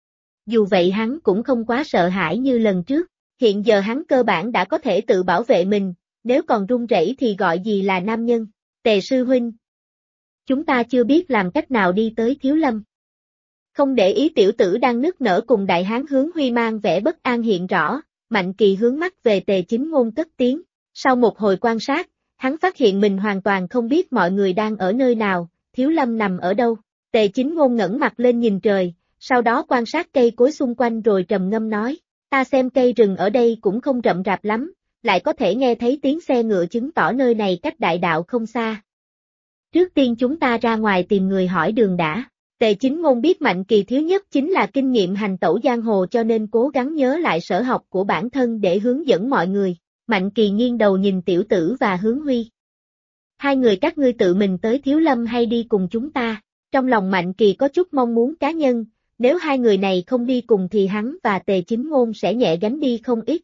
Dù vậy hắn cũng không quá sợ hãi như lần trước, hiện giờ hắn cơ bản đã có thể tự bảo vệ mình, nếu còn run rẩy thì gọi gì là nam nhân. Tề sư huynh, chúng ta chưa biết làm cách nào đi tới Thiếu Lâm. Không để ý tiểu tử đang nức nở cùng đại hán Hướng Huy mang vẻ bất an hiện rõ, Mạnh Kỳ hướng mắt về Tề Chính Ngôn cất tiếng. Sau một hồi quan sát, hắn phát hiện mình hoàn toàn không biết mọi người đang ở nơi nào, Thiếu Lâm nằm ở đâu. Tề Chính Ngôn ngẩng mặt lên nhìn trời, sau đó quan sát cây cối xung quanh rồi trầm ngâm nói, ta xem cây rừng ở đây cũng không rậm rạp lắm, lại có thể nghe thấy tiếng xe ngựa chứng tỏ nơi này cách đại đạo không xa. Trước tiên chúng ta ra ngoài tìm người hỏi đường đã. Tề Chính Ngôn biết Mạnh Kỳ thiếu nhất chính là kinh nghiệm hành tẩu giang hồ cho nên cố gắng nhớ lại sở học của bản thân để hướng dẫn mọi người. Mạnh Kỳ nghiêng đầu nhìn tiểu tử và Hướng Huy. Hai người các ngươi tự mình tới Thiếu Lâm hay đi cùng chúng ta? Trong lòng Mạnh Kỳ có chút mong muốn cá nhân, nếu hai người này không đi cùng thì hắn và Tề Chính Ngôn sẽ nhẹ gánh đi không ít.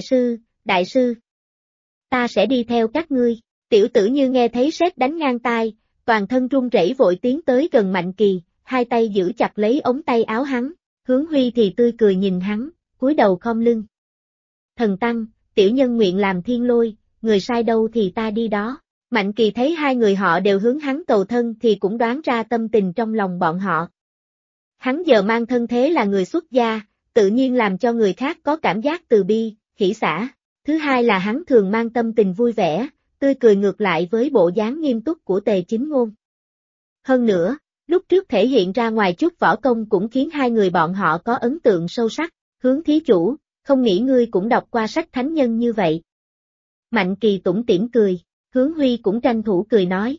Đại sư, ta sẽ đi theo các ngươi. Tiểu tử như nghe thấy sét đánh ngang tai, toàn thân run rẩy vội tiến tới gần Mạnh Kỳ, hai tay giữ chặt lấy ống tay áo hắn. Hướng Huy thì tươi cười nhìn hắn, cúi đầu khom lưng. Thần tăng, tiểu nhân nguyện làm thiên lôi, người sai đâu thì ta đi đó. Mạnh Kỳ thấy hai người họ đều hướng hắn cầu thân thì cũng đoán ra tâm tình trong lòng bọn họ. Hắn giờ mang thân thế là người xuất gia, tự nhiên làm cho người khác có cảm giác từ bi, hỷ xả. Thứ hai là hắn thường mang tâm tình vui vẻ, tươi cười ngược lại với bộ dáng nghiêm túc của Tề Chính Ngôn. Hơn nữa, Lúc trước thể hiện ra ngoài chút võ công cũng khiến hai người bọn họ có ấn tượng sâu sắc. Hướng thí chủ, không nghĩ ngươi cũng đọc qua sách thánh nhân như vậy. Mạnh Kỳ tủm tỉm cười, Hướng Huy cũng tranh thủ cười nói.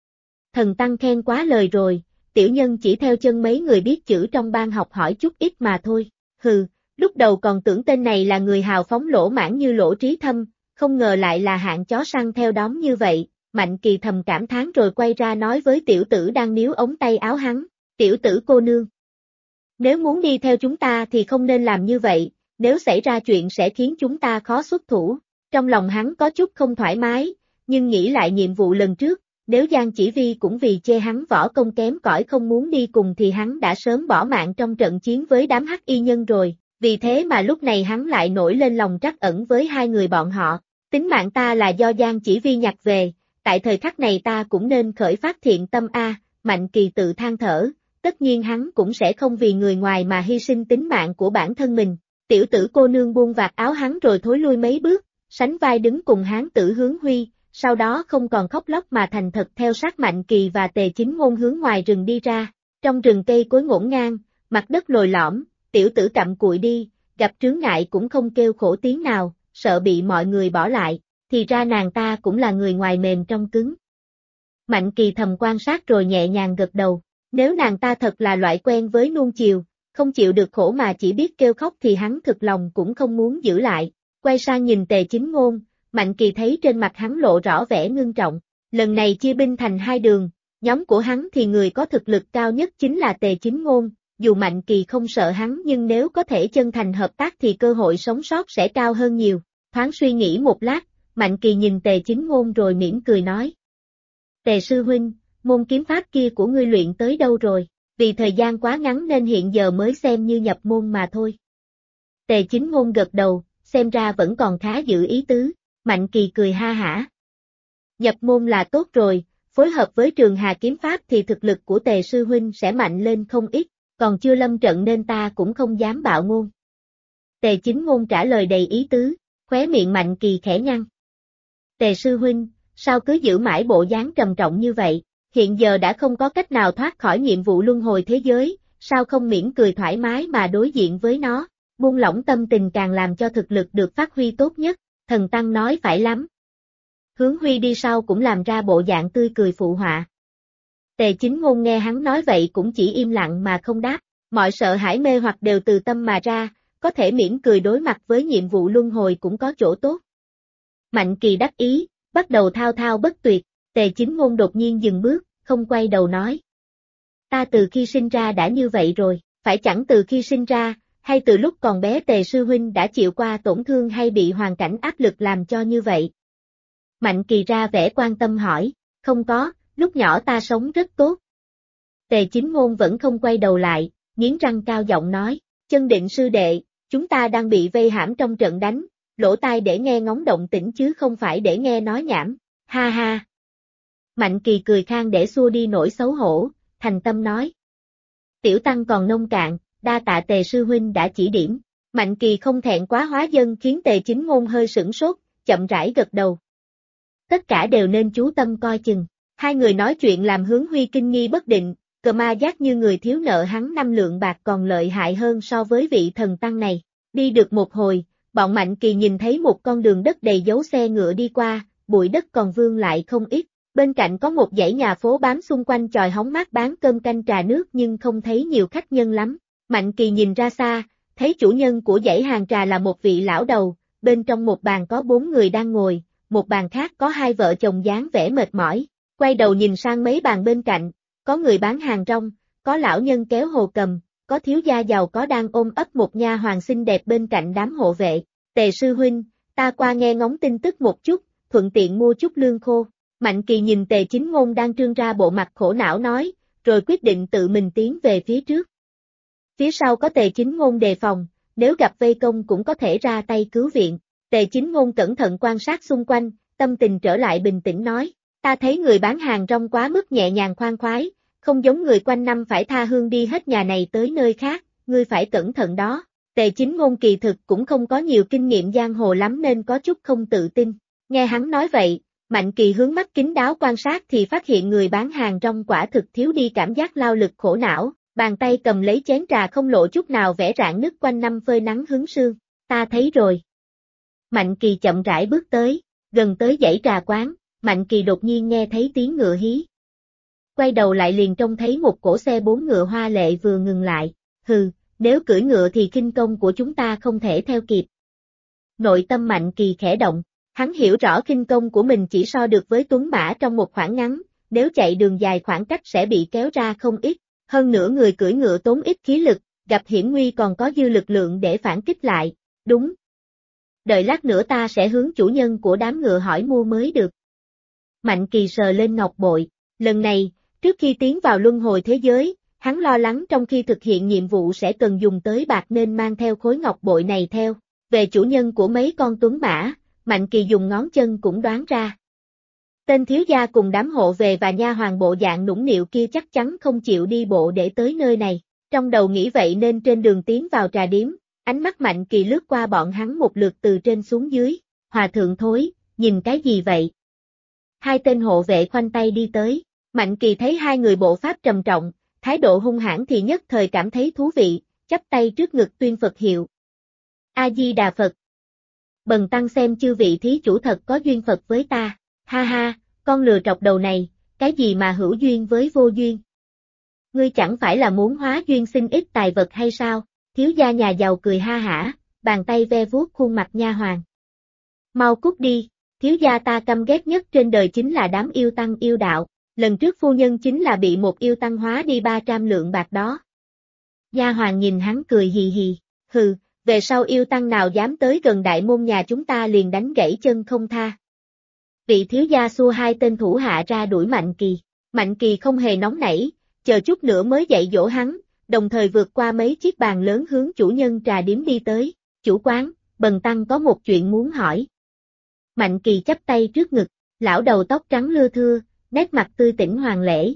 Thần tăng khen quá lời rồi, tiểu nhân chỉ theo chân mấy người biết chữ trong ban học hỏi chút ít mà thôi. Hừ, lúc đầu còn tưởng tên này là người hào phóng lỗ mãn như Lỗ Trí Thâm, không ngờ lại là hạng chó săn theo đóm như vậy. Mạnh Kỳ thầm cảm thán rồi quay ra nói với tiểu tử đang níu ống tay áo hắn, tiểu tử cô nương. Nếu muốn đi theo chúng ta thì không nên làm như vậy, nếu xảy ra chuyện sẽ khiến chúng ta khó xuất thủ. Trong lòng hắn có chút không thoải mái, nhưng nghĩ lại nhiệm vụ lần trước, nếu Giang Chỉ Vi cũng vì chê hắn võ công kém cỏi không muốn đi cùng thì hắn đã sớm bỏ mạng trong trận chiến với đám hắc y nhân rồi, vì thế mà lúc này hắn lại nổi lên lòng trắc ẩn với hai người bọn họ. Tính mạng ta là do Giang Chỉ Vi nhặt về, tại thời khắc này ta cũng nên khởi phát thiện tâm a. Mạnh Kỳ tự than thở, tất nhiên hắn cũng sẽ không vì người ngoài mà hy sinh tính mạng của bản thân mình. Tiểu tử cô nương buông vạt áo hắn rồi thối lui mấy bước, sánh vai đứng cùng hán tử Hướng Huy, sau đó không còn khóc lóc mà thành thật theo sát Mạnh Kỳ và Tề Chính Ngôn hướng ngoài rừng đi ra. Trong rừng cây cối ngổn ngang, mặt đất lồi lõm, tiểu tử cặm cụi đi, gặp chướng ngại cũng không kêu khổ tiếng nào, sợ bị mọi người bỏ lại, thì ra nàng ta cũng là người ngoài mềm trong cứng. Mạnh Kỳ thầm quan sát rồi nhẹ nhàng gật đầu, nếu nàng ta thật là loại quen với nuông chiều, không chịu được khổ mà chỉ biết kêu khóc thì hắn thực lòng cũng không muốn giữ lại. Quay sang nhìn Tề Chính Ngôn, Mạnh Kỳ thấy trên mặt hắn lộ rõ vẻ ngưng trọng, lần này chia binh thành hai đường, nhóm của hắn thì người có thực lực cao nhất chính là Tề Chính Ngôn, dù Mạnh Kỳ không sợ hắn nhưng nếu có thể chân thành hợp tác thì cơ hội sống sót sẽ cao hơn nhiều. Thoáng suy nghĩ một lát, Mạnh Kỳ nhìn Tề Chính Ngôn rồi mỉm cười nói. Tề sư huynh, môn kiếm pháp kia của ngươi luyện tới đâu rồi, vì thời gian quá ngắn nên hiện giờ mới xem như nhập môn mà thôi. Tề Chính Ngôn gật đầu, xem ra vẫn còn khá giữ ý tứ. Mạnh Kỳ cười ha hả. Nhập môn là tốt rồi, phối hợp với Trường Hà kiếm pháp thì thực lực của Tề sư huynh sẽ mạnh lên không ít, còn chưa lâm trận nên ta cũng không dám bạo ngôn. Tề Chính Ngôn trả lời đầy ý tứ, khóe miệng Mạnh Kỳ khẽ nhăn. Tề sư huynh, sao cứ giữ mãi bộ dáng trầm trọng như vậy, hiện giờ đã không có cách nào thoát khỏi nhiệm vụ luân hồi thế giới, sao không mỉm cười thoải mái mà đối diện với nó, buông lỏng tâm tình càng làm cho thực lực được phát huy tốt nhất. Thần Tăng nói phải lắm. Hướng Huy đi sau cũng làm ra bộ dạng tươi cười phụ họa. Tề Chính Ngôn nghe hắn nói vậy cũng chỉ im lặng mà không đáp, mọi sợ hãi mê hoặc đều từ tâm mà ra, có thể mỉm cười đối mặt với nhiệm vụ luân hồi cũng có chỗ tốt. Mạnh Kỳ đắc ý, bắt đầu thao thao bất tuyệt, Tề Chính Ngôn đột nhiên dừng bước, không quay đầu nói. Ta từ khi sinh ra đã như vậy rồi, phải chẳng từ khi sinh ra, hay từ lúc còn bé Tề sư huynh đã chịu qua tổn thương hay bị hoàn cảnh áp lực làm cho như vậy? Mạnh Kỳ ra vẻ quan tâm hỏi, không có, lúc nhỏ ta sống rất tốt. Tề Chính Ngôn vẫn không quay đầu lại, nghiến răng cao giọng nói, Chân Định sư đệ, chúng ta đang bị vây hãm trong trận đánh, lỗ tai để nghe ngóng động tĩnh chứ không phải để nghe nói nhảm, ha ha. Mạnh Kỳ cười khang để xua đi nỗi xấu hổ, thành tâm nói. Tiểu tăng còn nông cạn, đa tạ Tề sư huynh đã chỉ điểm. Mạnh Kỳ không thẹn quá hóa dân khiến Tề Chính Ngôn hơi sửng sốt, chậm rãi gật đầu. Tất cả đều nên chú tâm coi chừng. Hai người nói chuyện làm Hướng Huy kinh nghi bất định, cờ ma giác như người thiếu nợ hắn 5 lượng bạc còn lợi hại hơn so với vị thần tăng này. Đi được một hồi, bọn Mạnh Kỳ nhìn thấy một con đường đất đầy dấu xe ngựa đi qua, bụi đất còn vương lại không ít. Bên cạnh có một dãy nhà phố bám xung quanh chòi hóng mát bán cơm canh trà nước nhưng không thấy nhiều khách nhân lắm. Mạnh Kỳ nhìn ra xa, thấy chủ nhân của dãy hàng trà là một vị lão đầu, bên trong một bàn có 4 người đang ngồi, một bàn khác có hai vợ chồng dáng vẻ mệt mỏi. Quay đầu nhìn sang mấy bàn bên cạnh, có người bán hàng rong, có lão nhân kéo hồ cầm, có thiếu gia giàu có đang ôm ấp một nha hoàn xinh đẹp bên cạnh đám hộ vệ. Tề sư huynh, ta qua nghe ngóng tin tức một chút, thuận tiện mua chút lương khô. Mạnh Kỳ nhìn Tề Chính Ngôn đang trương ra bộ mặt khổ não nói, rồi quyết định tự mình tiến về phía trước. Phía sau có Tề Chính Ngôn đề phòng, nếu gặp vây công cũng có thể ra tay cứu viện. Tề Chính Ngôn cẩn thận quan sát xung quanh, tâm tình trở lại bình tĩnh nói, ta thấy người bán hàng rong quá mức nhẹ nhàng khoan khoái, không giống người quanh năm phải tha hương đi hết nhà này tới nơi khác, ngươi phải cẩn thận đó. Tề Chính Ngôn kỳ thực cũng không có nhiều kinh nghiệm giang hồ lắm nên có chút không tự tin. Nghe hắn nói vậy, Mạnh Kỳ hướng mắt kính đáo quan sát thì phát hiện người bán hàng rong quả thực thiếu đi cảm giác lao lực khổ não, bàn tay cầm lấy chén trà không lộ chút nào vẽ rạn nứt quanh năm phơi nắng hứng sương. Ta thấy rồi. Mạnh Kỳ chậm rãi bước tới, gần tới dãy trà quán, Mạnh Kỳ đột nhiên nghe thấy tiếng ngựa hí. Quay đầu lại liền trông thấy một cỗ xe 4 ngựa hoa lệ vừa ngừng lại, hừ, nếu cưỡi ngựa thì khinh công của chúng ta không thể theo kịp. Nội tâm Mạnh Kỳ khẽ động, hắn hiểu rõ khinh công của mình chỉ so được với tuấn mã trong một khoảng ngắn, nếu chạy đường dài khoảng cách sẽ bị kéo ra không ít, hơn nữa người cưỡi ngựa tốn ít khí lực, gặp hiểm nguy còn có dư lực lượng để phản kích lại, đúng. Đợi lát nữa ta sẽ hướng chủ nhân của đám ngựa hỏi mua mới được. Mạnh Kỳ sờ lên ngọc bội, lần này, trước khi tiến vào luân hồi thế giới, hắn lo lắng trong khi thực hiện nhiệm vụ sẽ cần dùng tới bạc nên mang theo khối ngọc bội này theo. Về chủ nhân của mấy con tuấn mã, Mạnh Kỳ dùng ngón chân cũng đoán ra. Tên thiếu gia cùng đám hộ về và nha hoàn bộ dạng nũng nịu kia chắc chắn không chịu đi bộ để tới nơi này. Trong đầu nghĩ vậy nên trên đường tiến vào trà điếm, ánh mắt Mạnh Kỳ lướt qua bọn hắn một lượt từ trên xuống dưới. Hòa thượng thối, nhìn cái gì vậy? Hai tên hộ vệ khoanh tay đi tới, Mạnh Kỳ thấy hai người bộ pháp trầm trọng, thái độ hung hãn thì nhất thời cảm thấy thú vị, chắp tay trước ngực tuyên Phật hiệu. A-di-đà Phật. Bần tăng xem chư vị thí chủ thật có duyên Phật với ta, ha ha, con lừa trọc đầu này, cái gì mà hữu duyên với vô duyên? Ngươi chẳng phải là muốn hóa duyên xin ít tài vật hay sao? Thiếu gia nhà giàu cười ha hả, bàn tay ve vuốt khuôn mặt nha hoàn. Mau cút đi, thiếu gia ta căm ghét nhất trên đời chính là đám yêu tăng yêu đạo, lần trước phu nhân chính là bị một yêu tăng hóa đi 300 lượng bạc đó. Nha hoàn nhìn hắn cười hì hì, hừ, về sau yêu tăng nào dám tới gần đại môn nhà chúng ta liền đánh gãy chân không tha. Vị thiếu gia xua hai tên thủ hạ ra đuổi Mạnh Kỳ không hề nóng nảy, chờ chút nữa mới dạy dỗ hắn, đồng thời vượt qua mấy chiếc bàn lớn hướng chủ nhân trà điếm đi tới, chủ quán, bần tăng có một chuyện muốn hỏi. Mạnh Kỳ chắp tay trước ngực, lão đầu tóc trắng lưa thưa, nét mặt tươi tỉnh hoàng lễ.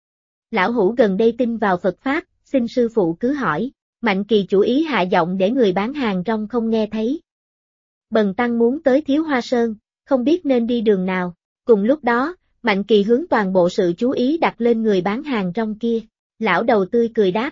Lão hữu gần đây tin vào Phật Pháp, xin sư phụ cứ hỏi. Mạnh Kỳ chủ ý hạ giọng để người bán hàng rong không nghe thấy. Bần tăng muốn tới Thiếu Hoa Sơn, không biết nên đi đường nào. Cùng lúc đó, Mạnh Kỳ hướng toàn bộ sự chú ý đặt lên người bán hàng rong kia. Lão đầu tươi cười đáp.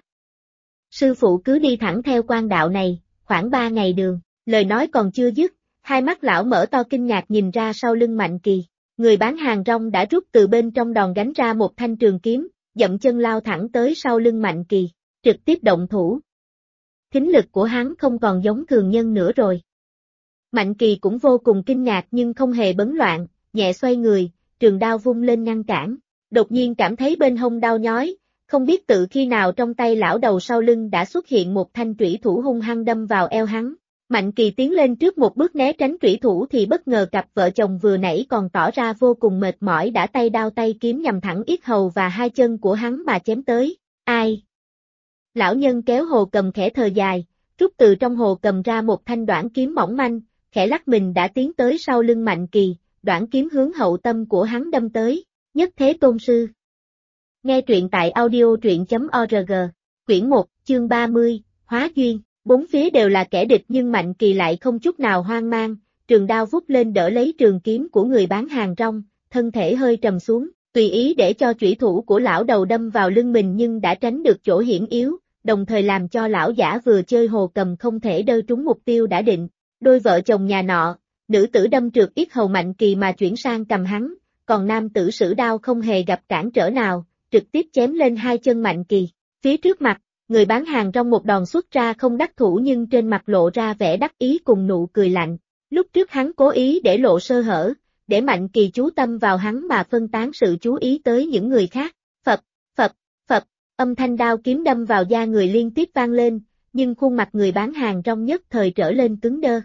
Sư phụ cứ đi thẳng theo quan đạo này, khoảng 3 ngày đường. Lời nói còn chưa dứt, hai mắt lão mở to kinh ngạc nhìn ra sau lưng Mạnh Kỳ. Người bán hàng rong đã rút từ bên trong đòn gánh ra một thanh trường kiếm, dậm chân lao thẳng tới sau lưng Mạnh Kỳ, trực tiếp động thủ. Thính lực của hắn không còn giống thường nhân nữa rồi. Mạnh Kỳ cũng vô cùng kinh ngạc nhưng không hề bấn loạn, nhẹ xoay người, trường đao vung lên ngăn cản. Đột nhiên cảm thấy bên hông đau nhói, không biết tự khi nào trong tay lão đầu sau lưng đã xuất hiện một thanh trủy thủ hung hăng đâm vào eo hắn. Mạnh Kỳ tiến lên trước một bước né tránh trủy thủ thì bất ngờ cặp vợ chồng vừa nãy còn tỏ ra vô cùng mệt mỏi đã tay đao tay kiếm nhằm thẳng yết hầu và hai chân của hắn mà chém tới. Ai? Lão nhân kéo hồ cầm khẽ thở dài, rút từ trong hồ cầm ra một thanh đoản kiếm mỏng manh, khẽ lắc mình đã tiến tới sau lưng Mạnh Kỳ, đoản kiếm hướng hậu tâm của hắn đâm tới, Nhất Thế Tôn Sư. Nghe truyện tại audio.org, quyển 1, chương 30, Hóa Duyên, bốn phía đều là kẻ địch nhưng Mạnh Kỳ lại không chút nào hoang mang, trường đao vút lên đỡ lấy trường kiếm của người bán hàng rong, thân thể hơi trầm xuống, tùy ý để cho chủy thủ của lão đầu đâm vào lưng mình nhưng đã tránh được chỗ hiểm yếu, đồng thời làm cho lão giả vừa chơi hồ cầm không thể đơ trúng mục tiêu đã định. Đôi vợ chồng nhà nọ, nữ tử đâm trượt yết hầu Mạnh Kỳ mà chuyển sang cầm hắn, còn nam tử sử đao không hề gặp cản trở nào, trực tiếp chém lên hai chân Mạnh Kỳ. Phía trước mặt, người bán hàng trong một đòn xuất ra không đắc thủ nhưng trên mặt lộ ra vẻ đắc ý cùng nụ cười lạnh. Lúc trước hắn cố ý để lộ sơ hở, để Mạnh Kỳ chú tâm vào hắn mà phân tán sự chú ý tới những người khác. Phập, phập, phập, âm thanh đao kiếm đâm vào da người liên tiếp vang lên, nhưng khuôn mặt người bán hàng trong nhất thời trở lên cứng đơ.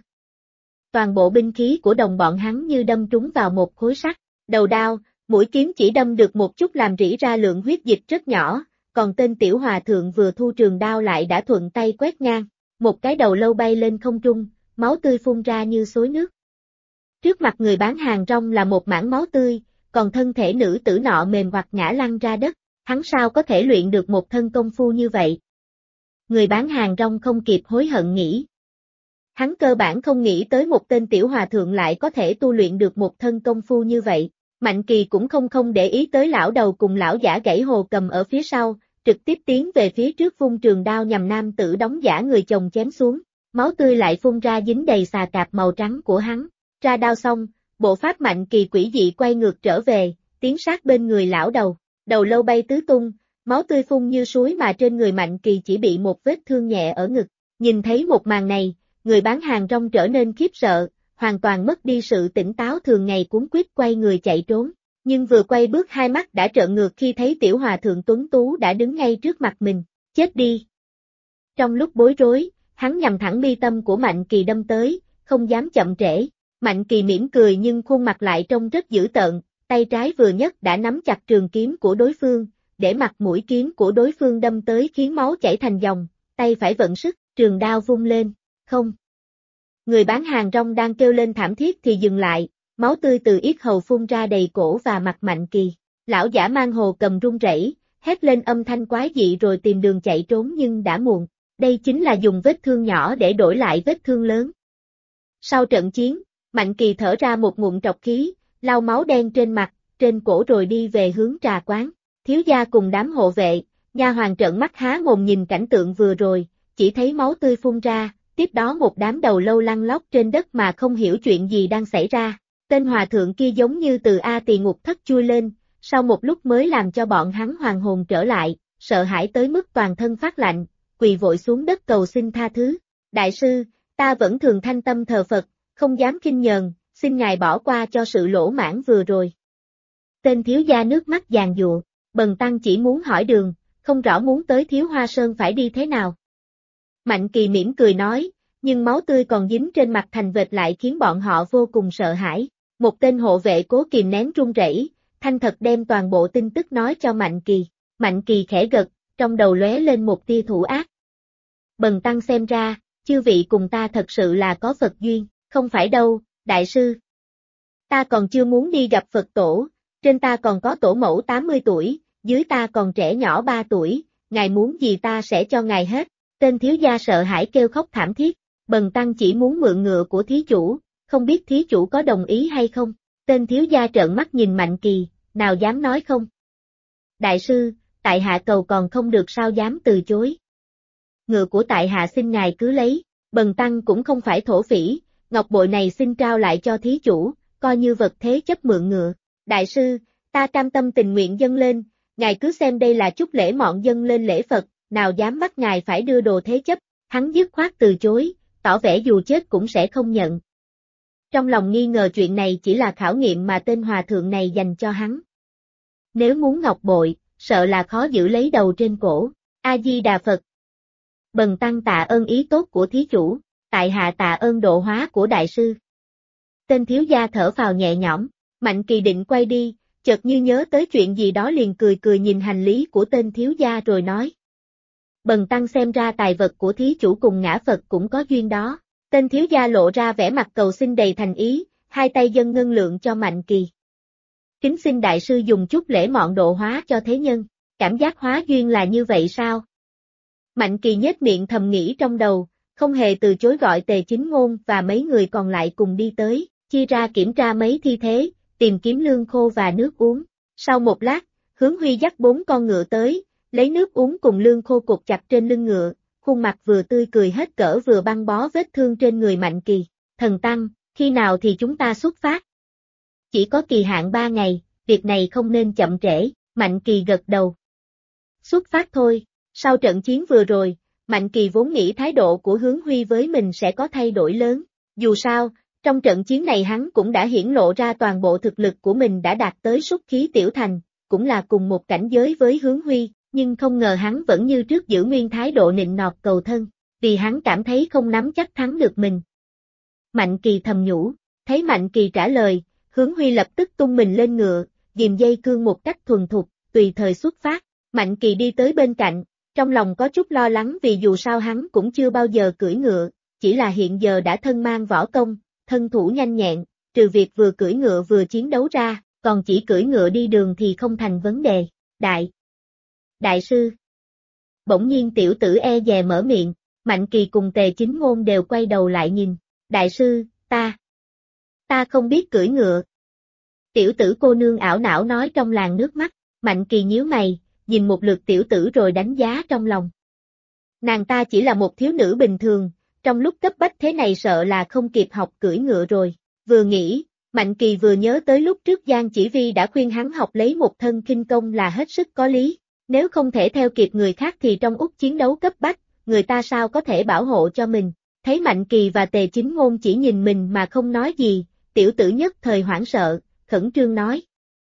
Toàn bộ binh khí của đồng bọn hắn như đâm trúng vào một khối sắt, đầu đao, mũi kiếm chỉ đâm được một chút làm rỉ ra lượng huyết dịch rất nhỏ, còn tên tiểu hòa thượng vừa thu trường đao lại đã thuận tay quét ngang, một cái đầu lâu bay lên không trung, máu tươi phun ra như xối nước. Trước mặt người bán hàng rong là một mảng máu tươi, còn thân thể nữ tử nọ mềm hoặc ngã lăn ra đất, hắn sao có thể luyện được một thân công phu như vậy? Người bán hàng rong không kịp hối hận nghĩ. Hắn cơ bản không nghĩ tới một tên tiểu hòa thượng lại có thể tu luyện được một thân công phu như vậy. Mạnh Kỳ cũng không để ý tới lão đầu cùng lão giả gãy hồ cầm ở phía sau, trực tiếp tiến về phía trước vung trường đao nhằm nam tử đóng giả người chồng chém xuống. Máu tươi lại phun ra dính đầy xà cạp màu trắng của hắn. Ra đao xong, bộ pháp Mạnh Kỳ quỷ dị quay ngược trở về, tiến sát bên người lão đầu. Đầu lâu bay tứ tung, máu tươi phun như suối mà trên người Mạnh Kỳ chỉ bị một vết thương nhẹ ở ngực. Nhìn thấy một màn này, người bán hàng rong trở nên khiếp sợ, hoàn toàn mất đi sự tỉnh táo thường ngày cuống quýt quay người chạy trốn. Nhưng vừa quay bước hai mắt đã trợn ngược khi thấy tiểu hòa thượng tuấn tú đã đứng ngay trước mặt mình. Chết đi! Trong lúc bối rối, hắn nhằm thẳng mi tâm của Mạnh Kỳ đâm tới, không dám chậm trễ. Mạnh Kỳ mỉm cười nhưng khuôn mặt lại trông rất dữ tợn, tay trái vừa nhấc đã nắm chặt trường kiếm của đối phương, để mặt mũi kiếm của đối phương đâm tới khiến máu chảy thành dòng, tay phải vận sức, trường đao vung lên, không. Người bán hàng rong đang kêu lên thảm thiết thì dừng lại, máu tươi từ yết hầu phun ra đầy cổ và mặt Mạnh Kỳ. Lão giả mang hồ cầm run rẩy, hét lên âm thanh quái dị rồi tìm đường chạy trốn nhưng đã muộn. Đây chính là dùng vết thương nhỏ để đổi lại vết thương lớn. Sau trận chiến, Mạnh Kỳ thở ra một ngụm trọc khí, lau máu đen trên mặt, trên cổ rồi đi về hướng trà quán. Thiếu gia cùng đám hộ vệ, nha hoàn trợn mắt há mồm nhìn cảnh tượng vừa rồi, chỉ thấy máu tươi phun ra, tiếp đó một đám đầu lâu lăn lóc trên đất mà không hiểu chuyện gì đang xảy ra. Tên hòa thượng kia giống như từ A Tỳ ngục thất chui lên, sau một lúc mới làm cho bọn hắn hoàn hồn trở lại, sợ hãi tới mức toàn thân phát lạnh, quỳ vội xuống đất cầu xin tha thứ. Đại sư, ta vẫn thường thanh tâm thờ Phật, không dám khinh nhờn, xin ngài bỏ qua cho sự lỗ mãn vừa rồi. Tên thiếu gia nước mắt giàn giụa, Bần tăng chỉ muốn hỏi đường, không rõ muốn tới Thiếu Hoa Sơn phải đi thế nào. Mạnh Kỳ mỉm cười nói, nhưng máu tươi còn dính trên mặt thành vệt lại khiến bọn họ vô cùng sợ hãi. Một tên hộ vệ cố kìm nén run rẩy, thanh thật đem toàn bộ tin tức nói cho Mạnh Kỳ. Mạnh Kỳ khẽ gật, trong đầu lóe lên một tia thủ ác. Bần tăng xem ra, chư vị cùng ta thật sự là có Phật duyên, không phải đâu, đại sư. Ta còn chưa muốn đi gặp Phật tổ, trên ta còn có tổ mẫu 80 tuổi, dưới ta còn trẻ nhỏ 3 tuổi, ngài muốn gì ta sẽ cho ngài hết. Tên thiếu gia sợ hãi kêu khóc thảm thiết, bần tăng chỉ muốn mượn ngựa của thí chủ, không biết thí chủ có đồng ý hay không. Tên thiếu gia trợn mắt nhìn Mạnh Kỳ, nào dám nói không. Đại sư, tại hạ cầu còn không được sao dám từ chối. Ngựa của tại hạ xin ngài cứ lấy, bần tăng cũng không phải thổ phỉ, ngọc bội này xin trao lại cho thí chủ, coi như vật thế chấp mượn ngựa. Đại sư, ta cam tâm tình nguyện dâng lên, ngài cứ xem đây là chút lễ mọn dâng lên lễ Phật, nào dám bắt ngài phải đưa đồ thế chấp. Hắn dứt khoát từ chối, tỏ vẻ dù chết cũng sẽ không nhận. Trong lòng nghi ngờ chuyện này chỉ là khảo nghiệm mà tên hòa thượng này dành cho hắn. Nếu muốn ngọc bội, sợ là khó giữ lấy đầu trên cổ. A-di-đà Phật. Bần tăng tạ ơn ý tốt của thí chủ, tại hạ tạ ơn độ hóa của đại sư. Tên thiếu gia thở phào nhẹ nhõm, Mạnh Kỳ định quay đi, chợt như nhớ tới chuyện gì đó liền cười cười nhìn hành lý của tên thiếu gia rồi nói. Bần tăng xem ra tài vật của thí chủ cùng ngã Phật cũng có duyên đó. Tên thiếu gia lộ ra vẻ mặt cầu xin đầy thành ý, hai tay dâng ngân lượng cho Mạnh Kỳ. Kính xin đại sư dùng chút lễ mọn độ hóa cho thế nhân, cảm giác hóa duyên là như vậy sao? Mạnh Kỳ nhếch miệng thầm nghĩ trong đầu, không hề từ chối gọi Tề Chính Ngôn và mấy người còn lại cùng đi tới, chia ra kiểm tra mấy thi thế, tìm kiếm lương khô và nước uống. Sau một lát, Hướng Huy dắt 4 con ngựa tới, lấy nước uống cùng lương khô cột chặt trên lưng ngựa, khuôn mặt vừa tươi cười hết cỡ vừa băng bó vết thương trên người Mạnh Kỳ. Thần Tăng, khi nào thì chúng ta xuất phát? Chỉ có kỳ hạn 3 ngày, việc này không nên chậm trễ, Mạnh Kỳ gật đầu. Xuất phát thôi. Sau trận chiến vừa rồi, Mạnh Kỳ vốn nghĩ thái độ của Hướng Huy với mình sẽ có thay đổi lớn. Dù sao, trong trận chiến này hắn cũng đã hiển lộ ra toàn bộ thực lực của mình đã đạt tới súc khí tiểu thành, cũng là cùng một cảnh giới với Hướng Huy, nhưng không ngờ hắn vẫn như trước giữ nguyên thái độ nịnh nọt cầu thân, vì hắn cảm thấy không nắm chắc thắng được mình. Mạnh Kỳ thầm nhủ, thấy Mạnh Kỳ trả lời, Hướng Huy lập tức tung mình lên ngựa, ghìm dây cương một cách thuần thục, tùy thời xuất phát. Mạnh Kỳ đi tới bên cạnh, trong lòng có chút lo lắng vì dù sao hắn cũng chưa bao giờ cưỡi ngựa, chỉ là hiện giờ đã thân mang võ công, thân thủ nhanh nhẹn, trừ việc vừa cưỡi ngựa vừa chiến đấu ra, còn chỉ cưỡi ngựa đi đường thì không thành vấn đề. Đại sư. Bỗng nhiên tiểu tử e dè mở miệng, Mạnh Kỳ cùng Tề Chính Ngôn đều quay đầu lại nhìn, đại sư, ta không biết cưỡi ngựa. Tiểu tử cô nương ảo não nói trong làn nước mắt, Mạnh Kỳ nhíu mày, nhìn một lượt tiểu tử rồi đánh giá trong lòng. Nàng ta chỉ là một thiếu nữ bình thường, trong lúc cấp bách thế này sợ là không kịp học cưỡi ngựa rồi. Vừa nghĩ, Mạnh Kỳ vừa nhớ tới lúc trước Giang Chỉ Vi đã khuyên hắn học lấy một thân khinh công là hết sức có lý. Nếu không thể theo kịp người khác thì trong út chiến đấu cấp bách, người ta sao có thể bảo hộ cho mình. Thấy Mạnh Kỳ và Tề Chính Ngôn chỉ nhìn mình mà không nói gì, tiểu tử nhất thời hoảng sợ, khẩn trương nói.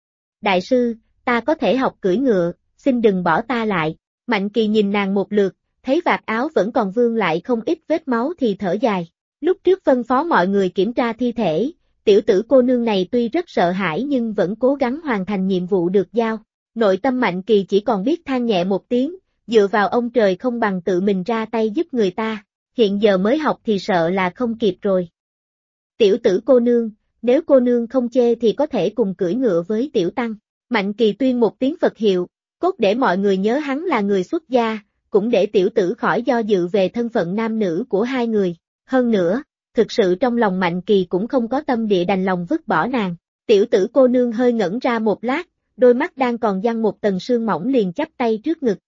Đại sư, ta có thể học cưỡi ngựa, xin đừng bỏ ta lại. Mạnh Kỳ nhìn nàng một lượt, thấy vạt áo vẫn còn vương lại không ít vết máu thì thở dài. Lúc trước phân phó mọi người kiểm tra thi thể, tiểu tử cô nương này tuy rất sợ hãi nhưng vẫn cố gắng hoàn thành nhiệm vụ được giao. Nội tâm Mạnh Kỳ chỉ còn biết than nhẹ một tiếng, dựa vào ông trời không bằng tự mình ra tay giúp người ta, hiện giờ mới học thì sợ là không kịp rồi. Tiểu tử cô nương, nếu cô nương không chê thì có thể cùng cưỡi ngựa với tiểu tăng. Mạnh Kỳ tuyên một tiếng Phật hiệu, cốt để mọi người nhớ hắn là người xuất gia, cũng để tiểu tử khỏi do dự về thân phận nam nữ của hai người. Hơn nữa, thực sự trong lòng Mạnh Kỳ cũng không có tâm địa đành lòng vứt bỏ nàng. Tiểu tử cô nương hơi ngẩn ra một lát, đôi mắt đang còn giăng một tầng sương mỏng liền chắp tay trước ngực.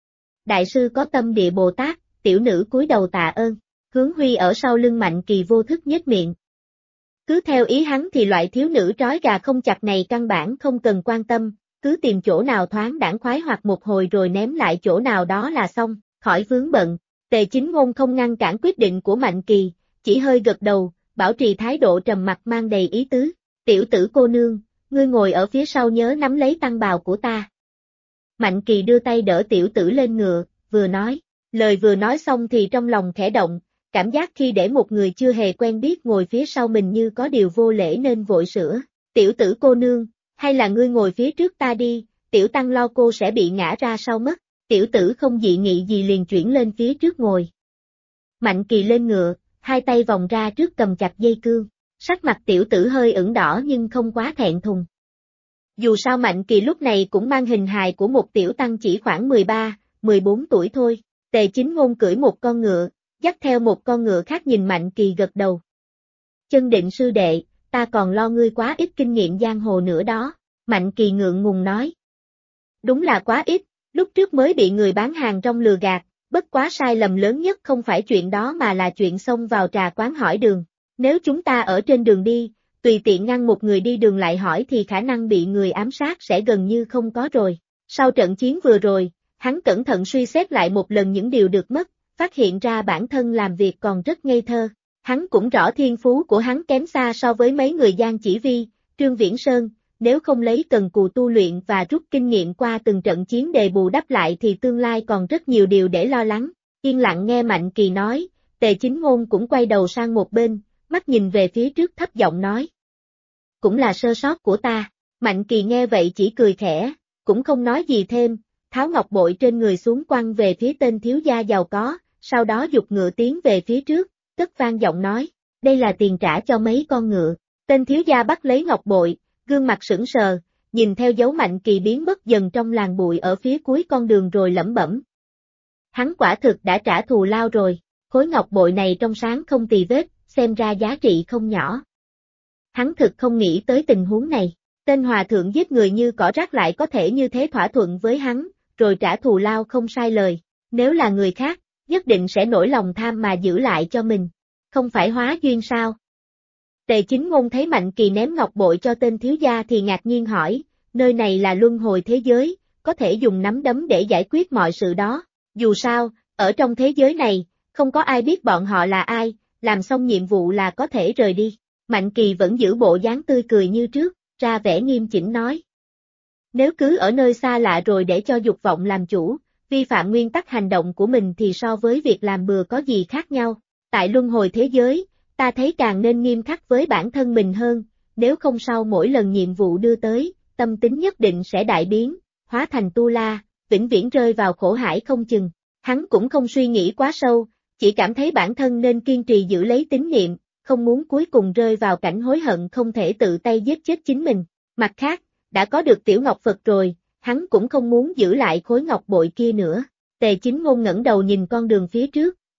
Đại sư có tâm địa Bồ Tát, tiểu nữ cúi đầu tạ ơn. Hướng Huy ở sau lưng Mạnh Kỳ vô thức nhếch miệng. Cứ theo ý hắn thì loại thiếu nữ trói gà không chặt này căn bản không cần quan tâm, cứ tìm chỗ nào thoáng đãng khoái hoặc một hồi rồi ném lại chỗ nào đó là xong, khỏi vướng bận. Tề Chính Ngôn không ngăn cản quyết định của Mạnh Kỳ, chỉ hơi gật đầu, bảo trì thái độ trầm mặc mang đầy ý tứ. Tiểu tử cô nương, ngươi ngồi ở phía sau nhớ nắm lấy tăng bào của ta. Mạnh Kỳ đưa tay đỡ tiểu tử lên ngựa, vừa nói. Lời vừa nói xong thì trong lòng khẽ động, cảm giác khi để một người chưa hề quen biết ngồi phía sau mình như có điều vô lễ nên vội sửa. Tiểu tử cô nương, hay là ngươi ngồi phía trước ta đi, tiểu tăng lo cô sẽ bị ngã ra sau mất. Tiểu tử không dị nghị gì liền chuyển lên phía trước ngồi. Mạnh Kỳ lên ngựa, hai tay vòng ra trước cầm chặt dây cương. Sắc mặt tiểu tử hơi ửng đỏ nhưng không quá thẹn thùng. Dù sao Mạnh Kỳ lúc này cũng mang hình hài của một tiểu tăng chỉ khoảng 13, 14 tuổi thôi. Tề Chính Ngôn cưỡi một con ngựa, dắt theo một con ngựa khác nhìn Mạnh Kỳ gật đầu. Chân Định sư đệ, ta còn lo ngươi quá ít kinh nghiệm giang hồ nữa đó. Mạnh Kỳ ngượng ngùng nói. Đúng là quá ít, lúc trước mới bị người bán hàng rong lừa gạt, bất quá sai lầm lớn nhất không phải chuyện đó mà là chuyện xông vào trà quán hỏi đường. Nếu chúng ta ở trên đường đi, tùy tiện ngăn một người đi đường lại hỏi thì khả năng bị người ám sát sẽ gần như không có rồi. Sau trận chiến vừa rồi, hắn cẩn thận suy xét lại một lần những điều được mất, phát hiện ra bản thân làm việc còn rất ngây thơ. Hắn cũng rõ thiên phú của hắn kém xa so với mấy người Giang Chỉ Vi, Trương Viễn Sơn, nếu không lấy cần cù tu luyện và rút kinh nghiệm qua từng trận chiến để bù đắp lại thì tương lai còn rất nhiều điều để lo lắng. Yên lặng nghe Mạnh Kỳ nói, Tề Chính Ngôn cũng quay đầu sang một bên, mắt nhìn về phía trước thấp giọng nói. Cũng là sơ sót của ta. Mạnh Kỳ nghe vậy chỉ cười khẽ, cũng không nói gì thêm, tháo ngọc bội trên người xuống quăng về phía tên thiếu gia giàu có, sau đó giục ngựa tiến về phía trước, cất vang giọng nói, đây là tiền trả cho mấy con ngựa. Tên thiếu gia bắt lấy ngọc bội, gương mặt sững sờ, nhìn theo dấu Mạnh Kỳ biến mất dần trong làn bụi ở phía cuối con đường rồi lẩm bẩm. Hắn quả thực đã trả thù lao rồi, khối ngọc bội này trong sáng không tì vết, xem ra giá trị không nhỏ. Hắn thực không nghĩ tới tình huống này, tên hòa thượng giết người như cỏ rác lại có thể như thế thỏa thuận với hắn, rồi trả thù lao không sai lời, nếu là người khác, nhất định sẽ nổi lòng tham mà giữ lại cho mình, không phải hóa duyên sao? Tề Chính Ngôn thấy Mạnh Kỳ ném ngọc bội cho tên thiếu gia thì ngạc nhiên hỏi, nơi này là luân hồi thế giới, có thể dùng nắm đấm để giải quyết mọi sự đó, dù sao, ở trong thế giới này, không có ai biết bọn họ là ai, làm xong nhiệm vụ là có thể rời đi. Mạnh Kỳ vẫn giữ bộ dáng tươi cười như trước, ra vẻ nghiêm chỉnh nói. Nếu cứ ở nơi xa lạ rồi để cho dục vọng làm chủ, vi phạm nguyên tắc hành động của mình thì so với việc làm bừa có gì khác nhau. Tại luân hồi thế giới, ta thấy càng nên nghiêm khắc với bản thân mình hơn, nếu không sau mỗi lần nhiệm vụ đưa tới, tâm tính nhất định sẽ đại biến, hóa thành tu la, vĩnh viễn rơi vào khổ hải không chừng. Hắn cũng không suy nghĩ quá sâu, chỉ cảm thấy bản thân nên kiên trì giữ lấy tín niệm, không muốn cuối cùng rơi vào cảnh hối hận không thể tự tay giết chết chính mình. Mặt khác, đã có được tiểu ngọc Phật rồi, hắn cũng không muốn giữ lại khối ngọc bội kia nữa. Tề Chính Ngôn ngẩng đầu nhìn con đường phía trước,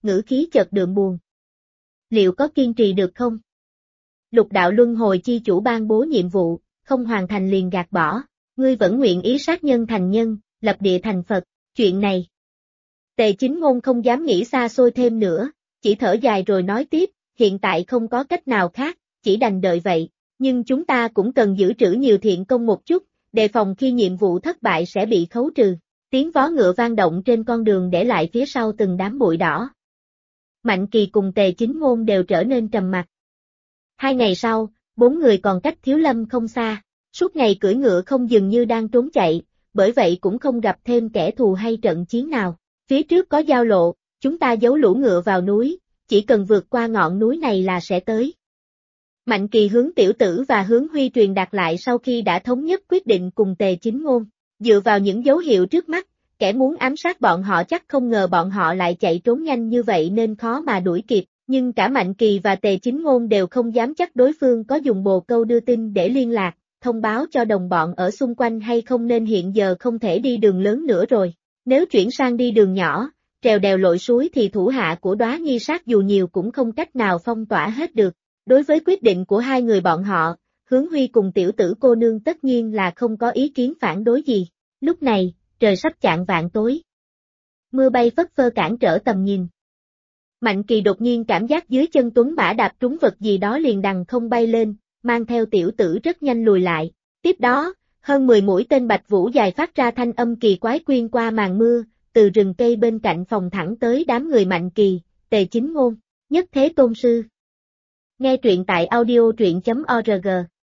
ngữ khí chợt đượm buồn. Liệu có kiên trì được không? Lục đạo luân hồi chi chủ ban bố nhiệm vụ, không hoàn thành liền gạt bỏ, ngươi vẫn nguyện ý sát nhân thành nhân, lập địa thành Phật, chuyện này. Tề Chính Ngôn không dám nghĩ xa xôi thêm nữa, chỉ thở dài rồi nói tiếp, hiện tại không có cách nào khác, chỉ đành đợi vậy, nhưng chúng ta cũng cần giữ trữ nhiều thiện công một chút, đề phòng khi nhiệm vụ thất bại sẽ bị khấu trừ. Tiếng vó ngựa vang động trên con đường để lại phía sau từng đám bụi đỏ. Mạnh Kỳ cùng Tề Chính Ngôn đều trở nên trầm mặc. 2 ngày sau, 4 người còn cách Thiếu Lâm không xa, suốt ngày cưỡi ngựa không dừng như đang trốn chạy, bởi vậy cũng không gặp thêm kẻ thù hay trận chiến nào. Phía trước có giao lộ, chúng ta giấu lũ ngựa vào núi, chỉ cần vượt qua ngọn núi này là sẽ tới. Mạnh Kỳ hướng Tiểu Tử và hướng Huy truyền đạt lại sau khi đã thống nhất quyết định cùng Tề Chính Ngôn. Dựa vào những dấu hiệu trước mắt, kẻ muốn ám sát bọn họ chắc không ngờ bọn họ lại chạy trốn nhanh như vậy nên khó mà đuổi kịp, nhưng cả Mạnh Kỳ và Tề Chính Ngôn đều không dám chắc đối phương có dùng bồ câu đưa tin để liên lạc, thông báo cho đồng bọn ở xung quanh hay không nên hiện giờ không thể đi đường lớn nữa rồi. Nếu chuyển sang đi đường nhỏ, trèo đèo lội suối thì thủ hạ của Đóa Nhi Sát dù nhiều cũng không cách nào phong tỏa hết được. Đối với quyết định của 2 người bọn họ, Hướng Huy cùng Tiểu Tử cô nương tất nhiên là không có ý kiến phản đối gì. Lúc này, trời sắp chạng vạng tối. Mưa bay phất phơ cản trở tầm nhìn. Mạnh Kỳ đột nhiên cảm giác dưới chân Tuấn Bả đạp trúng vật gì đó liền đằng không bay lên, mang theo Tiểu Tử rất nhanh lùi lại. Tiếp đó, hơn 10 mũi tên bạch vũ dài phát ra thanh âm kỳ quái xuyên qua màn mưa, từ rừng cây bên cạnh phòng thẳng tới đám người Mạnh Kỳ, Tề Chính Ngôn, Nhất Thế Tôn Sư. Nghe truyện tại audio truyện.org